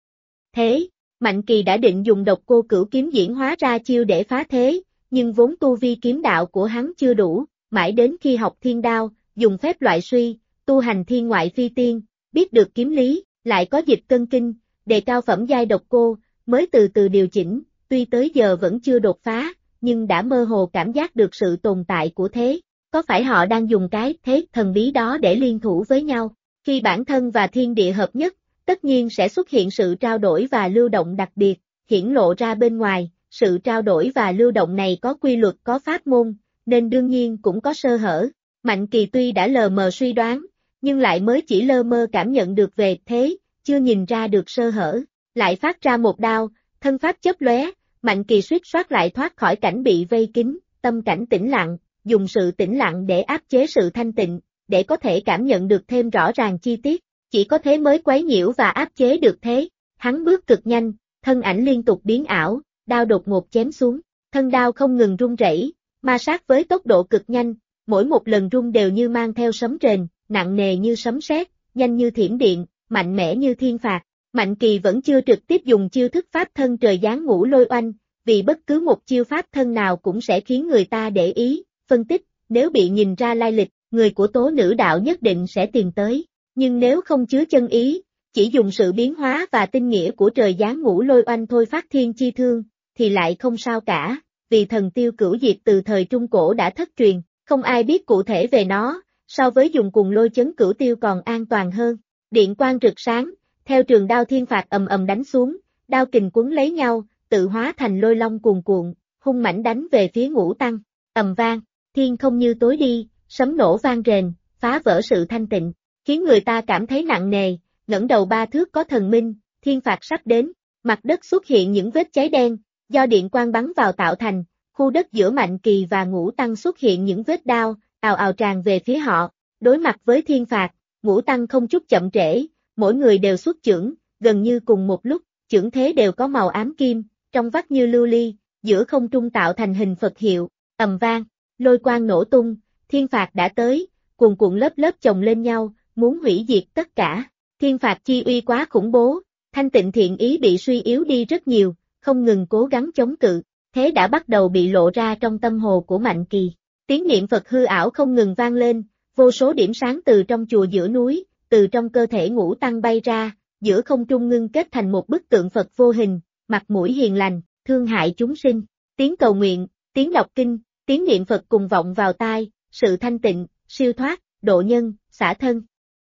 Thế, Mạnh Kỳ đã định dùng độc cô cửu kiếm diễn hóa ra chiêu để phá thế, nhưng vốn tu vi kiếm đạo của hắn chưa đủ, mãi đến khi học thiên đao, dùng phép loại suy, tu hành thiên ngoại phi tiên, biết được kiếm lý, lại có dịch cân kinh, đề cao phẩm giai độc cô, mới từ từ điều chỉnh, tuy tới giờ vẫn chưa đột phá, nhưng đã mơ hồ cảm giác được sự tồn tại của thế. Có phải họ đang dùng cái thế thần bí đó để liên thủ với nhau? Khi bản thân và thiên địa hợp nhất, tất nhiên sẽ xuất hiện sự trao đổi và lưu động đặc biệt, hiển lộ ra bên ngoài, sự trao đổi và lưu động này có quy luật có pháp môn, nên đương nhiên cũng có sơ hở. Mạnh Kỳ tuy đã lờ mờ suy đoán, nhưng lại mới chỉ lơ mơ cảm nhận được về thế, chưa nhìn ra được sơ hở, lại phát ra một đao, thân pháp chớp lóe, Mạnh Kỳ suýt soát lại thoát khỏi cảnh bị vây kín, tâm cảnh tĩnh lặng, dùng sự tĩnh lặng để áp chế sự thanh tịnh, để có thể cảm nhận được thêm rõ ràng chi tiết, chỉ có thế mới quấy nhiễu và áp chế được thế. Hắn bước cực nhanh, thân ảnh liên tục biến ảo, đao đột ngột chém xuống, thân đao không ngừng rung rẩy, ma sát với tốc độ cực nhanh, mỗi một lần rung đều như mang theo sấm rền, nặng nề như sấm sét, nhanh như thiểm điện, mạnh mẽ như thiên phạt. Mạnh Kỳ vẫn chưa trực tiếp dùng chiêu thức pháp thân trời giáng ngũ lôi oanh, vì bất cứ một chiêu pháp thân nào cũng sẽ khiến người ta để ý, phân tích, nếu bị nhìn ra lai lịch, người của tố nữ đạo nhất định sẽ tìm tới, nhưng nếu không chứa chân ý, chỉ dùng sự biến hóa và tinh nghĩa của trời giáng ngũ lôi oanh thôi phát thiên chi thương, thì lại không sao cả, vì thần tiêu cửu diệt từ thời Trung Cổ đã thất truyền, không ai biết cụ thể về nó, so với dùng cùng lôi chấn cửu tiêu còn an toàn hơn. Điện quang rực sáng, theo trường đao thiên phạt ầm ầm đánh xuống, đao kình quấn lấy nhau, tự hóa thành lôi long cuồn cuộn, hung mãnh đánh về phía Ngũ Tăng, ầm vang, thiên không như tối đi, sấm nổ vang rền, phá vỡ sự thanh tịnh, khiến người ta cảm thấy nặng nề, ngẩng đầu 3 thước có thần minh, thiên phạt sắp đến, mặt đất xuất hiện những vết cháy đen, do điện quang bắn vào tạo thành, khu đất giữa Mạnh Kỳ và Ngũ Tăng xuất hiện những vết đao, ào ào tràn về phía họ, đối mặt với thiên phạt, Ngũ Tăng không chút chậm trễ, mỗi người đều xuất chưởng, gần như cùng một lúc, chưởng thế đều có màu ám kim, trong vắt như lưu ly, giữa không trung tạo thành hình Phật hiệu, ầm vang, lôi quang nổ tung, thiên phạt đã tới, cuồn cuộn lớp lớp chồng lên nhau, muốn hủy diệt tất cả. Thiên phạt chi uy quá khủng bố, thanh tịnh thiện ý bị suy yếu đi rất nhiều, không ngừng cố gắng chống cự, thế đã bắt đầu bị lộ ra trong tâm hồ của Mạnh Kỳ. Tiếng niệm Phật hư ảo không ngừng vang lên, vô số điểm sáng từ trong chùa giữa núi, từ trong cơ thể Ngũ Tăng bay ra, giữa không trung ngưng kết thành một bức tượng Phật vô hình, mặt mũi hiền lành, thương hại chúng sinh. Tiếng cầu nguyện, tiếng đọc kinh, tiếng niệm Phật cùng vọng vào tai, sự thanh tịnh, siêu thoát, độ nhân, xả thân.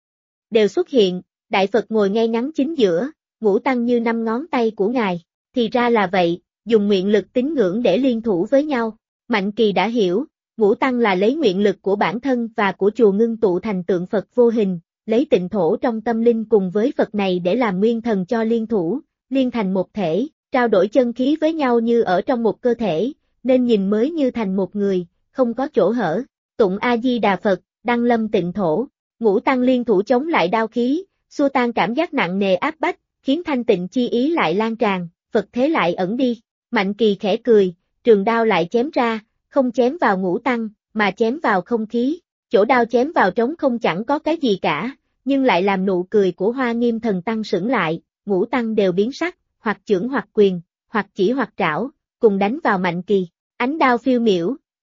Đều xuất hiện, Đại Phật ngồi ngay ngắn chính giữa, Ngũ Tăng như 5 ngón tay của Ngài. Thì ra là vậy, dùng nguyện lực tín ngưỡng để liên thủ với nhau. Mạnh Kỳ đã hiểu, Ngũ Tăng là lấy nguyện lực của bản thân và của chùa ngưng tụ thành tượng Phật vô hình, lấy tịnh thổ trong tâm linh cùng với Phật này để làm nguyên thần cho liên thủ, liên thành một thể, trao đổi chân khí với nhau như ở trong một cơ thể, nên nhìn mới như thành một người, không có chỗ hở. Tụng A-di-đà Phật, đăng lâm tịnh thổ, Ngũ Tăng liên thủ chống lại đao khí, xua tan cảm giác nặng nề áp bách, khiến thanh tịnh chi ý lại lan tràn, Phật thế lại ẩn đi. Mạnh Kỳ khẽ cười, trường đao lại chém ra, không chém vào Ngũ Tăng, mà chém vào không khí. Chỗ đao chém vào trống không chẳng có cái gì cả, nhưng lại làm nụ cười của Hoa Nghiêm Thần Tăng sững lại, Ngũ Tăng đều biến sắc, hoặc chưởng hoặc quyền, hoặc chỉ hoặc trảo, cùng đánh vào Mạnh Kỳ. Ánh đao phiêu miểu,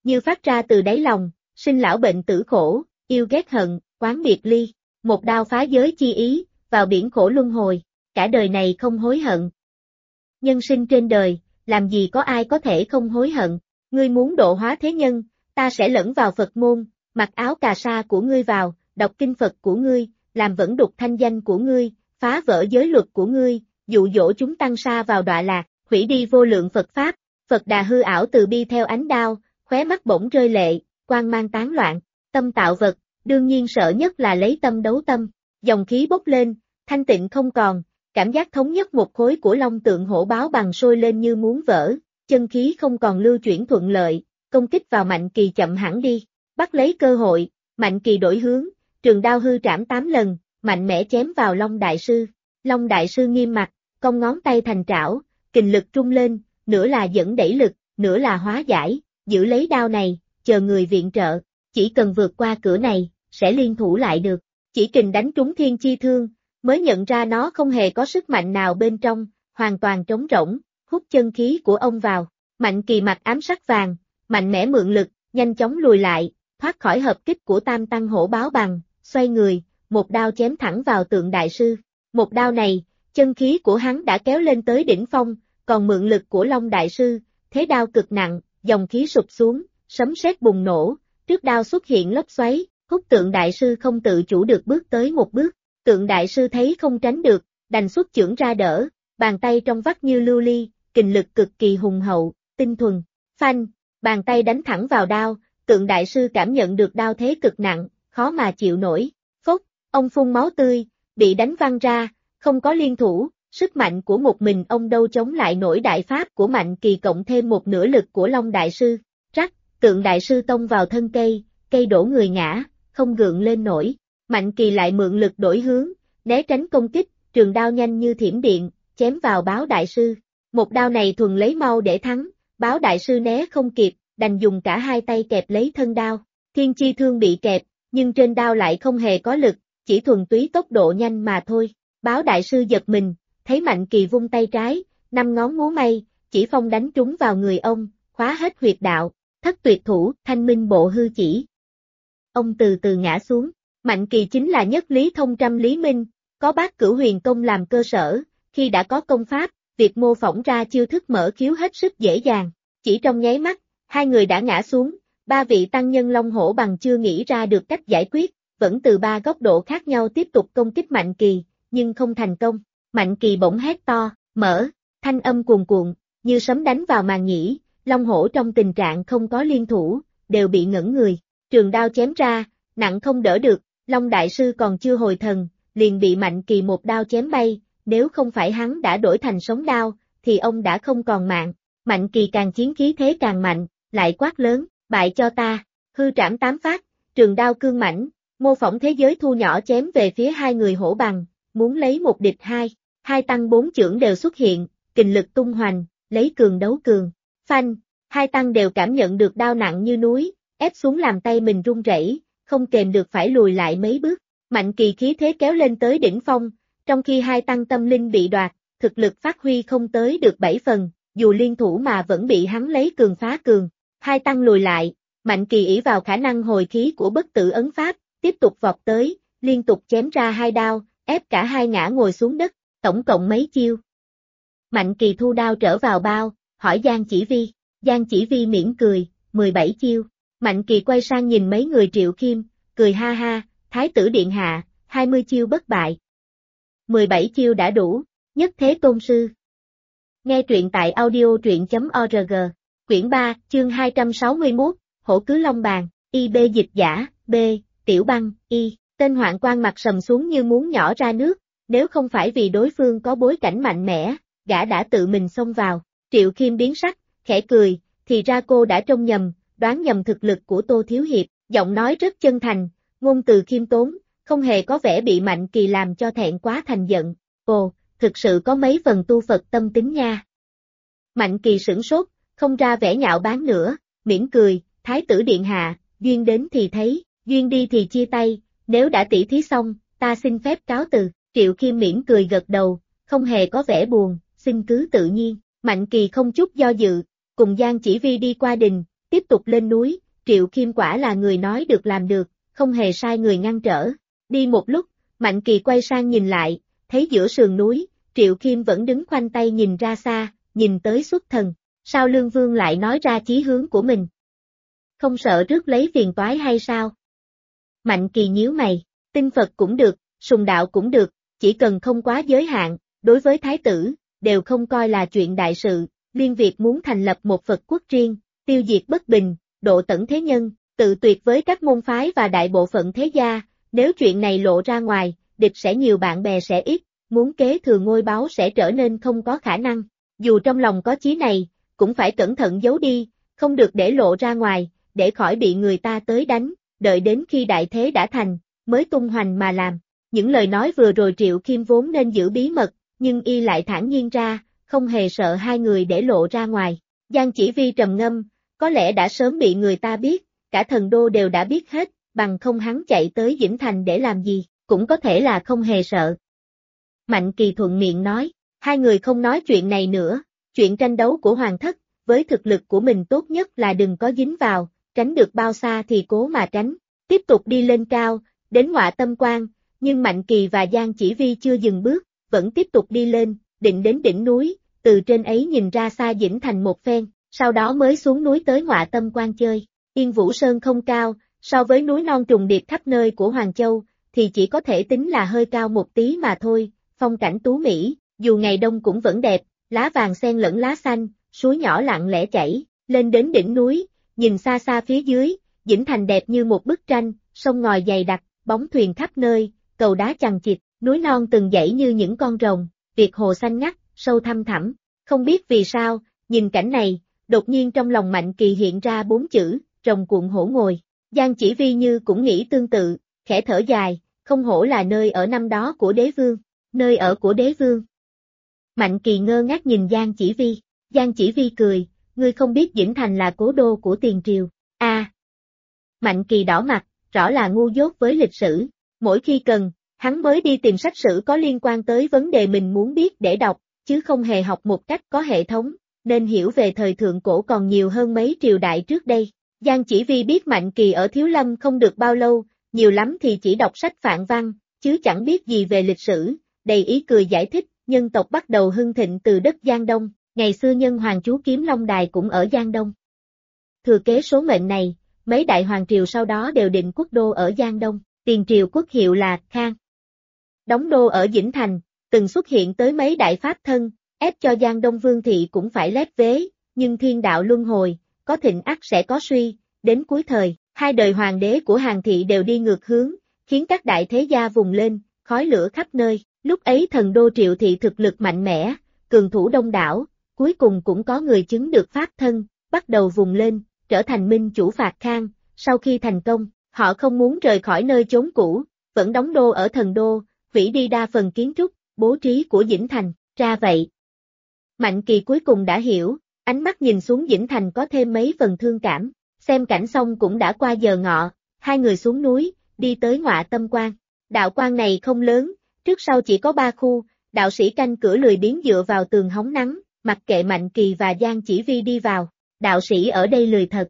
như phát ra từ đáy lòng, sinh lão bệnh tử khổ, yêu ghét hận, oán biệt ly, một đao phá giới chi ý, vào biển khổ luân hồi, cả đời này không hối hận. Nhân sinh trên đời, làm gì có ai có thể không hối hận, ngươi muốn độ hóa thế nhân, ta sẽ lẫn vào Phật môn, mặc áo cà sa của ngươi vào, đọc kinh Phật của ngươi, làm vẫn đục thanh danh của ngươi, phá vỡ giới luật của ngươi, dụ dỗ chúng tăng sa vào đọa lạc, hủy đi vô lượng Phật Pháp, Phật Đà hư ảo từ bi theo ánh đao, khóe mắt bỗng rơi lệ, quang mang tán loạn, tâm tạo vật, đương nhiên sợ nhất là lấy tâm đấu tâm, dòng khí bốc lên, thanh tịnh không còn, cảm giác thống nhất một khối của long tượng hổ báo bằng sôi lên như muốn vỡ, chân khí không còn lưu chuyển thuận lợi, công kích vào Mạnh Kỳ chậm hẳn đi, bắt lấy cơ hội, Mạnh Kỳ đổi hướng, trường đao hư trảm 8 lần, mạnh mẽ chém vào Long Đại Sư. Long Đại Sư nghiêm mặt, cong ngón tay thành trảo, kình lực trung lên, nửa là dẫn đẩy lực, nửa là hóa giải, giữ lấy đao này, chờ người viện trợ, chỉ cần vượt qua cửa này, sẽ liên thủ lại được. Chỉ kình đánh trúng thiên chi thương, mới nhận ra nó không hề có sức mạnh nào bên trong, hoàn toàn trống rỗng, hút chân khí của ông vào. Mạnh Kỳ mặt ám sắc vàng, mạnh mẽ mượn lực, nhanh chóng lùi lại, thoát khỏi hợp kích của Tam Tăng hổ báo bằng, xoay người, một đao chém thẳng vào Tượng Đại Sư. Một đao này, chân khí của hắn đã kéo lên tới đỉnh phong, còn mượn lực của Long Đại Sư, thế đao cực nặng, dòng khí sụp xuống, sấm sét bùng nổ, trước đao xuất hiện lốc xoáy, hút Tượng Đại Sư không tự chủ được bước tới một bước. Tượng Đại Sư thấy không tránh được, đành xuất chưởng ra đỡ, bàn tay trong vắt như lưu ly, kình lực cực kỳ hùng hậu, tinh thuần. Phanh, bàn tay đánh thẳng vào đao, Tượng Đại Sư cảm nhận được đao thế cực nặng, khó mà chịu nổi. Phốc, ông phun máu tươi, bị đánh văng ra, không có liên thủ, sức mạnh của một mình ông đâu chống lại nổi đại pháp của Mạnh Kỳ cộng thêm một nửa lực của Long Đại Sư. Rắc, Tượng Đại Sư tông vào thân cây, cây đổ người ngã, không gượng lên nổi. Mạnh Kỳ lại mượn lực đổi hướng, né tránh công kích, trường đao nhanh như thiểm điện, chém vào Báo Đại Sư. Một đao này thuần lấy mau để thắng, Báo Đại Sư né không kịp, đành dùng cả hai tay kẹp lấy thân đao. Thiên chi thương bị kẹp, nhưng trên đao lại không hề có lực, chỉ thuần túy tốc độ nhanh mà thôi. Báo Đại Sư giật mình, thấy Mạnh Kỳ vung tay trái, 5 ngón múa may, chỉ phong đánh trúng vào người ông, khóa hết huyệt đạo, thất tuyệt thủ, thanh minh bộ hư chỉ. Ông từ từ ngã xuống. Mạnh Kỳ chính là nhất lý thông trăm lý minh, có Bát Cửu Huyền Công làm cơ sở, khi đã có công pháp, việc mô phỏng ra chiêu thức mở khiếu hết sức dễ dàng. Chỉ trong nháy mắt, hai người đã ngã xuống, ba vị tăng nhân Long Hổ bằng chưa nghĩ ra được cách giải quyết, vẫn từ ba góc độ khác nhau tiếp tục công kích Mạnh Kỳ, nhưng không thành công. Mạnh Kỳ bỗng hét to, mở, thanh âm cuồn cuộn, như sấm đánh vào màng nhĩ, Long Hổ trong tình trạng không có liên thủ, đều bị ngẩn người. Trường đao chém ra, nặng không đỡ được, Long Đại Sư còn chưa hồi thần, liền bị Mạnh Kỳ một đao chém bay, nếu không phải hắn đã đổi thành sống đao, thì ông đã không còn mạng. Mạnh Kỳ càng chiến khí thế càng mạnh, lại quát lớn, bại cho ta, hư trảm 8 phát, trường đao cương mãnh, mô phỏng thế giới thu nhỏ chém về phía hai người hổ bằng, muốn lấy một địch hai. Hai tăng 4 chưởng đều xuất hiện, kình lực tung hoành, lấy cường đấu cường. Phanh, hai tăng đều cảm nhận được đao nặng như núi, ép xuống làm tay mình run rẩy, không kềm được phải lùi lại mấy bước. Mạnh Kỳ khí thế kéo lên tới đỉnh phong, trong khi hai tăng tâm linh bị đoạt, thực lực phát huy không tới được 7 phần, dù liên thủ mà vẫn bị hắn lấy cường phá cường. Hai tăng lùi lại, Mạnh Kỳ ỷ vào khả năng hồi khí của bất tử ấn pháp, tiếp tục vọt tới, liên tục chém ra hai đao, ép cả hai ngã ngồi xuống đất, tổng cộng mấy chiêu. Mạnh Kỳ thu đao trở vào bao, hỏi Giang Chỉ Vi. Giang Chỉ Vi mỉm cười, 17 chiêu. Mạnh Kỳ quay sang nhìn mấy người Triệu Khiêm, cười ha ha, Thái tử điện hạ, 20 chiêu bất bại. 17 chiêu đã đủ, nhất thế tôn sư. Nghe truyện tại audio truyện.org, quyển 3, chương 261, Hổ Cứ Long Bàn, IB dịch giả, B, Tiểu Băng, Y, tên hoạn quan mặt sầm xuống như muốn nhỏ ra nước, nếu không phải vì đối phương có bối cảnh mạnh mẽ, gã đã tự mình xông vào. Triệu Khiêm biến sắc, khẽ cười, thì ra cô đã trông nhầm, đoán nhầm thực lực của Tô Thiếu Hiệp, giọng nói rất chân thành, ngôn từ khiêm tốn, không hề có vẻ bị Mạnh Kỳ làm cho thẹn quá thành giận. Ồ, thực sự có mấy phần tu Phật tâm tính nha. Mạnh Kỳ sửng sốt, không ra vẻ nhạo báng nữa, mỉm cười, Thái tử điện hạ, duyên đến thì thấy, duyên đi thì chia tay, nếu đã tỉ thí xong, ta xin phép cáo từ. Triệu Khiêm mỉm cười gật đầu, không hề có vẻ buồn, xin cứ tự nhiên. Mạnh Kỳ không chút do dự, cùng Giang Chỉ Vi đi qua đình, tiếp tục lên núi, Triệu Khiêm quả là người nói được làm được, không hề sai người ngăn trở. Đi một lúc, Mạnh Kỳ quay sang nhìn lại, thấy giữa sườn núi, Triệu Khiêm vẫn đứng khoanh tay nhìn ra xa, nhìn tới xuất thần. Sao Lương Vương lại nói ra chí hướng của mình? Không sợ rước lấy phiền toái hay sao? Mạnh Kỳ nhíu mày, tin Phật cũng được, sùng đạo cũng được, chỉ cần không quá giới hạn, đối với thái tử, đều không coi là chuyện đại sự. Liên Việt muốn thành lập một Phật quốc riêng, tiêu diệt bất bình, độ tận thế nhân, tự tuyệt với các môn phái và đại bộ phận thế gia, nếu chuyện này lộ ra ngoài, địch sẽ nhiều, bạn bè sẽ ít, muốn kế thừa ngôi báu sẽ trở nên không có khả năng. Dù trong lòng có chí này, cũng phải cẩn thận giấu đi, không được để lộ ra ngoài, để khỏi bị người ta tới đánh, đợi đến khi đại thế đã thành, mới tung hoành mà làm. Những lời nói vừa rồi Triệu Khiêm vốn nên giữ bí mật, nhưng y lại thản nhiên ra, không hề sợ hai người để lộ ra ngoài. Giang Chỉ Vi trầm ngâm, có lẽ đã sớm bị người ta biết, cả thần đô đều đã biết hết, bằng không hắn chạy tới Dĩnh Thành để làm gì, cũng có thể là không hề sợ. Mạnh Kỳ thuận miệng nói, hai người không nói chuyện này nữa, chuyện tranh đấu của Hoàng thất, với thực lực của mình tốt nhất là đừng có dính vào, tránh được bao xa thì cố mà tránh. Tiếp tục đi lên cao, đến Ngọa Tâm Quan, nhưng Mạnh Kỳ và Giang Chỉ Vi chưa dừng bước, vẫn tiếp tục đi lên, định đến đỉnh núi, từ trên ấy nhìn ra xa Dĩnh Thành một phen, sau đó mới xuống núi tới Ngọa Tâm Quan chơi. Yên Vũ Sơn không cao, so với núi non trùng điệp khắp nơi của Hoàng Châu, thì chỉ có thể tính là hơi cao một tí mà thôi, phong cảnh tú mỹ, dù ngày đông cũng vẫn đẹp, lá vàng xen lẫn lá xanh, suối nhỏ lặng lẽ chảy, lên đến đỉnh núi, nhìn xa xa phía dưới, Dĩnh Thành đẹp như một bức tranh, sông ngòi dày đặc, bóng thuyền khắp nơi, cầu đá chằng chịt, núi non từng dãy như những con rồng, việt hồ xanh ngắt, sâu thăm thẳm. Không biết vì sao, nhìn cảnh này, đột nhiên trong lòng Mạnh Kỳ hiện ra 4 chữ, rồng cuộn hổ ngồi. Giang Chỉ Vi như cũng nghĩ tương tự, khẽ thở dài, không hổ là nơi ở năm đó của đế vương, nơi ở của đế vương. Mạnh Kỳ ngơ ngác nhìn Giang Chỉ Vi, Giang Chỉ Vi cười, ngươi không biết Dĩnh Thành là cố đô của tiền triều. Mạnh Kỳ đỏ mặt, rõ là ngu dốt với lịch sử, mỗi khi cần, hắn mới đi tìm sách sử có liên quan tới vấn đề mình muốn biết để đọc, chứ không hề học một cách có hệ thống, nên hiểu về thời thượng cổ còn nhiều hơn mấy triều đại trước đây. Giang Chỉ Vi biết Mạnh Kỳ ở Thiếu Lâm không được bao lâu, nhiều lắm thì chỉ đọc sách Phạn Văn, chứ chẳng biết gì về lịch sử, đầy ý cười giải thích, nhân tộc bắt đầu hưng thịnh từ đất Giang Đông, ngày xưa nhân hoàng chú Kiếm Long Đài cũng ở Giang Đông. Thừa kế số mệnh này, mấy đại hoàng triều sau đó đều định quốc đô ở Giang Đông, tiền triều quốc hiệu là Khang. Đóng đô ở Dĩnh Thành, từng xuất hiện tới mấy đại pháp thân, ép cho Giang Đông Vương thị cũng phải lép vế, nhưng thiên đạo luân hồi, có thịnh ắt sẽ có suy, đến cuối thời, hai đời hoàng đế của Hàn thị đều đi ngược hướng, khiến các đại thế gia vùng lên, khói lửa khắp nơi, lúc ấy thần đô Triệu thị thực lực mạnh mẽ, cường thủ đông đảo, cuối cùng cũng có người chứng được pháp thân, bắt đầu vùng lên, trở thành minh chủ phạt Khang, sau khi thành công, họ không muốn rời khỏi nơi chốn cũ, vẫn đóng đô ở thần đô, hủy đi đa phần kiến trúc, bố trí của Dĩnh Thành, ra vậy. Mạnh Kỳ cuối cùng đã hiểu, ánh mắt nhìn xuống Dĩnh Thành có thêm mấy phần thương cảm, xem cảnh xong cũng đã qua giờ ngọ, hai người xuống núi, đi tới Ngọa Tâm Quan. Đạo quan này không lớn, trước sau chỉ có 3 khu, đạo sĩ canh cửa lười biếng dựa vào tường hóng nắng, mặc kệ Mạnh Kỳ và Giang Chỉ Vi đi vào, đạo sĩ ở đây lười thật.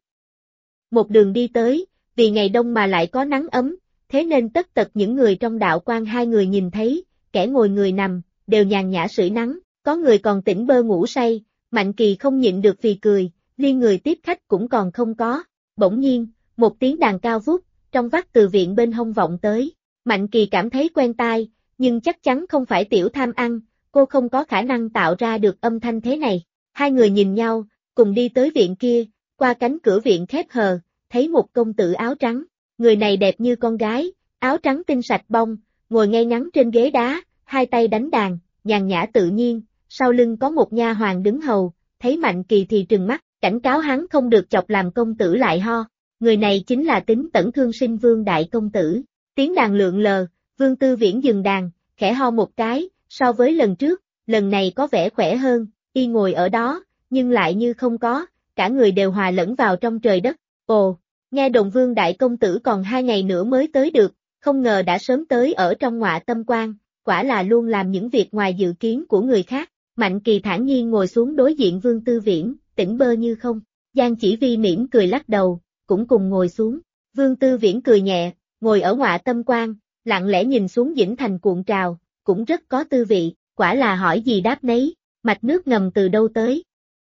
Một đường đi tới, vì ngày đông mà lại có nắng ấm, thế nên tất tật những người trong đạo quan hai người nhìn thấy, kẻ ngồi người nằm, đều nhàn nhã sưởi nắng, có người còn tỉnh bơ ngủ say, Mạnh Kỳ không nhịn được phì cười, liên người tiếp khách cũng còn không có. Bỗng nhiên, một tiếng đàn cao vút, trong vắt từ viện bên hông vọng tới, Mạnh Kỳ cảm thấy quen tai, nhưng chắc chắn không phải Tiểu Tham Ăn, cô không có khả năng tạo ra được âm thanh thế này. Hai người nhìn nhau, cùng đi tới viện kia, qua cánh cửa viện khép hờ, thấy một công tử áo trắng, người này đẹp như con gái, áo trắng tinh sạch bông, ngồi ngay ngắn trên ghế đá, hai tay đánh đàn, nhàn nhã tự nhiên, sau lưng có một nha hoàn đứng hầu, thấy Mạnh Kỳ thì trừng mắt, cảnh cáo hắn không được chọc làm công tử lại ho. Người này chính là Tính Tẩn Thương Sinh Vương đại công tử. Tiếng đàn lượn lờ, Vương Tư Viễn dừng đàn, khẽ ho một cái, so với lần trước, lần này có vẻ khỏe hơn, y ngồi ở đó, nhưng lại như không có, cả người đều hòa lẫn vào trong trời đất. Ồ, nghe đồn Vương đại công tử còn 2 ngày nữa mới tới được, không ngờ đã sớm tới ở trong Ngọa Tâm Quan, quả là luôn làm những việc ngoài dự kiến của người khác. Mạnh Kỳ thản nhiên ngồi xuống đối diện Vương Tư Viễn, tỉnh bơ như không. Giang Chỉ Vi mỉm cười lắc đầu, cũng cùng ngồi xuống. Vương Tư Viễn cười nhẹ, ngồi ở ngọa tâm quan, lặng lẽ nhìn xuống Dĩnh Thành cuộn trào, cũng rất có tư vị, quả là hỏi gì đáp nấy, mạch nước ngầm từ đâu tới.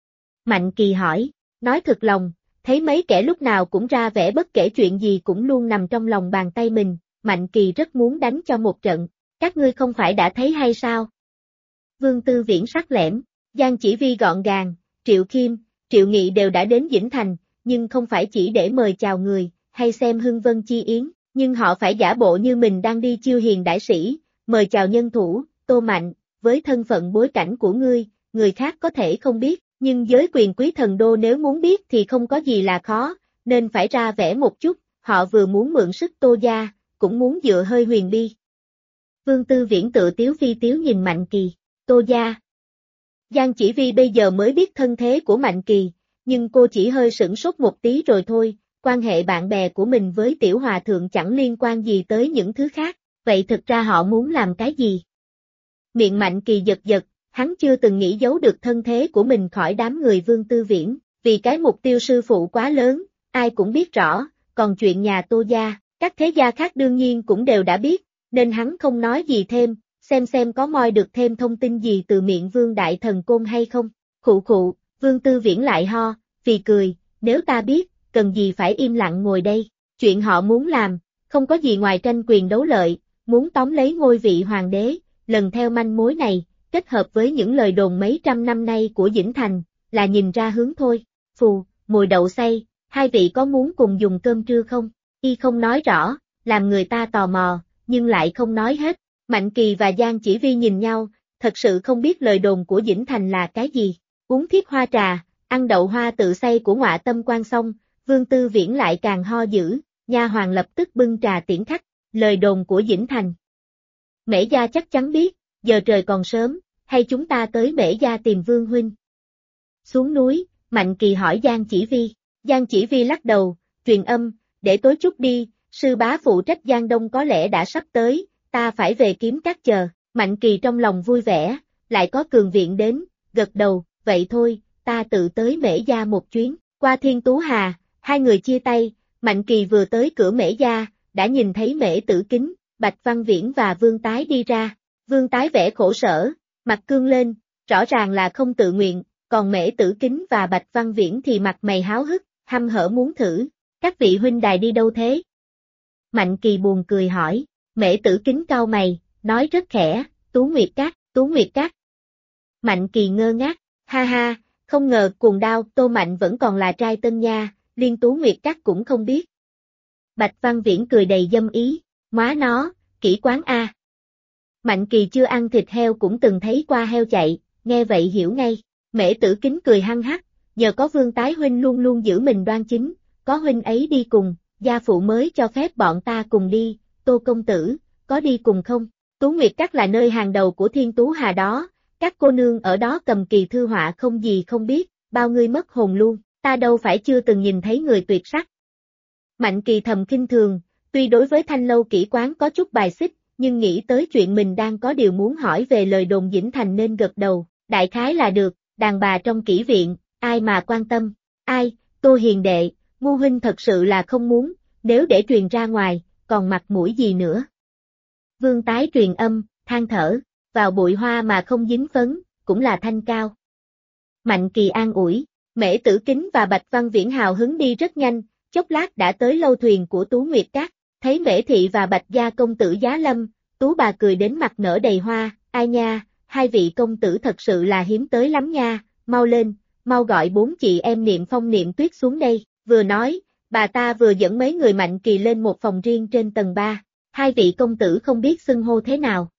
Mạnh Kỳ hỏi, nói thật lòng, thấy mấy kẻ lúc nào cũng ra vẻ bất kể chuyện gì cũng luôn nằm trong lòng bàn tay mình, Mạnh Kỳ rất muốn đánh cho một trận, các ngươi không phải đã thấy hay sao? Vương Tư Viễn sắc lẻm, Giang Chỉ Vi gọn gàng, Triệu Khiêm, Triệu Nghị đều đã đến Dĩnh Thành, nhưng không phải chỉ để mời chào người, hay xem hưng vân chi yến, nhưng họ phải giả bộ như mình đang đi chiêu hiền đại sĩ, mời chào nhân thủ, Tô Mạnh, với thân phận bối cảnh của ngươi, người khác có thể không biết, nhưng giới quyền quý thần đô nếu muốn biết thì không có gì là khó, nên phải ra vẻ một chút, họ vừa muốn mượn sức Tô gia, cũng muốn dựa hơi huyền bi. Vương Tư Viễn tự tiếu phi tiếu nhìn Mạnh Kỳ, Tô gia. Giang Chỉ Vi bây giờ mới biết thân thế của Mạnh Kỳ, nhưng cô chỉ hơi sửng sốt một tí rồi thôi, quan hệ bạn bè của mình với Tiểu Hòa Thượng chẳng liên quan gì tới những thứ khác, vậy thực ra họ muốn làm cái gì? Miệng Mạnh Kỳ giật giật, hắn chưa từng nghĩ giấu được thân thế của mình khỏi đám người Vương Tư Viễn, vì cái mục tiêu sư phụ quá lớn, ai cũng biết rõ, còn chuyện nhà Tô gia, các thế gia khác đương nhiên cũng đều đã biết, nên hắn không nói gì thêm, xem có moi được thêm thông tin gì từ miệng Vương Đại Thần Côn hay không. Khụ khụ, Vương Tư Viễn lại ho, phì cười, nếu ta biết, cần gì phải im lặng ngồi đây, chuyện họ muốn làm, không có gì ngoài tranh quyền đấu lợi, muốn tóm lấy ngôi vị hoàng đế, lần theo manh mối này, kết hợp với những lời đồn mấy trăm năm nay của Dĩnh Thành, là nhìn ra hướng thôi. Phù, mồi đậu xay, hai vị có muốn cùng dùng cơm trưa không? Y không nói rõ, làm người ta tò mò, nhưng lại không nói hết. Mạnh Kỳ và Giang Chỉ Vi nhìn nhau, thật sự không biết lời đồn của Dĩnh Thành là cái gì. Uống thiết hoa trà, ăn đậu hoa tự xay của ngọa tâm quan xong, Vương Tư Viễn lại càng ho dữ, nha hoàn lập tức bưng trà tiễn khách, lời đồn của Dĩnh Thành. Mễ gia chắc chắn biết, giờ trời còn sớm, hay chúng ta tới Mễ gia tìm Vương huynh. Xuống núi, Mạnh Kỳ hỏi Giang Chỉ Vi. Giang Chỉ Vi lắc đầu, truyền âm, để tối chút đi, sư bá phụ trách Giang Đông có lẽ đã sắp tới, ta phải về kiếm các chờ. Mạnh Kỳ trong lòng vui vẻ, lại có cường viện đến, gật đầu, vậy thôi, ta tự tới Mễ gia một chuyến. Qua Thiên Tú Hà, hai người chia tay, Mạnh Kỳ vừa tới cửa Mễ gia, đã nhìn thấy Mễ Tử Kính, Bạch Văn Viễn và Vương Tái đi ra. Vương Tái vẻ khổ sở, mặt cương lên, rõ ràng là không tự nguyện, còn Mễ Tử Kính và Bạch Văn Viễn thì mặt mày háo hức, hăm hở muốn thử. Các vị huynh đài đi đâu thế? Mạnh Kỳ buồn cười hỏi, Mễ Tử Kính cau mày, nói rất khẽ, Tú Nguyệt Các, Tú Nguyệt Các. Mạnh Kỳ ngơ ngác, ha ha, không ngờ cuồng đao Tô Mạnh vẫn còn là trai tân nha, liên Tú Nguyệt Các cũng không biết. Bạch Văn Viễn cười đầy dâm ý, móa nó, kỹ quán a. Mạnh Kỳ chưa ăn thịt heo cũng từng thấy qua heo chạy, nghe vậy hiểu ngay. Mễ Tử Kính cười hăng hắc, nhờ có Vương Tái huynh luôn luôn giữ mình đoan chính, có huynh ấy đi cùng, gia phụ mới cho phép bọn ta cùng đi. Tô công tử, có đi cùng không? Tú Nguyệt Các là nơi hàng đầu của Thiên Tú Hà đó, các cô nương ở đó cầm kỳ thư họa không gì không biết, bao ngươi mất hồn luôn, ta đâu phải chưa từng nhìn thấy người tuyệt sắc. Mạnh Kỳ thầm khinh thường, tuy đối với Thanh Lâu kỹ quán có chút bài xích, nhưng nghĩ tới chuyện mình đang có điều muốn hỏi về lời đồn Dĩnh Thành nên gật đầu, đại khái là được, đàn bà trong kỹ viện, ai mà quan tâm, ai, Tô hiền đệ, ngu huynh thật sự là không muốn, nếu để truyền ra ngoài, còn mặt mũi gì nữa. Vương Tái truyền âm, than thở, vào bụi hoa mà không dính phấn, cũng là thanh cao. Mạnh Kỳ an ủi, Mễ Tử Kính và Bạch Văn Viễn hào hứng đi rất nhanh, chốc lát đã tới lâu thuyền của Tú Nguyệt Các, thấy Mễ Thị và Bạch gia công tử giá lâm, Tú bà cười đến mặt nở đầy hoa, ai nha, hai vị công tử thật sự là hiếm tới lắm nha, mau lên, mau gọi bốn chị em Niệm Phong Niệm Tuyết xuống đây, vừa nói, bà ta vừa dẫn mấy người Mạnh Kỳ lên một phòng riêng trên tầng 3, hai vị công tử không biết xưng hô thế nào.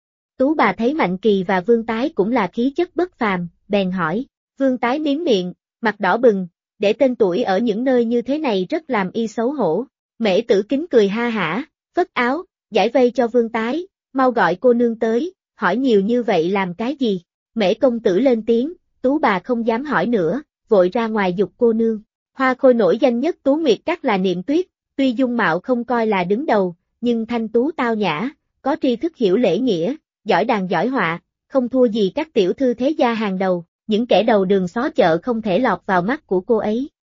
Tú bà thấy Mạnh Kỳ và Vương Tái cũng là khí chất bất phàm, bèn hỏi, Vương Tái miếm miệng, mặt đỏ bừng, để tên tuổi ở những nơi như thế này rất làm y xấu hổ. Mễ Tử Kính cười ha hả, phất áo, giải vây cho Vương Tái, mau gọi cô nương tới, hỏi nhiều như vậy làm cái gì? Mễ công tử lên tiếng, Tú bà không dám hỏi nữa, vội ra ngoài giục cô nương. Hoa khôi nổi danh nhất Tú Nguyệt Các là Niệm Tuyết, tuy dung mạo không coi là đứng đầu, nhưng thanh tú tao nhã, có tri thức hiểu lễ nghĩa, giỏi đàn giỏi họa, không thua gì các tiểu thư thế gia hàng đầu, những kẻ đầu đường xó chợ không thể lọt vào mắt của cô ấy.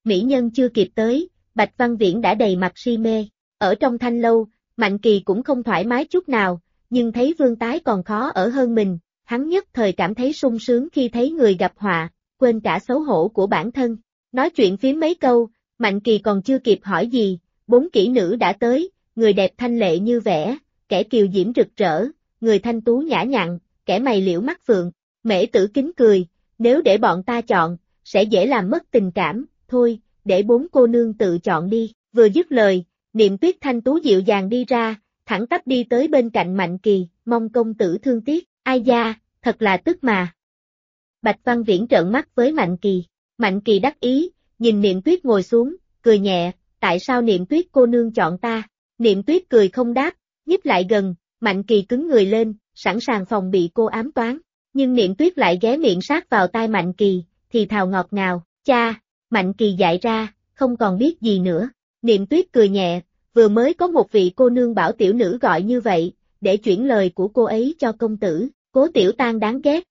Mỹ nhân chưa kịp tới, Bạch Văn Viễn đã đầy mặt si mê. Ở trong thanh lâu, Mạnh Kỳ cũng không thoải mái chút nào, nhưng thấy Vương Tái còn khó ở hơn mình, hắn nhất thời cảm thấy sung sướng khi thấy người gặp họa, quên cả xấu hổ của bản thân. Nói chuyện phím mấy câu, Mạnh Kỳ còn chưa kịp hỏi gì, 4 kỹ nữ đã tới, người đẹp thanh lệ như vẽ, kẻ kiều diễm rực rỡ, người thanh tú nhã nhặn, kẻ mày liễu mắt phượng. Mễ Tử Kính cười, nếu để bọn ta chọn, sẽ dễ làm mất tình cảm, thôi, để 4 cô nương tự chọn đi. Vừa dứt lời, Niệm Tuyết thanh tú dịu dàng đi ra, thẳng tắp đi tới bên cạnh Mạnh Kỳ, mong công tử thương tiếc. Ai da, thật là tức mà. Bạch Văn Viễn trợn mắt với Mạnh Kỳ. Mạnh Kỳ đắc ý, nhìn Niệm Tuyết ngồi xuống, cười nhẹ, tại sao Niệm Tuyết cô nương chọn ta? Niệm Tuyết cười không đáp, nhích lại gần, Mạnh Kỳ cứng người lên, sẵn sàng phòng bị cô ám toán. Nhưng Niệm Tuyết lại ghé miệng sát vào tai Mạnh Kỳ, thì thào ngọt ngào, cha. Mạnh Kỳ dại ra, không còn biết gì nữa. Niệm Tuyết cười nhẹ, vừa mới có một vị cô nương bảo tiểu nữ gọi như vậy, để chuyển lời của cô ấy cho công tử, Cố Tiểu Tang đáng ghét.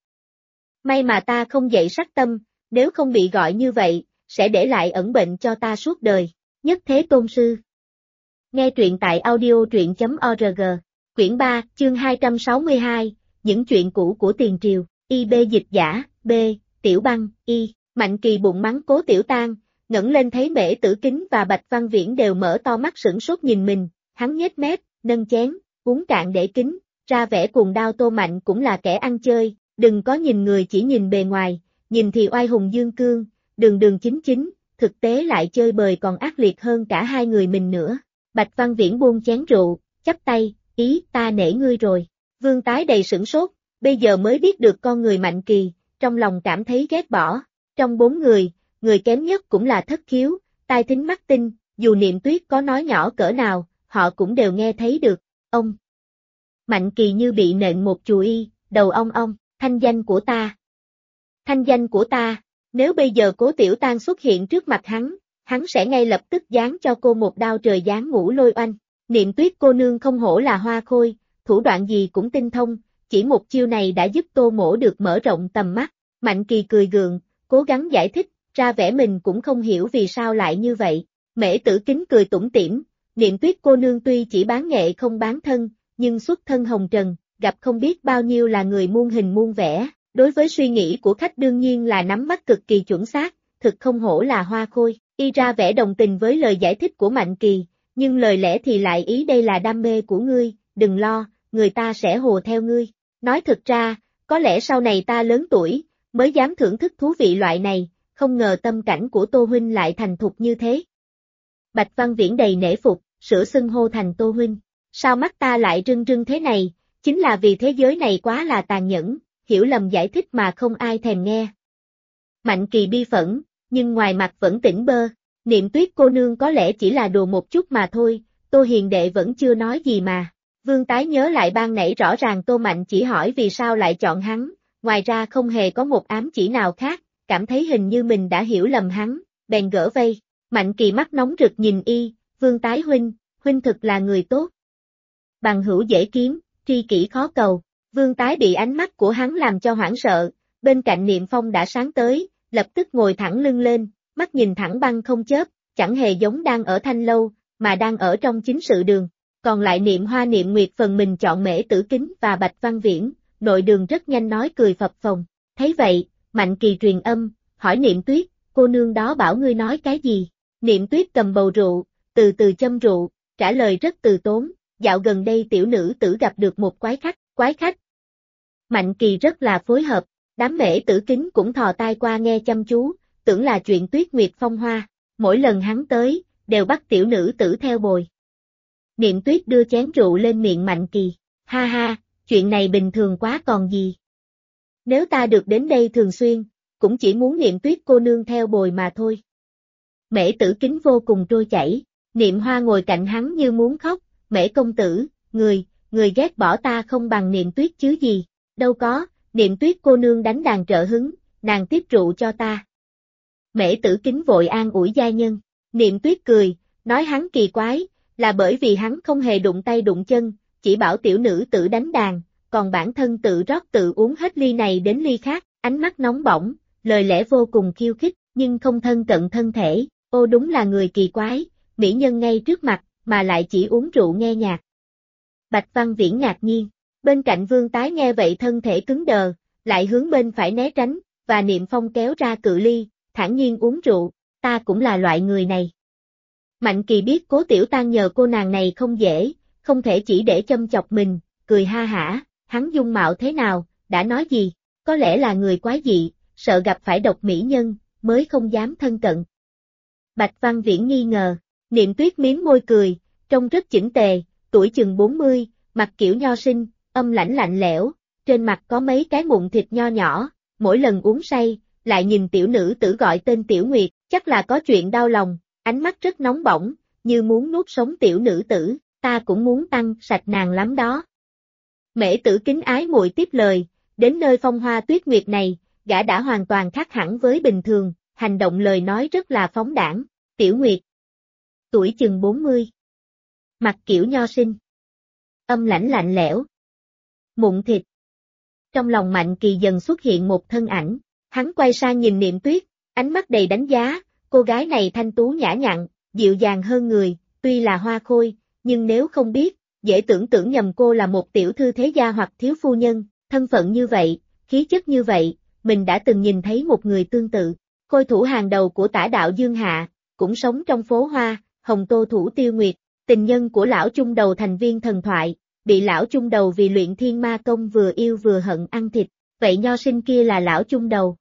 May mà ta không dậy sắc tâm, nếu không bị gọi như vậy, sẽ để lại ẩn bệnh cho ta suốt đời. Nhất Thế Tôn Sư. Nghe truyện tại audio truyện.org. Quyển 3, chương 262, những chuyện cũ của tiền triều. IB dịch giả, B, Tiểu Băng, Y. Mạnh Kỳ bụng mắng Cố Tiểu Tang, ngẩng lên thấy Mễ Tử Kính và Bạch Văn Viễn đều mở to mắt sửng sốt nhìn mình, hắn nhếch mép, nâng chén, uống cạn để kính, ra vẻ cuồng đao Tô Mạnh cũng là kẻ ăn chơi, đừng có nhìn người chỉ nhìn bề ngoài, nhìn thì oai hùng dương cương, đường đường chính chính, thực tế lại chơi bời còn ác liệt hơn cả hai người mình nữa. Bạch Văn Viễn buông chén rượu, chắp tay, ý ta nể ngươi rồi. Vương Tái đầy sửng sốt, bây giờ mới biết được con người Mạnh Kỳ, trong lòng cảm thấy ghét bỏ. Trong 4 người kém nhất cũng là Thất Khiếu, tai thính mắt tinh, dù Niệm Tuyết có nói nhỏ cỡ nào, họ cũng đều nghe thấy được. Ông Mạnh Kỳ như bị nện một chùy, đầu ong, thanh danh của ta. Thanh danh của ta, nếu bây giờ Cố Tiểu Tang xuất hiện trước mặt hắn sẽ ngay lập tức giáng cho cô một đao trời giáng ngũ lôi oanh. Niệm Tuyết cô nương không hổ là hoa khôi, thủ đoạn gì cũng tinh thông, chỉ một chiêu này đã giúp Tô Mỗ được mở rộng tầm mắt. Mạnh Kỳ cười gượng, cố gắng giải thích, ra vẻ mình cũng không hiểu vì sao lại như vậy. Mễ Tử Kính cười tủm tỉm, Niệm Tuyết cô nương tuy chỉ bán nghệ không bán thân, nhưng xuất thân hồng trần, gặp không biết bao nhiêu là người muôn hình muôn vẻ, đối với suy nghĩ của khách đương nhiên là nắm bắt cực kỳ chuẩn xác, thực không hổ là hoa khôi. Y ra vẻ đồng tình với lời giải thích của Mạnh Kỳ, nhưng lời lẽ thì lại ý đây là đam mê của ngươi, đừng lo, người ta sẽ hồ theo ngươi. Nói thực ra, có lẽ sau này ta lớn tuổi, mới dám thưởng thức thú vị loại này, không ngờ tâm cảnh của Tô Huynh lại thành thục như thế. Bạch Văn Viễn đầy nể phục, sửa xưng hô thành Tô Huynh. Sao mắt ta lại rưng rưng thế này, chính là vì thế giới này quá là tàn nhẫn, hiểu lầm giải thích mà không ai thèm nghe. Mạnh Kỳ bi phẫn, nhưng ngoài mặt vẫn tỉnh bơ, Niệm Tuyết cô nương có lẽ chỉ là đùa một chút mà thôi, Tô hiền đệ vẫn chưa nói gì mà. Vương Tái nhớ lại ban nãy rõ ràng Tô Mạnh chỉ hỏi vì sao lại chọn hắn, ngoài ra không hề có một ám chỉ nào khác, cảm thấy hình như mình đã hiểu lầm hắn, bèn gỡ vây. Mạnh Kỳ mắt nóng rực nhìn y, Vương Tái huynh thực là người tốt. Bằng hữu dễ kiếm, tri kỷ khó cầu. Vương Tái bị ánh mắt của hắn làm cho hoảng sợ, bên cạnh Niệm Phong đã sáng tới, lập tức ngồi thẳng lưng lên, mắt nhìn thẳng băng không chớp, chẳng hề giống đang ở thanh lâu, mà đang ở trong chính sự đường. Còn lại Niệm Hoa Niệm Nguyệt phần mình chọn Mễ Tử Kính và Bạch Văn Viễn, nội đường rất nhanh nói cười phập phồng. Thấy vậy, Mạnh Kỳ truyền âm, hỏi Niệm Tuyết, cô nương đó bảo ngươi nói cái gì? Niệm Tuyết cầm bầu rượu, từ từ châm rượu, trả lời rất từ tốn, dạo gần đây tiểu nữ tử gặp được một quái khách. Mạnh Kỳ rất là phối hợp, đám Mễ Tử Kính cũng thò tai qua nghe chăm chú, tưởng là chuyện Tuyết Nguyệt phong hoa, mỗi lần hắn tới, đều bắt tiểu nữ tử theo bồi. Niệm Tuyết đưa chén rượu lên miệng Mạnh Kỳ, ha ha, chuyện này bình thường quá còn gì. Nếu ta được đến đây thường xuyên, cũng chỉ muốn Niệm Tuyết cô nương theo bồi mà thôi. Mễ Tử Kính vô cùng trôi chảy, Niệm Hoa ngồi cạnh hắn như muốn khóc, Mễ công tử, người ghét bỏ ta không bằng Niệm Tuyết chứ gì, đâu có, Niệm Tuyết cô nương đánh đàn trợ hứng, nàng tiếp rượu cho ta. Mễ Tử Kính vội an ủi giai nhân, Niệm Tuyết cười, nói hắn kỳ quái, là bởi vì hắn không hề đụng tay đụng chân, chỉ bảo tiểu nữ tự đánh đàn, còn bản thân tự rót tự uống hết ly này đến ly khác, ánh mắt nóng bỏng, lời lẽ vô cùng khiêu khích, nhưng không thân cận thân thể, Ô đúng là người kỳ quái, mỹ nhân ngay trước mặt, mà lại chỉ uống rượu nghe nhạc. Bạch Văn Viễn ngạc nhiên, bên cạnh Vương Tái nghe vậy thân thể cứng đờ, lại hướng bên phải né tránh, và Niệm Phong kéo ra cự ly, thản nhiên uống rượu, ta cũng là loại người này. Mạnh Kỳ biết Cố Tiểu Tang nhờ cô nàng này không dễ, không thể chỉ để châm chọc mình, cười ha hả, hắn dung mạo thế nào, đã nói gì, có lẽ là người quái dị, sợ gặp phải độc mỹ nhân, mới không dám thân cận. Bạch Văn Viễn nghi ngờ, Niệm Tuyết miếm môi cười, trông rất chỉnh tề, tuổi chừng 40, mặt kiểu nho sinh, âm lãnh lạnh lẽo, trên mặt có mấy cái mụn thịt nho nhỏ, mỗi lần uống say, lại nhìn tiểu nữ tử gọi tên Tiểu Nguyệt, chắc là có chuyện đau lòng, ánh mắt rất nóng bỏng, như muốn nuốt sống tiểu nữ tử, ta cũng muốn tăng sạch nàng lắm đó. Mễ Tử kính ái muội tiếp lời, đến nơi Phong Hoa Tuyết Nguyệt này, gã đã hoàn toàn khác hẳn với bình thường, hành động lời nói rất là phóng đãng. Tiểu Nguyệt, tuổi chừng 40, mặt kiểu nho sinh, âm lãnh lạnh lẽo, mụn thịt. Trong lòng Mạnh Kỳ dần xuất hiện một thân ảnh, hắn quay sang nhìn Niệm Tuyết, ánh mắt đầy đánh giá, cô gái này thanh tú nhã nhặn, dịu dàng hơn người, tuy là hoa khôi, nhưng nếu không biết, dễ tưởng nhầm cô là một tiểu thư thế gia hoặc thiếu phu nhân, thân phận như vậy, khí chất như vậy, mình đã từng nhìn thấy một người tương tự. Khôi thủ hàng đầu của Tả Đạo Dương Hạ, cũng sống trong phố hoa, Hồng Tô Thủ Tiêu Nguyệt, tình nhân của lão trung đầu thành viên thần thoại, bị lão trung đầu vì luyện thiên ma công vừa yêu vừa hận ăn thịt, vậy nho sinh kia là lão trung đầu.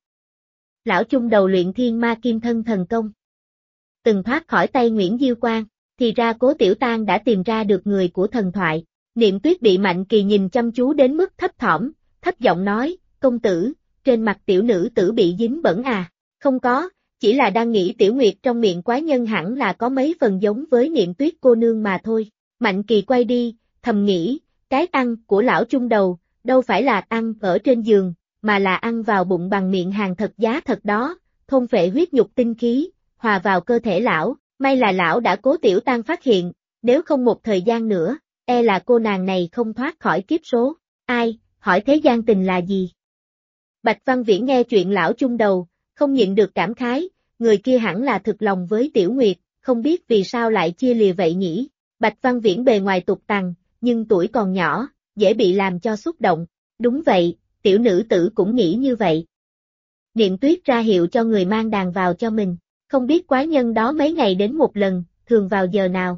Lão trung đầu luyện thiên ma kim thân thần công. Từng thoát khỏi tay Nguyễn Diêu Quang, thì ra Cố Tiểu Tang đã tìm ra được người của thần thoại. Niệm Tuyết bị Mạnh Kỳ nhìn chăm chú đến mức thấp thỏm, thấp giọng nói, công tử, trên mặt tiểu nữ tử bị dính bẩn à? Không có, chỉ là đang nghĩ Tiểu Nguyệt trong miệng quái nhân hẳn là có mấy phần giống với Niệm Tuyết cô nương mà thôi. Mạnh Kỳ quay đi, thầm nghĩ, cái ăn của lão trung đầu, đâu phải là ăn ở trên giường, mà là ăn vào bụng bằng miệng hàng thật giá thật đó, thôn phệ huyết nhục tinh khí, hòa vào cơ thể lão, may là lão đã Cố Tiểu Tang phát hiện, nếu không một thời gian nữa, e là cô nàng này không thoát khỏi kiếp số. Ai, hỏi thế gian tình là gì? Bạch Văn Viễn nghe chuyện lão trung đầu, không nhịn được cảm khái, người kia hẳn là thực lòng với Tiểu Nguyệt, không biết vì sao lại chia lìa vậy nhỉ? Bạch Văn Viễn bề ngoài tục tằng, nhưng tuổi còn nhỏ, dễ bị làm cho xúc động. Đúng vậy, tiểu nữ tử cũng nghĩ như vậy. Niệm Tuyết ra hiệu cho người mang đàn vào cho mình, không biết quái nhân đó mấy ngày đến một lần, thường vào giờ nào.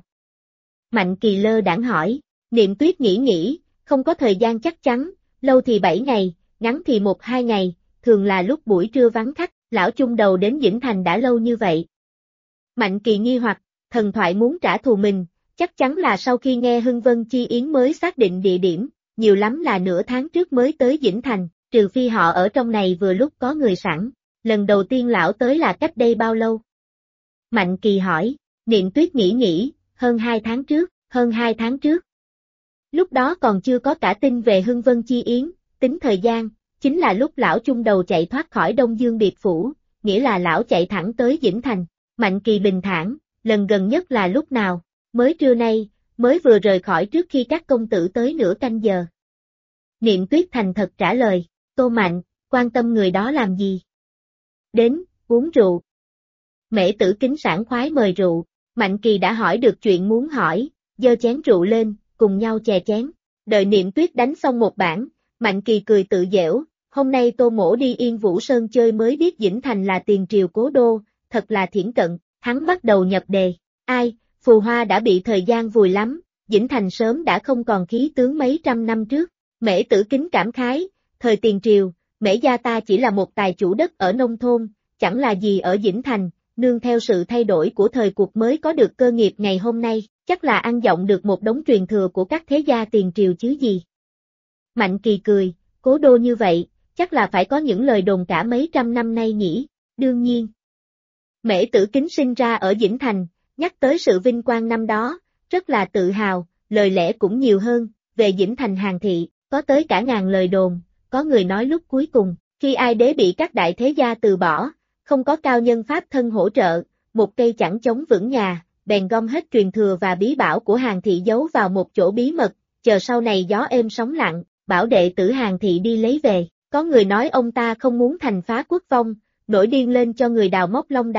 Mạnh Kỳ lơ đãng hỏi, Niệm Tuyết nghĩ, không có thời gian chắc chắn, lâu thì 7 ngày, ngắn thì 1-2 ngày, thường là lúc buổi trưa vắng khách, lão trung đầu đến Dĩnh Thành đã lâu như vậy. Mạnh Kỳ nghi hoặc, thần thoại muốn trả thù mình, chắc chắn là sau khi nghe Hưng Vân Chi Yến mới xác định địa điểm, nhiều lắm là nửa tháng trước mới tới Dĩnh Thành, trừ phi họ ở trong này vừa lúc có người sẵn. Lần đầu tiên lão tới là cách đây bao lâu? Mạnh Kỳ hỏi, Niệm Tuyết nghĩ, hơn 2 tháng trước, hơn 2 tháng trước. Lúc đó còn chưa có cả tin về Hưng Vân Chi Yến, tính thời gian, chính là lúc lão trung đầu chạy thoát khỏi Đông Dương Biệt Phủ, nghĩa là lão chạy thẳng tới Dĩnh Thành. Mạnh Kỳ bình thản, lần gần nhất là lúc nào? Mới trưa nay, mới vừa rời khỏi trước khi các công tử tới nửa canh giờ. Niệm Tuyết thành thật trả lời, Tô Mạnh, quan tâm người đó làm gì? Đến, uống rượu. Mễ Tử kính sảng khoái mời rượu, Mạnh Kỳ đã hỏi được chuyện muốn hỏi, giơ chén rượu lên, cùng nhau chè chén. Đợi Niệm Tuyết đánh xong một bản, Mạnh Kỳ cười tự giễu, hôm nay Tô Mỗ đi Yên Vũ Sơn chơi mới biết Dĩnh Thành là tiền triều cố đô, thật là thiển cận, hắn bắt đầu nhập đề, ai, phù hoa đã bị thời gian vùi lắm, Dĩnh Thành sớm đã không còn khí tướng mấy trăm năm trước. Mễ Tử kính cảm khái, thời tiền triều, Mễ gia ta chỉ là một tài chủ đất ở nông thôn, chẳng là gì ở Dĩnh Thành, nương theo sự thay đổi của thời cuộc mới có được cơ nghiệp ngày hôm nay, chắc là ăn vọng được một đống truyền thừa của các thế gia tiền triều chứ gì. Mạnh Kỳ cười, cố đô như vậy, chắc là phải có những lời đồn cả mấy trăm năm nay nhỉ, đương nhiên. Mễ Tử kính sinh ra ở Dĩnh Thành, nhắc tới sự vinh quang năm đó, rất là tự hào, lời lẽ cũng nhiều hơn, về Dĩnh Thành Hàn thị, có tới cả ngàn lời đồn, có người nói lúc cuối cùng, khi ai đế bị các đại thế gia từ bỏ, không có cao nhân pháp thân hỗ trợ, một cây chẳng chống vững nhà, bèn gom hết truyền thừa và bí bảo của Hàn thị giấu vào một chỗ bí mật, chờ sau này gió êm sóng lặng, bảo đệ tử Hàn thị đi lấy về. Có người nói ông ta không muốn thành phá quốc vong, nổi điên lên cho người đào móc long đài,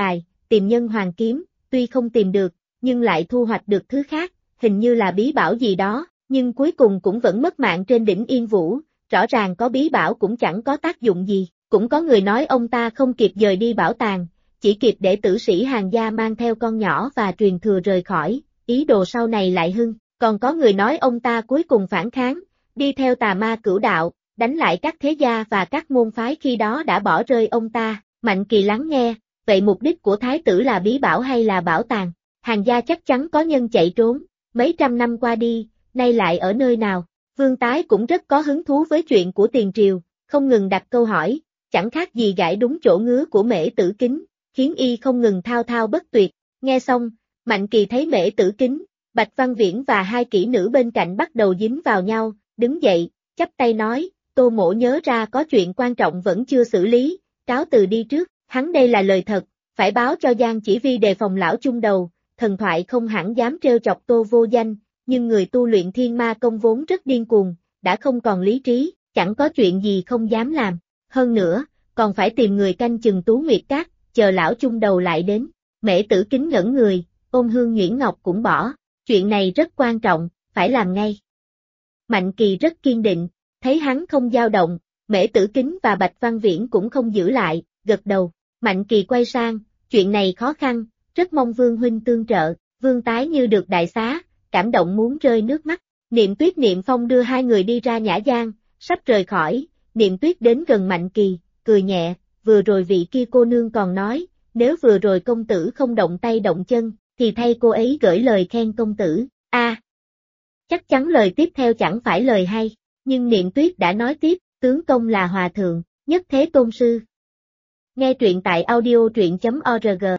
tìm nhân hoàng kiếm, tuy không tìm được, nhưng lại thu hoạch được thứ khác, hình như là bí bảo gì đó, nhưng cuối cùng cũng vẫn mất mạng trên đỉnh Yên Vũ, rõ ràng có bí bảo cũng chẳng có tác dụng gì, cũng có người nói ông ta không kịp dời đi bảo tàng, chỉ kịp để tử sĩ Hàn gia mang theo con nhỏ và truyền thừa rời khỏi, ý đồ sau này lại hưng, còn có người nói ông ta cuối cùng phản kháng, đi theo tà ma cửu đạo, đánh lại các thế gia và các môn phái khi đó đã bỏ rơi ông ta. Mạnh Kỳ lắng nghe, vậy mục đích của thái tử là bí bảo hay là bảo tàng? Hàn gia chắc chắn có nhân chạy trốn, mấy trăm năm qua đi, nay lại ở nơi nào? Vương Tái cũng rất có hứng thú với chuyện của tiền triều, không ngừng đặt câu hỏi, chẳng khác gì gãi đúng chỗ ngứa của Mễ Tử Kính, khiến y không ngừng thao thao bất tuyệt. Nghe xong, Mạnh Kỳ thấy Mễ Tử Kính, Bạch Văn Viễn và hai kỹ nữ bên cạnh bắt đầu dính vào nhau, đứng dậy, chắp tay nói, Tô Mỗ nhớ ra có chuyện quan trọng vẫn chưa xử lý, cáo từ đi trước, hắn đây là lời thật, phải báo cho Giang Chỉ Vi đề phòng lão chung đầu, thần thoại không hẳn dám trêu chọc Tô vô danh, nhưng người tu luyện thiên ma công vốn rất điên cuồng, đã không còn lý trí, chẳng có chuyện gì không dám làm, hơn nữa, còn phải tìm người canh chừng Tú Nguyệt Các, chờ lão chung đầu lại đến, Mễ Tử Kính ngẩn người, Ôn Hương Nhuyễn Ngọc cũng bỏ, chuyện này rất quan trọng, phải làm ngay. Mạnh Kỳ rất kiên định, thấy hắn không dao động, Mễ Tử Kính và Bạch Văn Viễn cũng không giữ lại, gật đầu, Mạnh Kỳ quay sang, chuyện này khó khăn, rất mong Vương huynh tương trợ, Vương Tái như được đại xá, cảm động muốn rơi nước mắt, Niệm Tuyết Niệm Phong đưa hai người đi ra nhã gian, sắp rời khỏi, Niệm Tuyết đến gần Mạnh Kỳ, cười nhẹ, vừa rồi vị kia cô nương còn nói, nếu vừa rồi công tử không động tay động chân, thì thay cô ấy gửi lời khen công tử, chắc chắn lời tiếp theo chẳng phải lời hay, nhưng Niệm Tuyết đã nói tiếp, tướng công là hòa thượng, nhất thế tôn sư. Nghe truyện tại audio truyện.org